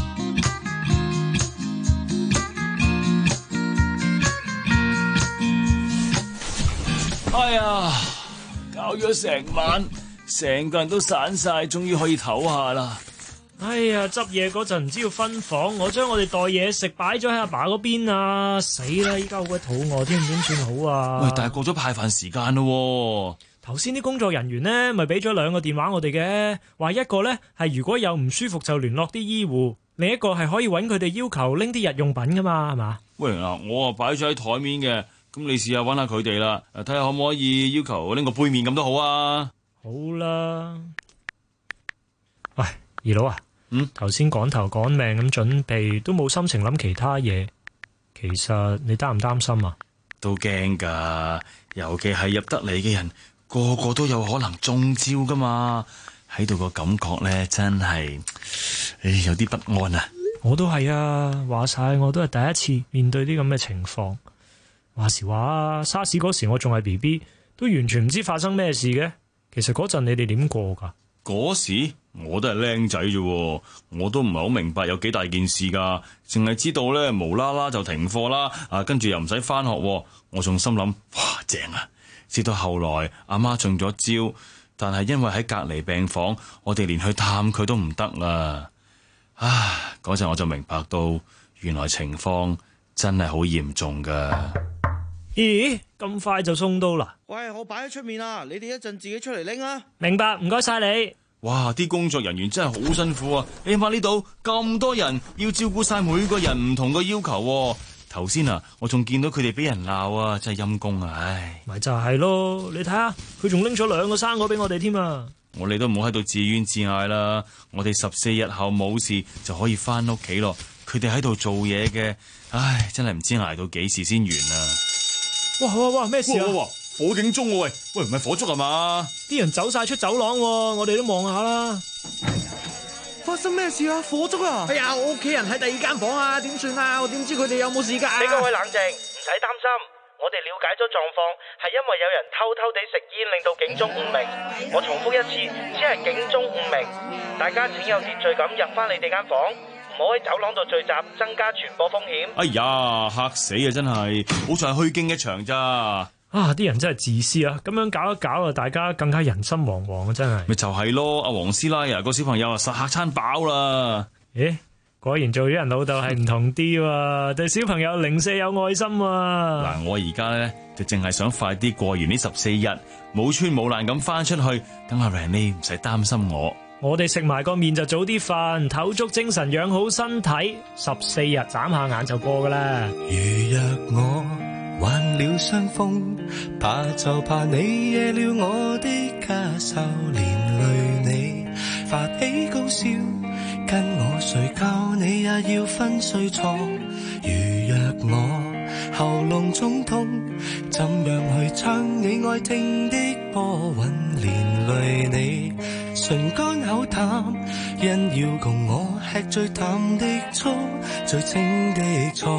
哎呀，搞咗成晚，成個人都散晒，終於可以唞下啦。 哎呀，執嘢嗰陣唔知要分房，我將我哋袋嘢食擺咗喺阿爸嗰邊啊！死啦，依家好鬼肚餓添，點算好啊？ 喂，但係過咗派飯時間咯。 頭先啲工作人員呢咪俾咗兩個電話我哋嘅，話一個呢係如果有唔舒服就聯絡啲醫護，另一個係可以揾佢哋要求拎啲日用品噶嘛，係嘛？喂，嗱，我啊擺咗喺台面嘅，咁你試下揾下佢哋啦，睇下可唔可以要求拎個杯麵咁都好啊。好啦，喂，二佬啊。嗯，頭先趕頭趕命咁準備，都冇心情諗其他嘢。其實你擔唔擔心啊？都驚噶，尤其係入得嚟嘅人，個個都有可能中招噶嘛。喺度個感覺咧，真係，唉，有啲不安啊。我都係啊，話晒我都係第一次面對啲咁嘅情況。話時話，沙士嗰時我仲係 B B， 都完全唔知發生咩事嘅。其實嗰陣你哋點過噶？嗰時我都係僆仔啫，我都唔係好明白有幾大件事噶，淨係知道咧無啦啦就停課啦，啊跟住又唔使翻學，我仲心諗哇正啊！直到後來阿媽中咗招，但係因為喺隔離病房，我哋連去探佢都唔得啦。啊，嗰陣我就明白到原來情況真係好嚴重噶。咦，咁快就送到啦？ 喂，我擺喺出面啦，你哋一陣自己出嚟拎啊！ 明白，唔該晒你。 哇，啲工作人員真係好辛苦啊！你睇下呢度咁多人，要照顧晒每個人唔同嘅要求。頭先啊，我仲見到佢哋俾人鬧啊，真係陰公啊！唉， 咪就係咯，你睇下，佢仲拎咗兩個生果俾我哋添啊！ 我哋都唔好喺度自怨自艾啦，我哋十四日後冇事就可以翻屋企咯。佢哋喺度做嘢嘅，唉，真係唔知捱到幾時先完啊！ 哇哇哇！咩事啊？ 火警鐘喎，喂喂，唔係火燭係嘛？ 啲人走晒出走廊，我哋都望下啦。 發生咩事啊？火燭啊！哎呀，我屋企人喺第二間房啊，點算啊？我點知佢哋有冇事㗎？ 你各位冷靜，唔使擔心。我哋了解咗狀況，係因為有人偷偷地食煙，令到警鐘誤鳴。我重複一次，只係警鐘誤鳴。大家請有秩序咁入翻你哋間房，唔好喺走廊度聚集，增加傳播風險。 哎呀，嚇死啊！真係，好在係虛驚一場咋。 啊！啲人真係自私啊！咁樣搞一搞啊，大家更加人心惶惶啊！真係咪就係咯？阿黃師奶啊，個小朋友啊，實嚇餐飽啦！ 咦，果然做咗人老豆係唔同啲喎，對小朋友零舍有愛心啊！ 嗱，我而家咧就淨係想快啲過完呢十四日，冇穿冇爛咁翻出去，等阿 Randy 唔使擔心我。 我哋食埋個麵就早啲瞓，唞足精神，養好身體，十四日眨下眼就過噶啦。 如若我患了傷風，怕就怕你惹了我的家愁，連累你發起高燒，跟我睡覺你也要分睡床。如若我喉嚨中痛，怎樣去唱你愛聽的波韻，連累你唇乾口淡，因要共我吃最淡的醋，最清的菜。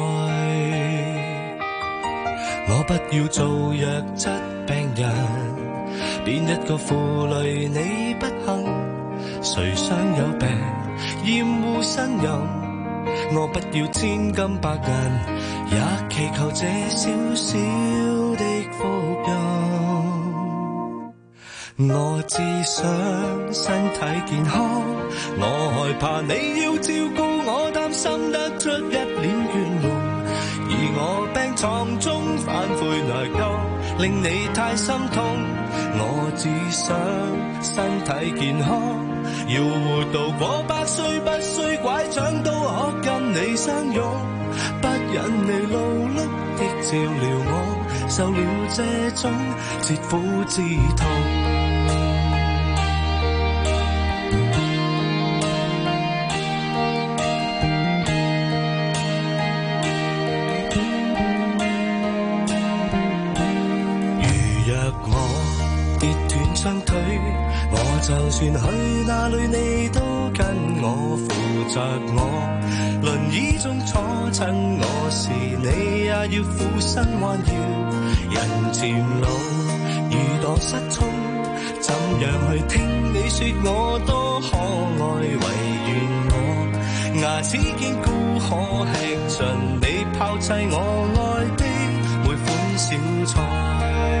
我不要做弱質病人，邊一個負累你不幸？誰想有病厭惡呻吟？我不要千金百銀， 也祈求這小小的福音。我只想身體健康，我害怕你要照顧我，擔心得出一臉倦容，而我病床中反悔內疚，令你太心痛。我只想身體健康，要活到過百歲，不需拐杖都可跟你相擁，不忍你勞碌的照料我，受了這種切膚之痛。就算去哪裏你都跟我負責我，輪椅中坐親我時你也要俯身彎腰，人漸老如墮失聰，怎樣去聽你說我多可愛，唯願我牙齒堅固可吃盡你拋棄我愛的每款小菜。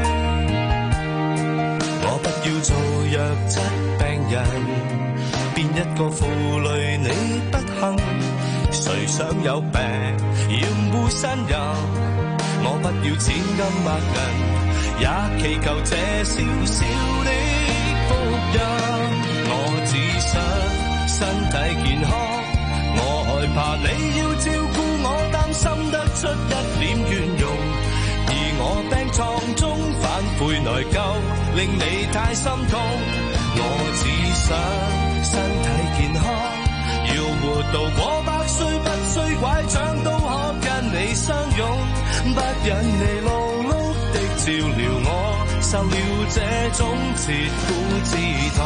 我不要做弱質病人，變一個負累你不幸。誰想有病要護身人？我不要錢金百銀，也祈求這小小的福音。我只想身體健康，我害怕你要照顧我，擔心得出一臉倦容，而我病床中反悔內疚，令你太心痛。我只想身體健康，要活到過百歲，不需拐杖都可跟你相擁，不忍你勞碌的照料我，受了這種切膚之痛。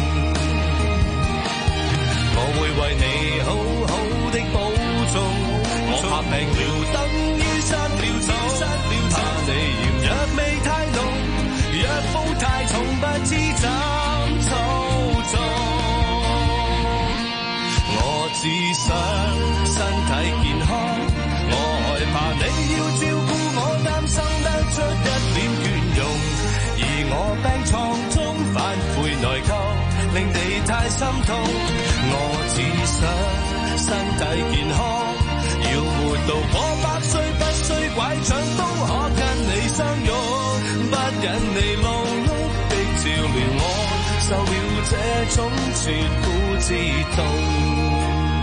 我會為你好好的保重，我怕病了等於失了蹤，怕你嫌藥味太濃，藥負太重不知怎操縱。我只想身體健康，我害怕你要照顧我，擔心得出一臉倦容，而我病床中反悔內疚，令你太心痛。我只想身體健康，要活到過百歲，不需拐杖都可跟你相擁，不忍你勞碌的照料我，受了這種切膚之痛。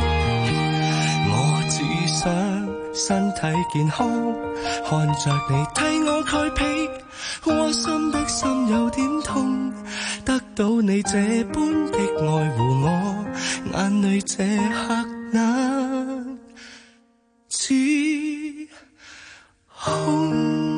我只想身體健康，看着你替我蓋被，窩心的心有點痛，得到你這般的愛護我，眼淚這刻難自控。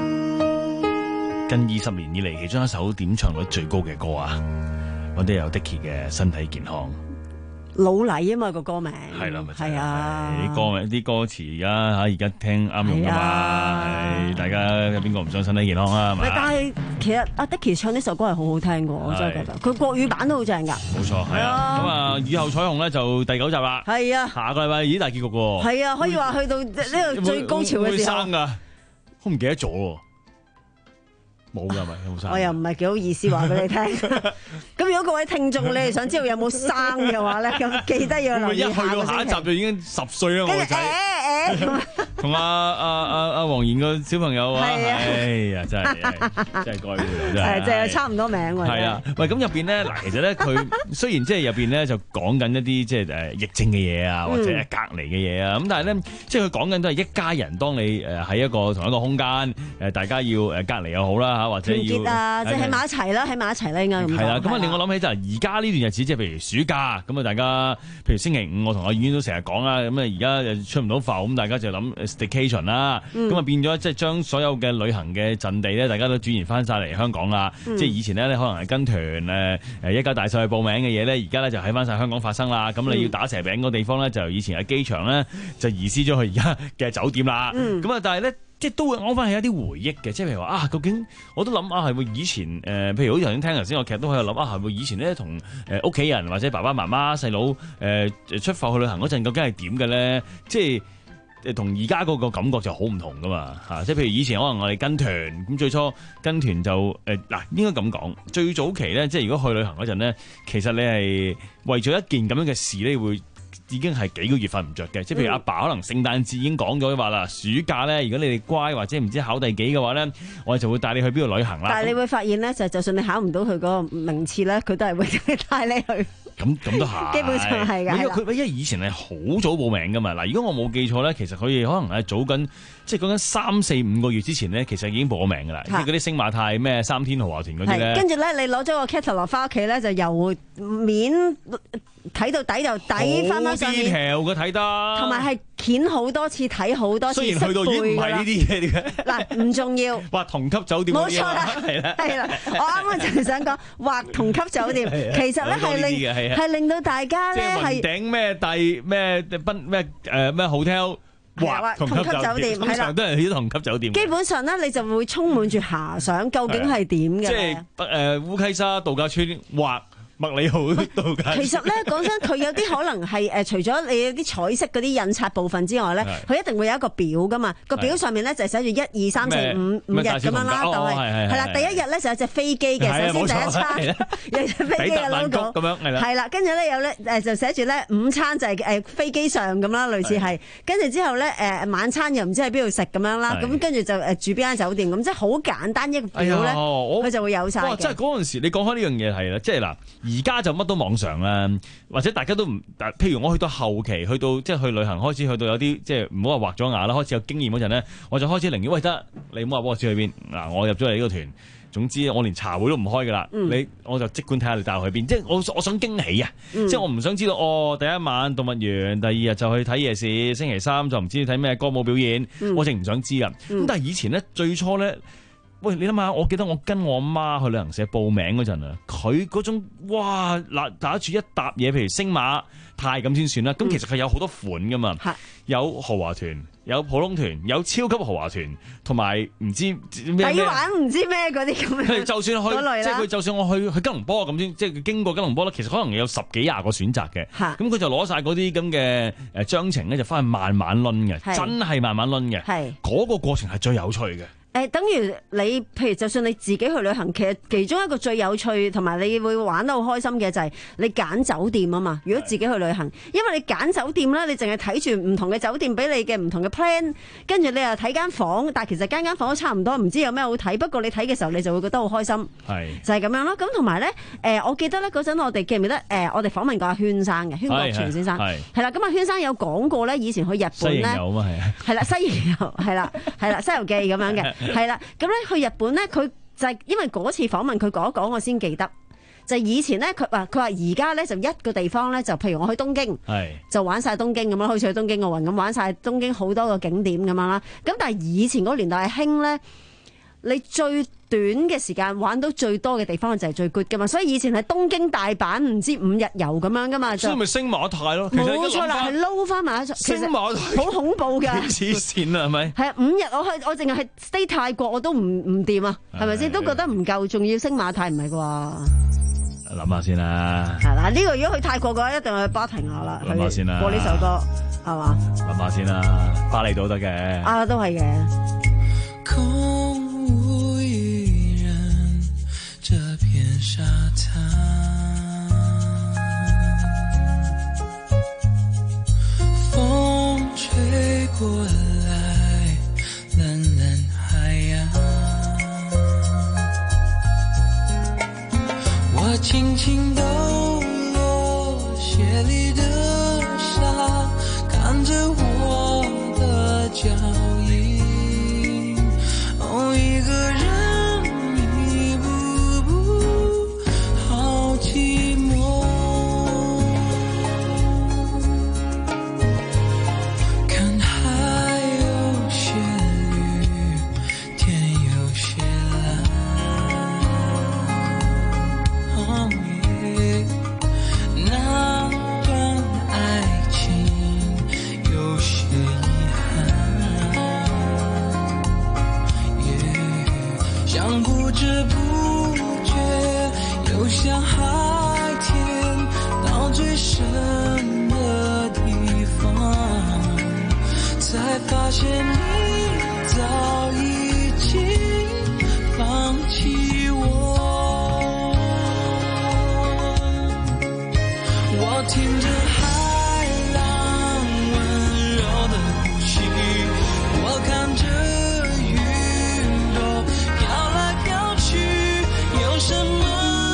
近二十年以嚟，其中一首點唱率最高嘅歌啊，我哋有 Dicky 嘅身體健康。 老禮啊嘛個歌名， 係啦，咪係啊， 啲歌名啲歌詞而家嚇而家聽啱用噶嘛，係大家有邊個唔想身體健康啊？係嘛？ 但係其實阿 Dicky 唱呢首歌係好好聽嘅，我真係覺得佢國語版都好正㗎。冇錯，係啊。咁啊，雨後彩虹咧就第九集啦。係啊，下個禮拜已經大結局喎。係啊，可以話去到呢個最高潮嘅時候。會生㗎，我唔記得咗喎。冇㗎咪有冇生？我又唔係幾好意思話俾你聽。咁如果各位聽眾你哋想知道有冇生嘅話咧，咁記得要留意下個星期。一去到下一集就已經十歲啦，我個仔。同阿阿阿阿黃妍個小朋友啊，哎呀真係真係該真係。即係差唔多名喎。係啊，喂咁入邊咧嗱，其實咧佢雖然即係入邊咧就講緊一啲即係誒疫症嘅嘢啊，或者隔離嘅嘢啊，咁但係咧即係佢講緊都係一家人，當你誒喺一個同一個空間誒，大家要誒隔離又好啦。或者要團結啊，即係喺埋一齊啦，喺埋一齊啦，應該咁講。係啦，咁啊令我諗起就係而家呢段日子，即係譬如暑假，咁啊大家，譬如星期五，我同阿婉都成日講啦，咁啊而家又出唔到埠，咁大家就諗 staycation 啦，咁啊變咗即係將所有嘅旅行嘅陣地咧，大家都轉移翻晒嚟香港啦。嗯、即係以前咧，可能係跟團誒誒一家大細去報名嘅嘢咧，而家咧就喺翻晒香港發生啦。咁你要打蛇餅嗰個地方咧，就以前喺機場咧就移師咗去而家嘅酒店啦。咁啊、嗯，但係咧。即係都會講翻起一啲回憶嘅，即係譬如話啊，究竟我都諗啊，係會以前誒、呃，譬如好似頭先聽頭先個劇都喺度諗啊，係會以前咧同誒屋企人或者爸爸媽媽細佬誒出埠去旅行嗰陣，究竟係點嘅咧？即係誒同而家嗰個感覺就好唔同噶嘛嚇，即係譬如以前可能我哋跟團，咁最初跟團就誒嗱、呃、應該咁講，最早期咧，即係如果去旅行嗰陣咧，其實你係為咗一件咁樣嘅事咧，會已經係幾個月瞓唔着嘅。即係譬如阿爸，爸可能聖誕節已經講咗話啦，暑假咧，如果你哋乖或者唔知考第幾嘅話咧，我哋就會帶你去邊度旅行啦。 但係你會發現咧，就就算你考唔到佢嗰個名次咧，佢都係會帶你去。 咁咁都係， 基本上係㗎。 因為佢因為以前係好早報名㗎嘛。嗱，如果我冇記錯咧，其實佢哋可能係早緊，即係講緊三四五個月之前咧，其實已經報名㗎啦。即係嗰啲星馬泰咩三天豪華團嗰啲咧。跟住咧，你攞咗個 catalog 翻屋企咧，就由面睇到底就底翻翻上面。好 detail 嘅睇得。同埋係掀好多次睇好多次。雖然去到已經唔係呢啲嘢嘅。嗱，唔重要。話同級酒店嗰啲啊。冇錯啦，係啦，係啦。我啱啱就係想講話同級酒店，其實咧係令。係令到大家咧係頂咩第咩賓咩誒咩 hotel 或同級酒店，通常都係去咗同級酒店。 基本上咧，你就會充滿住遐想，究竟係點嘅？ 即係誒烏溪沙度假村或麥理浩度假。 其實咧，講真，佢有啲可能係誒，除咗你有啲彩色嗰啲印刷部分之外咧，佢一定會有一個表噶嘛。個表上面咧就寫住一二三四五五日咁樣啦，就係係啦。第一日咧就有隻飛機嘅，首先第一餐有隻飛機嘅 logo 咁樣係啦。係啦，跟住咧有咧誒就寫住咧午餐就係誒飛機上咁啦，類似係。跟住之後咧誒晚餐又唔知喺邊度食咁樣啦。咁跟住就誒住邊間酒店咁，即係好簡單一個表咧，佢就會有晒嘅。 即係嗰陣時你講開呢樣嘢係啦，即係嗱。而家就乜都網上啦，或者大家都唔，譬如我去到後期，去到即係去旅行開始，去到有啲即係唔好話畫咗牙啦，開始有經驗嗰陣咧，我就開始寧願喂得你唔好話幫我知去邊嗱，我入咗嚟呢個團，總之我連茶會都唔開噶啦，嗯、你我就即管睇下你帶我去邊，即係我我想驚喜啊，嗯、即係我唔想知道哦，第一晚動物園，第二日就去睇夜市，星期三就唔知睇咩歌舞表演，嗯、我淨唔想知啊。咁、嗯、但係以前咧最初咧。喂，你諗下，我記得我跟我媽去旅行社報名嗰陣啊，佢嗰種哇嗱打住一沓嘢，譬如星馬泰咁先算啦。咁、嗯、其實佢有好多款噶嘛，有豪華團，有普通團，有超級豪華團，同埋唔知咩抵玩唔知咩嗰啲咁樣。 就算去，即係佢就算我去去吉隆坡咁先，即係經過吉隆坡咧，其實可能有十幾廿個選擇嘅。咁佢就攞晒嗰啲咁嘅誒章程咧，就翻去慢慢攆嘅，真係慢慢攆嘅。係嗰個過程係最有趣嘅。 誒，等於你，譬如就算你自己去旅行，其實其中一個最有趣同埋你會玩得好開心嘅就係你揀酒店啊嘛。如果自己去旅行，因為你揀酒店咧，你淨係睇住唔同嘅酒店俾你嘅唔同嘅 plan，跟住你又睇間房，但係其實間間房都差唔多，唔知有咩好睇。不過你睇嘅時候，你就會覺得好開心，係就係咁樣咯。咁同埋咧，誒，我記得咧嗰陣我哋記唔記得誒，我哋訪問過阿禤生嘅禤國全先生，係啦。咁阿禤生有講過咧，以前去日本咧，西遊啊嘛係，係啦，西遊係啦，係啦，西遊記咁樣嘅。係啦，咁咧去日本咧，佢就係因為嗰次訪問佢講一講，我先記得。就以前咧，佢話佢話而家咧就一個地方咧，就譬如我去東京，就玩晒東京咁樣，好似去東京奧運咁玩晒東京好多個景點咁樣啦。咁但係以前嗰年代係興咧，你最短嘅時間玩到最多嘅地方就係最 good 噶嘛。所以以前係東京大阪唔知五日遊咁樣噶嘛。 所以咪星馬泰咯， 冇錯啦，係撈翻埋一齊。 星馬泰好恐怖㗎， 黐線啦係咪？係啊，五日我去我淨係係 stay 泰國我都唔唔掂啊，係咪先？都覺得唔夠，仲要星馬泰唔係啩？ 諗下先啦。 係啦，呢個如果去泰國嘅話，一定去巴停下啦。 諗下先啦。 播呢首歌係嘛？ 諗下先啦，巴厘島得嘅。 啊，都係嘅。 空無一人，這片沙灘，風吹過來，冷冷海洋，我輕輕抖落鞋裡的沙，看着我的腳印，哦，一個人一步步，好寂寞。看海有些綠，天有些藍，哦耶，那段愛情有些遺憾，耶，像不知不覺，又像海天到最深的地方，在發現你早已經放棄我。我聽着海浪溫柔的呼吸，我看着雲朵飄來飄去，有什麼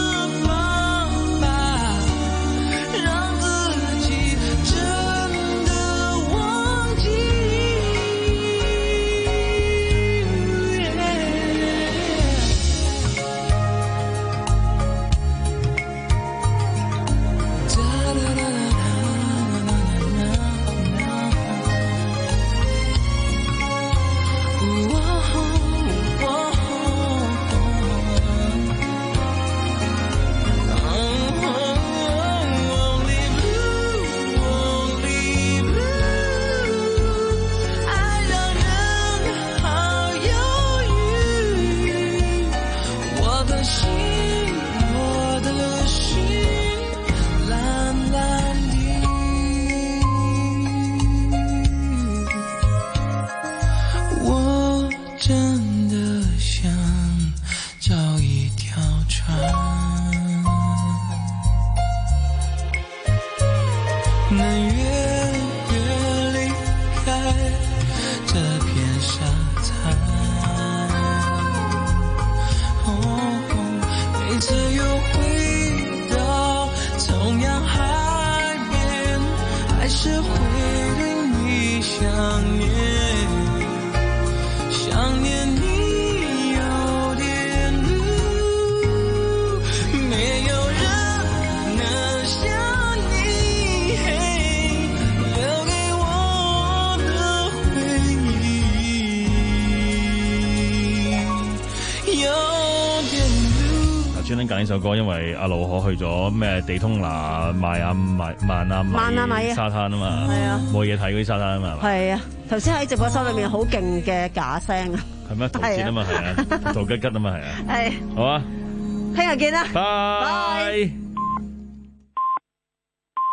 揀呢首歌，因為阿盧可去咗咩地通拿邁阿密萬阿米沙灘啊嘛， 係啊， 冇嘢睇嗰啲沙灘啊嘛， 係啊，頭先喺直播室裏面好勁嘅假聲啊， 係咩？陶喆啊嘛，係啊，陶吉吉啊嘛，係啊，係，好啊， 聽日見啦， 拜。